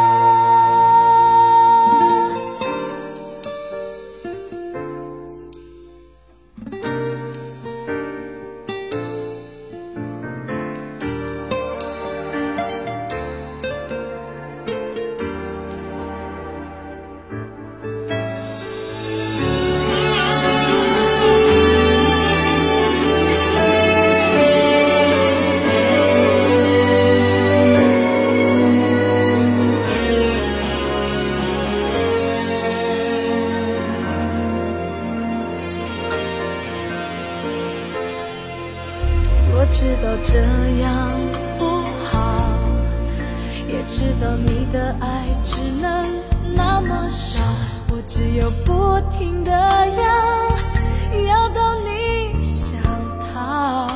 我知道这样不好，也知道你的爱只能那么少，我只有不停地要到你想逃。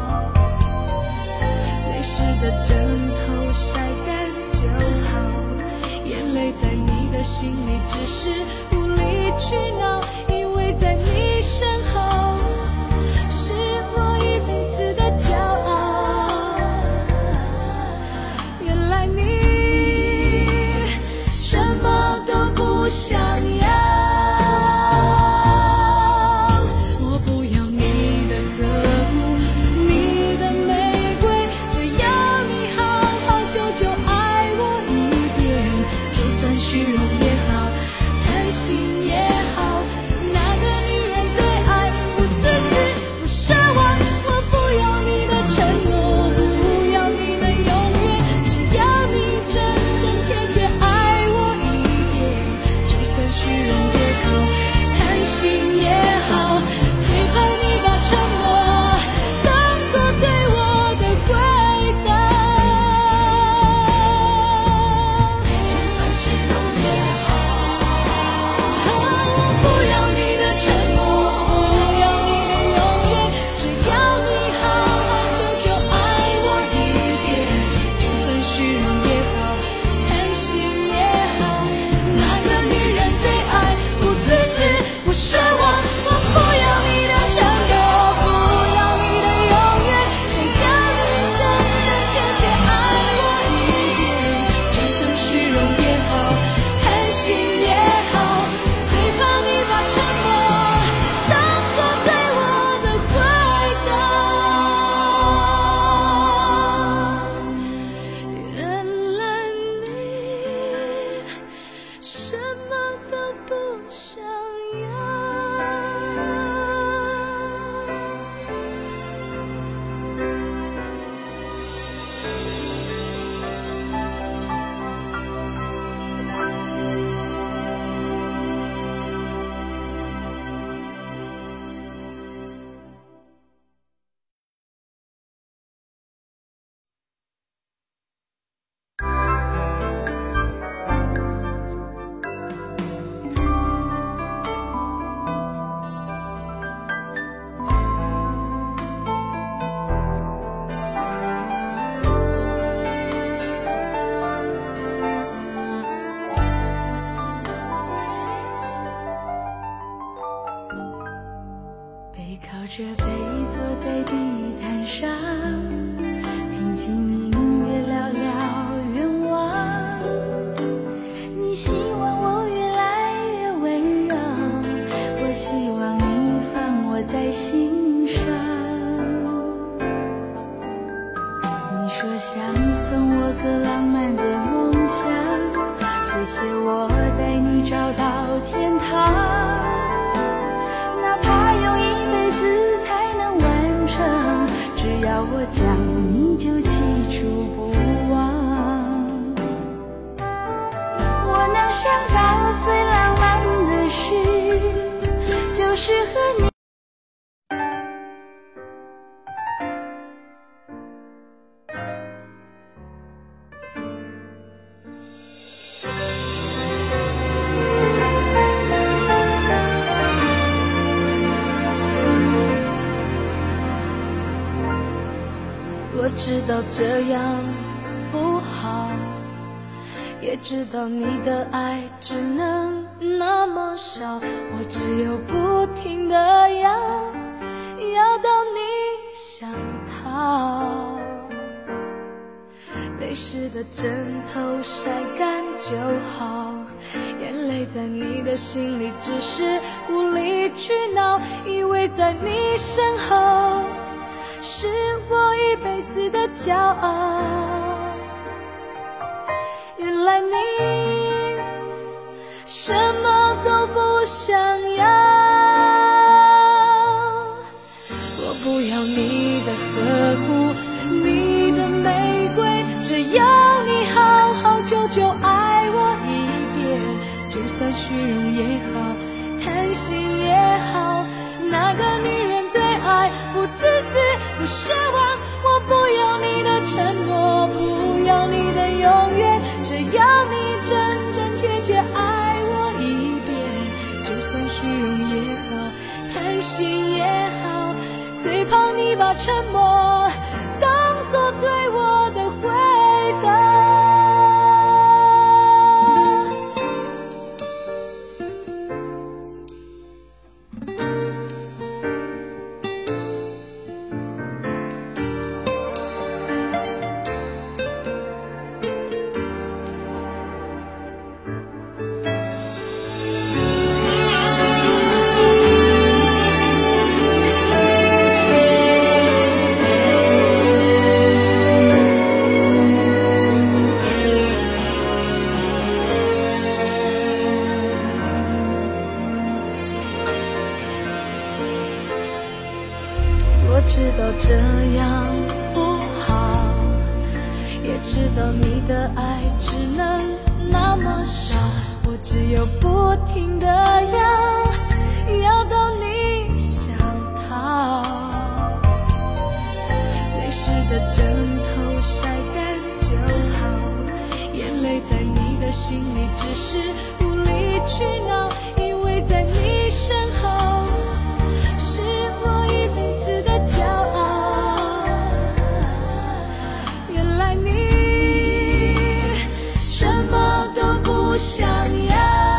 泪湿的枕头晒干就好，眼泪在你的心里只是无理取闹，因为在你身后是我一辈子的骄傲。原来你什么都不想要，我不要你的呵护，你的玫瑰，只要你好好久久爱我一遍，就算虚荣也好，贪心也好，那个女人对爱不自私不奢望，我不要你的承诺，不要你的永远，只要你真真切切爱我一遍，就算虚荣也好，贪心也好，最怕你把沉默当作对我的回答。就算虚荣也好，我不要你的承诺，不要你的永远，只要你好好久久爱我一遍，就算虚荣也好，贪心也好，那个女人对爱不自私不奢望，我不要你的承诺，不要你的永远，只要你真真切切爱我一遍，就算虚荣也好，贪心也好，最怕你把沉默当作对我的回答。原来你什么都不想要。背靠着背坐在地毯上，听听音乐，聊聊愿望。你希望我越来越温柔，我希望你放我在心上。你说想送我个浪漫的梦想，谢谢我带你找到天堂。哪怕用一辈子才能完成，只要我讲你就记住不忘。我能想到最浪漫的事，就是和你我知道这样不好，也知道你的爱只能那么少，我只有不停地要晒干就好，眼泪在你的心里只是无理取闹，以为在你身后是我一辈子的骄傲。原来你什么都不想要，我不要你的呵护，你的玫瑰，只要你好好久久爱我一遍，就算虚荣也好，贪心也好，那个女人对爱不自私不奢望，我不要你的承诺，不要你的永远，只要你真真切切爱我一遍，就算虚荣也好，贪心也好，最怕你把沉默当作对我的回答。我知道这样不好，也知道你的爱只能那么少，我只有不停地要到你想逃。泪湿的枕头晒干就好，眼泪在你的心里只是无理取闹，因为在你身后是我一辈子的骄傲。原来你什么都不想要，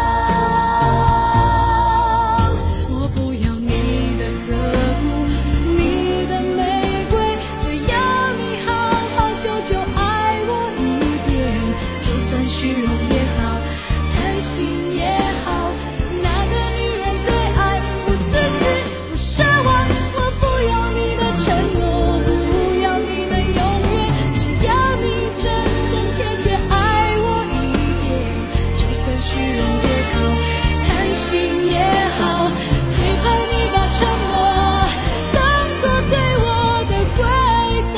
我不要你的呵护，你的玫瑰，只要你好好久久爱我一遍，就算虚荣也好，贪心也好，那个女人对爱不自私不奢望，我不要你的承诺，不要你的永远，只要你真真切切爱我一遍，就算虚荣也好，贪心也好，最怕你把沉默当作对我的回答。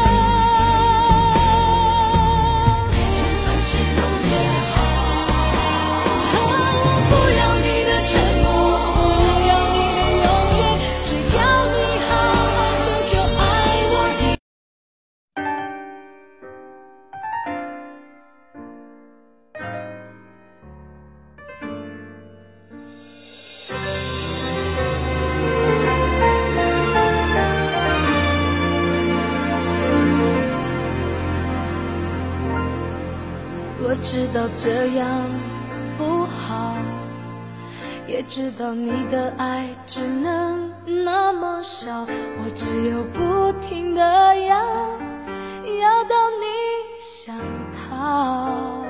就算虚荣也好，我不要你的承诺，不要你的永远，只要你好好久久爱我一遍。我知道这样不好，也知道你的爱只能那么少，我只有不停地要到你想逃。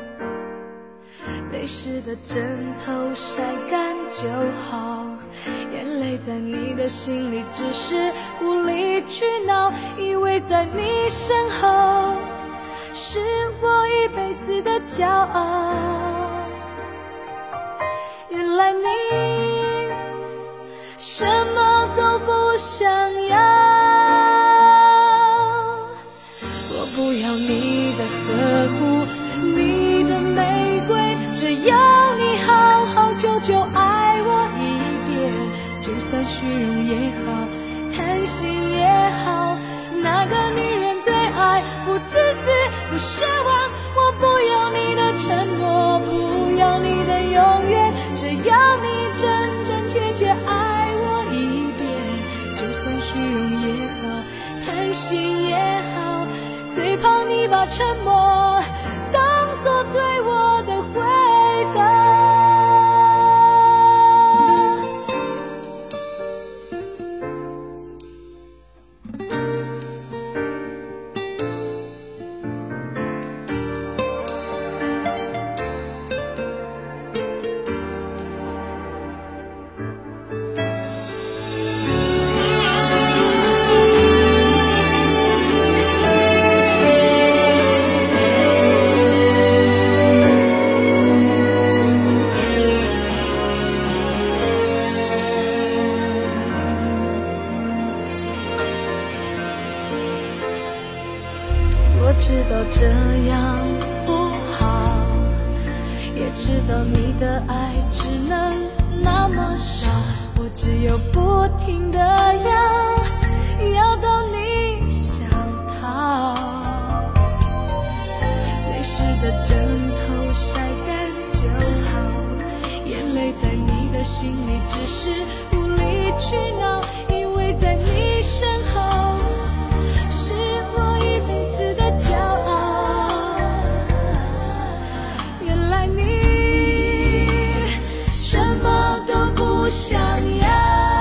泪湿的枕头晒干就好，眼泪在你的心里只是无理取闹，以为在你身后是我一辈子的骄傲。原来你什么都不想要，我不要你的呵护，你的玫瑰，只要你好好久久爱我一遍，就算虚荣也好，贪心也好，那个女人对爱不自私不奢望，我不要你的承诺，不要你的永远，只要你真真切切爱我一遍，就算虚荣也好，贪心也好，最怕你把沉默当作对我的回答。 知道这样不好，也知道你的爱只能那么少，我只有不停地要到你想逃。泪湿的枕头晒干就好，眼泪在你的心里只是无理取闹，因为在你身后是我一辈子的骄傲。原来你什么都不想要，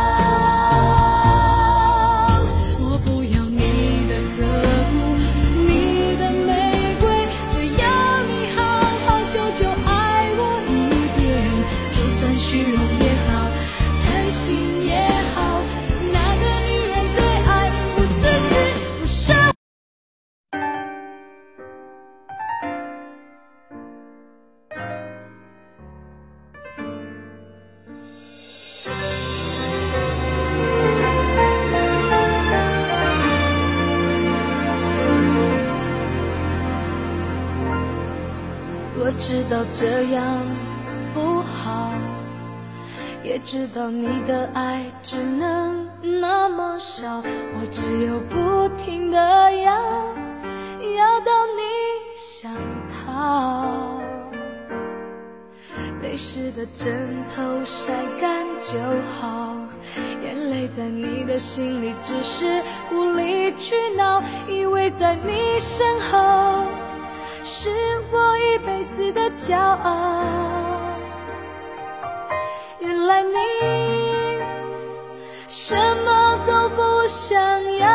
我不要你的呵护，你的玫瑰，只要你好好久久爱我一遍，就算虚荣也好，贪心也好，那个女人对爱不自私不奢望。我知道这样不好，也知道你的爱只能那么少，我只有不停地要到你想逃。泪湿的枕头晒干就好，眼泪在你的心里只是无理取闹，因为在你身后是我一辈子的骄傲。原来你什么都不想要，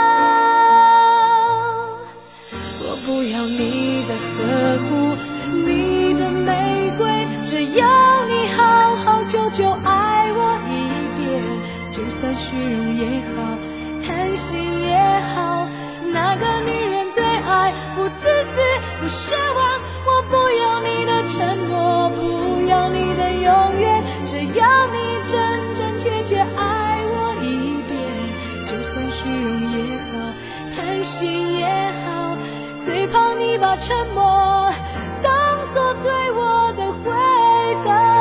我不要你的呵护，你的玫瑰，只要你好好久久爱我一遍，就算虚荣也好，贪心也好，那个女人对爱不自私不奢望，我不要你的承诺，不要你的永远，只要你真真切切爱我一遍，就算虚荣也好，贪心也好，最怕你把沉默当作对我的回答。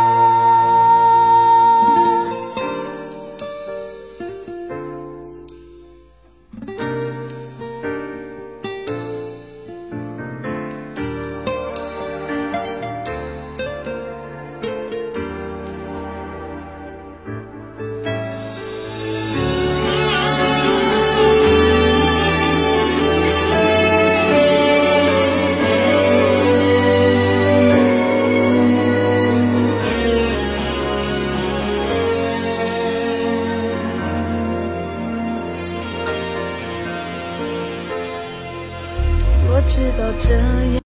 我知道这样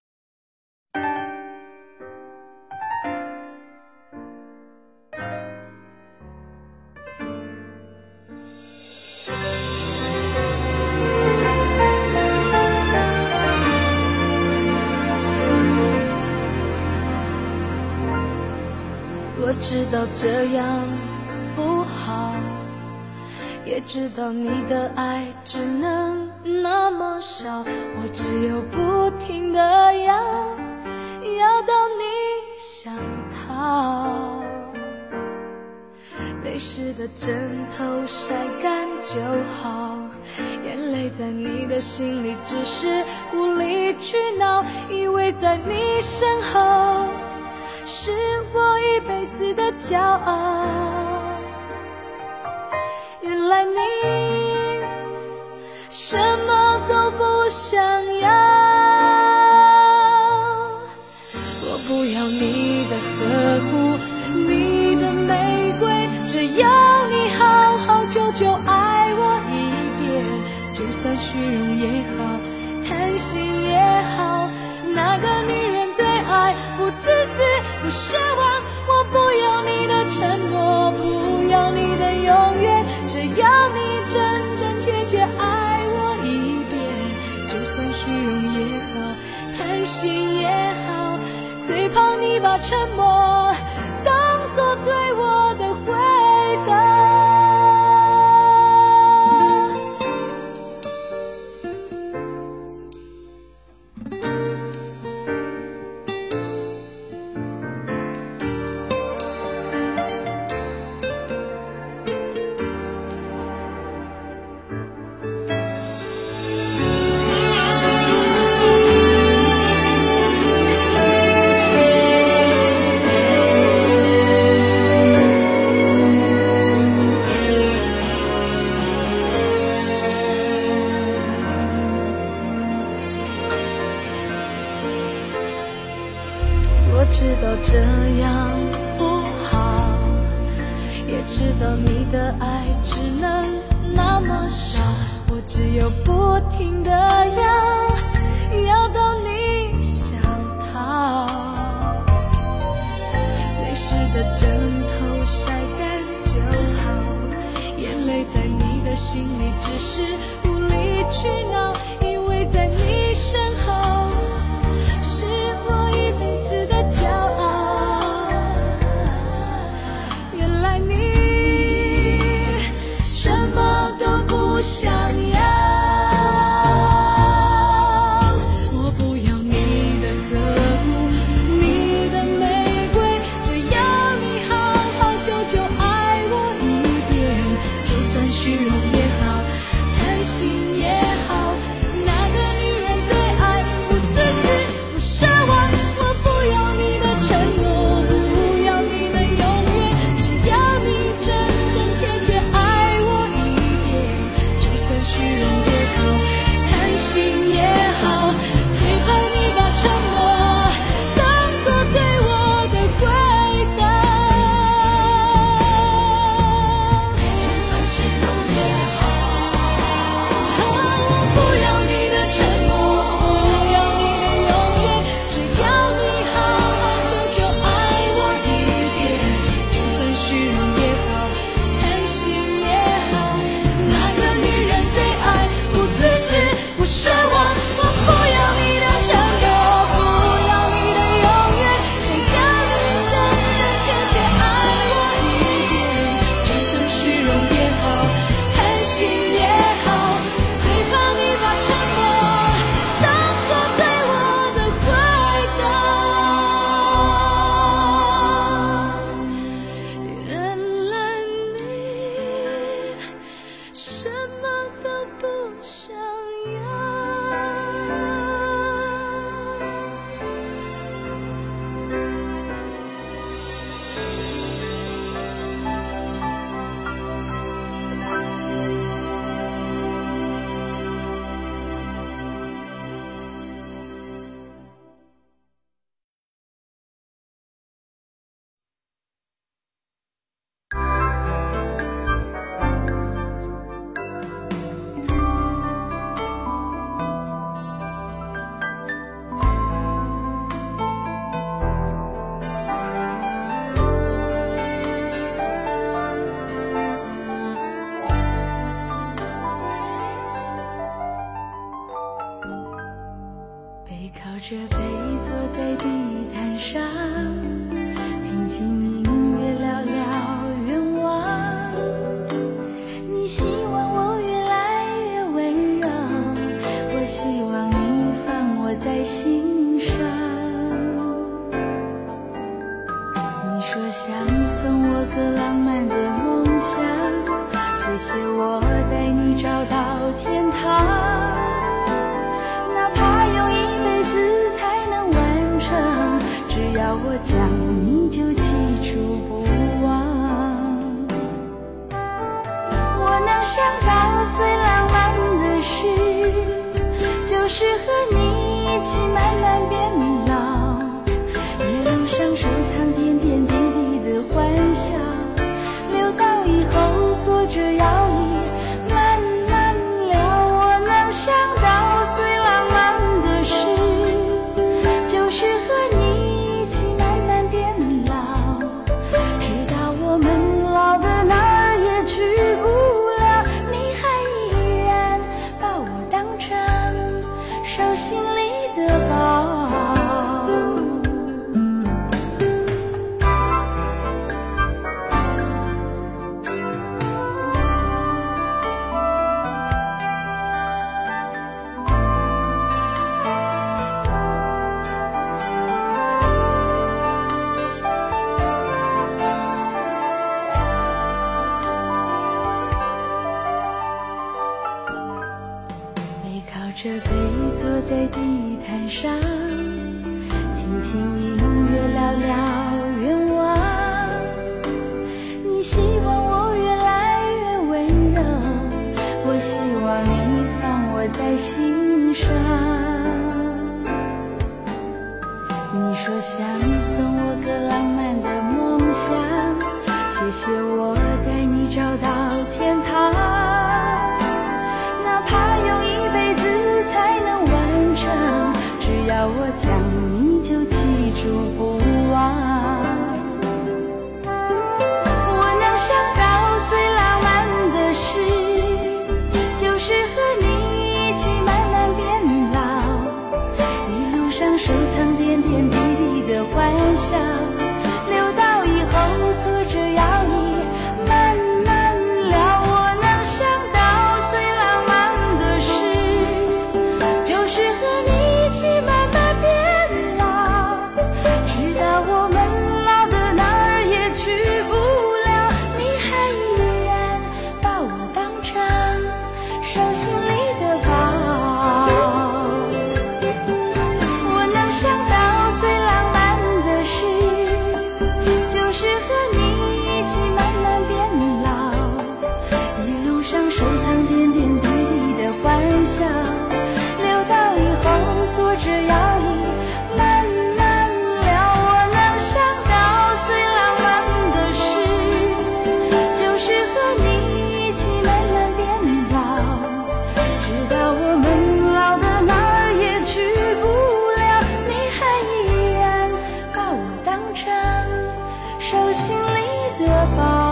我知道这样不好，也知道你的爱只能那么少，我只有不停地要到你想逃。泪湿的枕头晒干就好，眼泪在你的心里只是无理取闹，因为在你身后是我一辈子的骄傲。原来你什么都不想要，我不要你的呵护，你的玫瑰，只要你好好久久爱我一遍，就算虚荣也好，贪心也好，那个女人对爱不自私不奢望，我不要你的承诺，不要你的永远，只要你真真切切爱我一遍，就算虚荣也好，贪心也好，最怕你把沉默当作对我的回答。 知道这样不好，也知道你的爱只能那么少，我只有不停地要到你想逃。泪湿的枕头晒干就好，眼泪在你的心里只是无理取闹，因为在你身后是我一辈子的骄傲。原来你什么都不想要，我不要你的呵护，你的玫瑰，只要你好好久久爱我一遍，就算虚荣也好，贪心也好，那个女人对爱不自私不奢望，我不要你的承诺，不要你的永远，只要你真真切切爱我一遍，就算虚荣也好，贪心也好，最怕你把沉默当作对我的回答。就算虚荣也好，我不要你的沉默，不要你的永远，只要你好好久久爱我一遍，就算虚荣也好，贪心也好，那个女人对爱不自私不奢望，我不要你的承诺，不要你的永远，只要你真真切切爱我一遍，就算虚荣也好，贪心也好，最怕你把沉默当作对我的回答。原来你什么都不想要。背靠着背坐在地毯上，听听音乐聊聊愿望。你希望我越来越温柔，我希望你放我在心上。你说想送我个浪漫的梦想，谢谢我带你找到天堂。哪怕用一辈子才能完成，只要我讲你就记住不忘。我能想到最浪漫的事，就是和你一起慢慢变老，一路上收藏点点滴滴的欢笑，留到以后坐着摇椅慢慢聊。我能想到最浪漫的事，就是和你一起慢慢变老，直到我们老的哪儿也去不了，你还依然把我当成手心里的宝。背靠着背坐在地毯上，听听音乐聊聊愿望。你希望我越来越温柔，我希望你放我在心上。你说想送我个浪漫的梦想，谢谢我带你找到天堂，哪怕用一辈子才能完成，只要我讲你就记住不忘。我能想到最浪漫的事，就是和你一起慢慢变老，一路上收藏点点滴滴的欢笑，留到以后坐着摇椅慢慢聊。我能想到最浪漫的事，就是和你一起慢慢变老，直到我们老的哪儿也去不了，你还依然把我当成手心里的宝。我能想到最浪漫的事，就是和你一起慢慢变老，一路上收藏点点滴滴的欢笑，留到以后坐着摇椅慢慢聊。我能想到最浪漫的事，就是和你一起慢慢变老，直到我们老的哪儿也去不了，你还依然把我当成手心里的宝。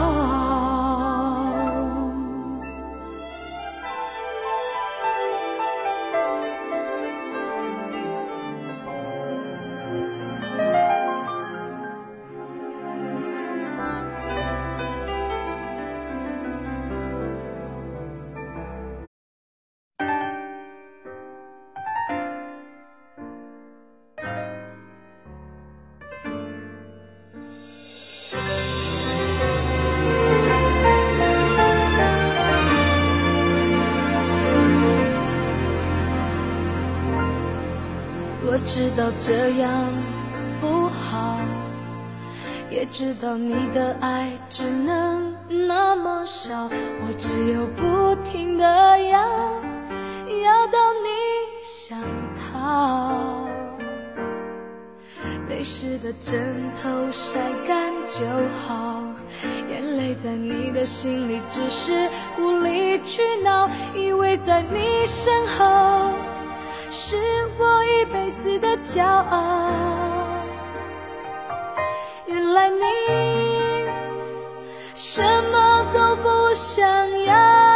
我知道这样不好，也知道你的爱只能那么少，我只有不停地要到你想逃。泪湿的枕头晒干就好，眼泪在你的心里只是无理取闹，以为在你身后是我一辈子的骄傲，原来你什么都不想要。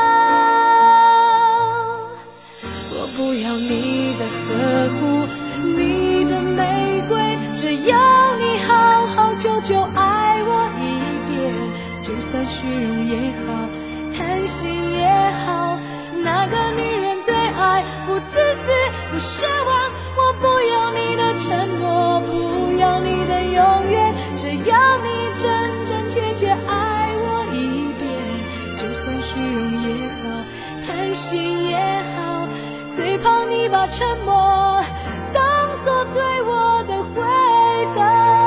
我不要你的呵护，你的玫瑰，只要你好好久久爱我一遍，就算虚荣也好，贪心也好，那个女人对爱不自私不奢望。我不要你的承诺，不要你的永远，只要你真真切切爱我一遍，就算虚荣也好，贪心也好，最怕你把沉默当作对我的回答。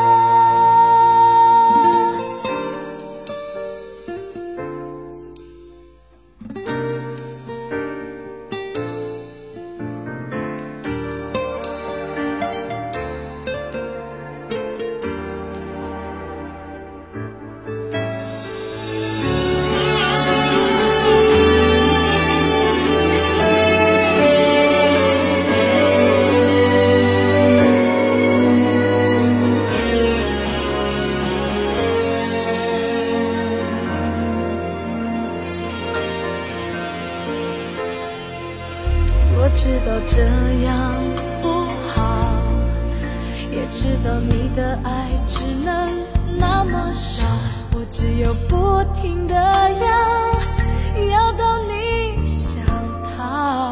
我知道这样不好，也知道你的爱只能那么少，我只有不停地要到你想逃。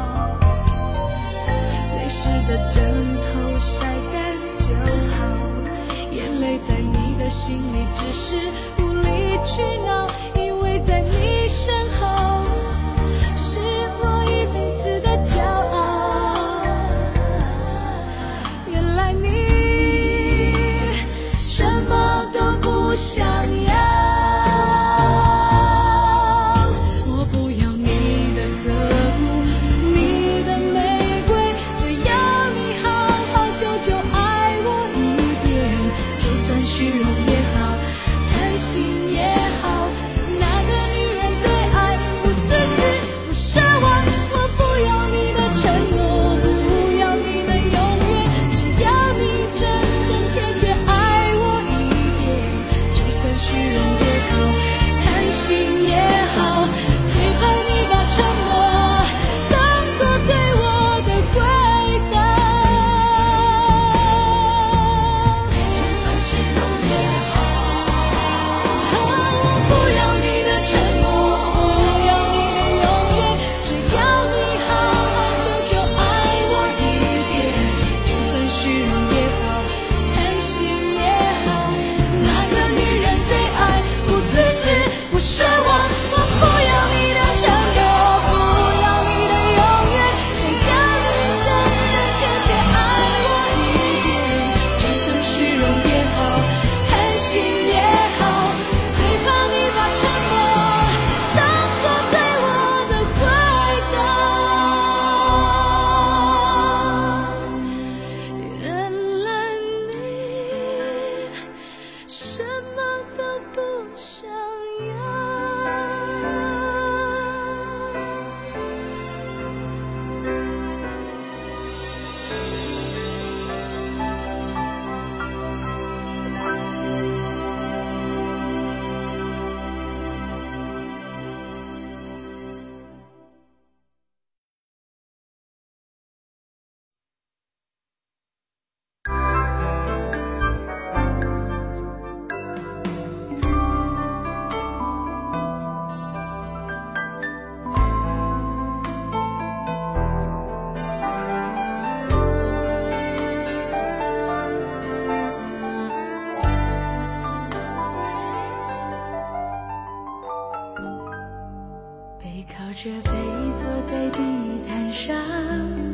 泪湿的枕头晒干就好，眼泪在你的心里只是无理取闹，以为在你身后是我一辈子的骄傲，原来你什么都不想要。 背靠着背坐在地毯上，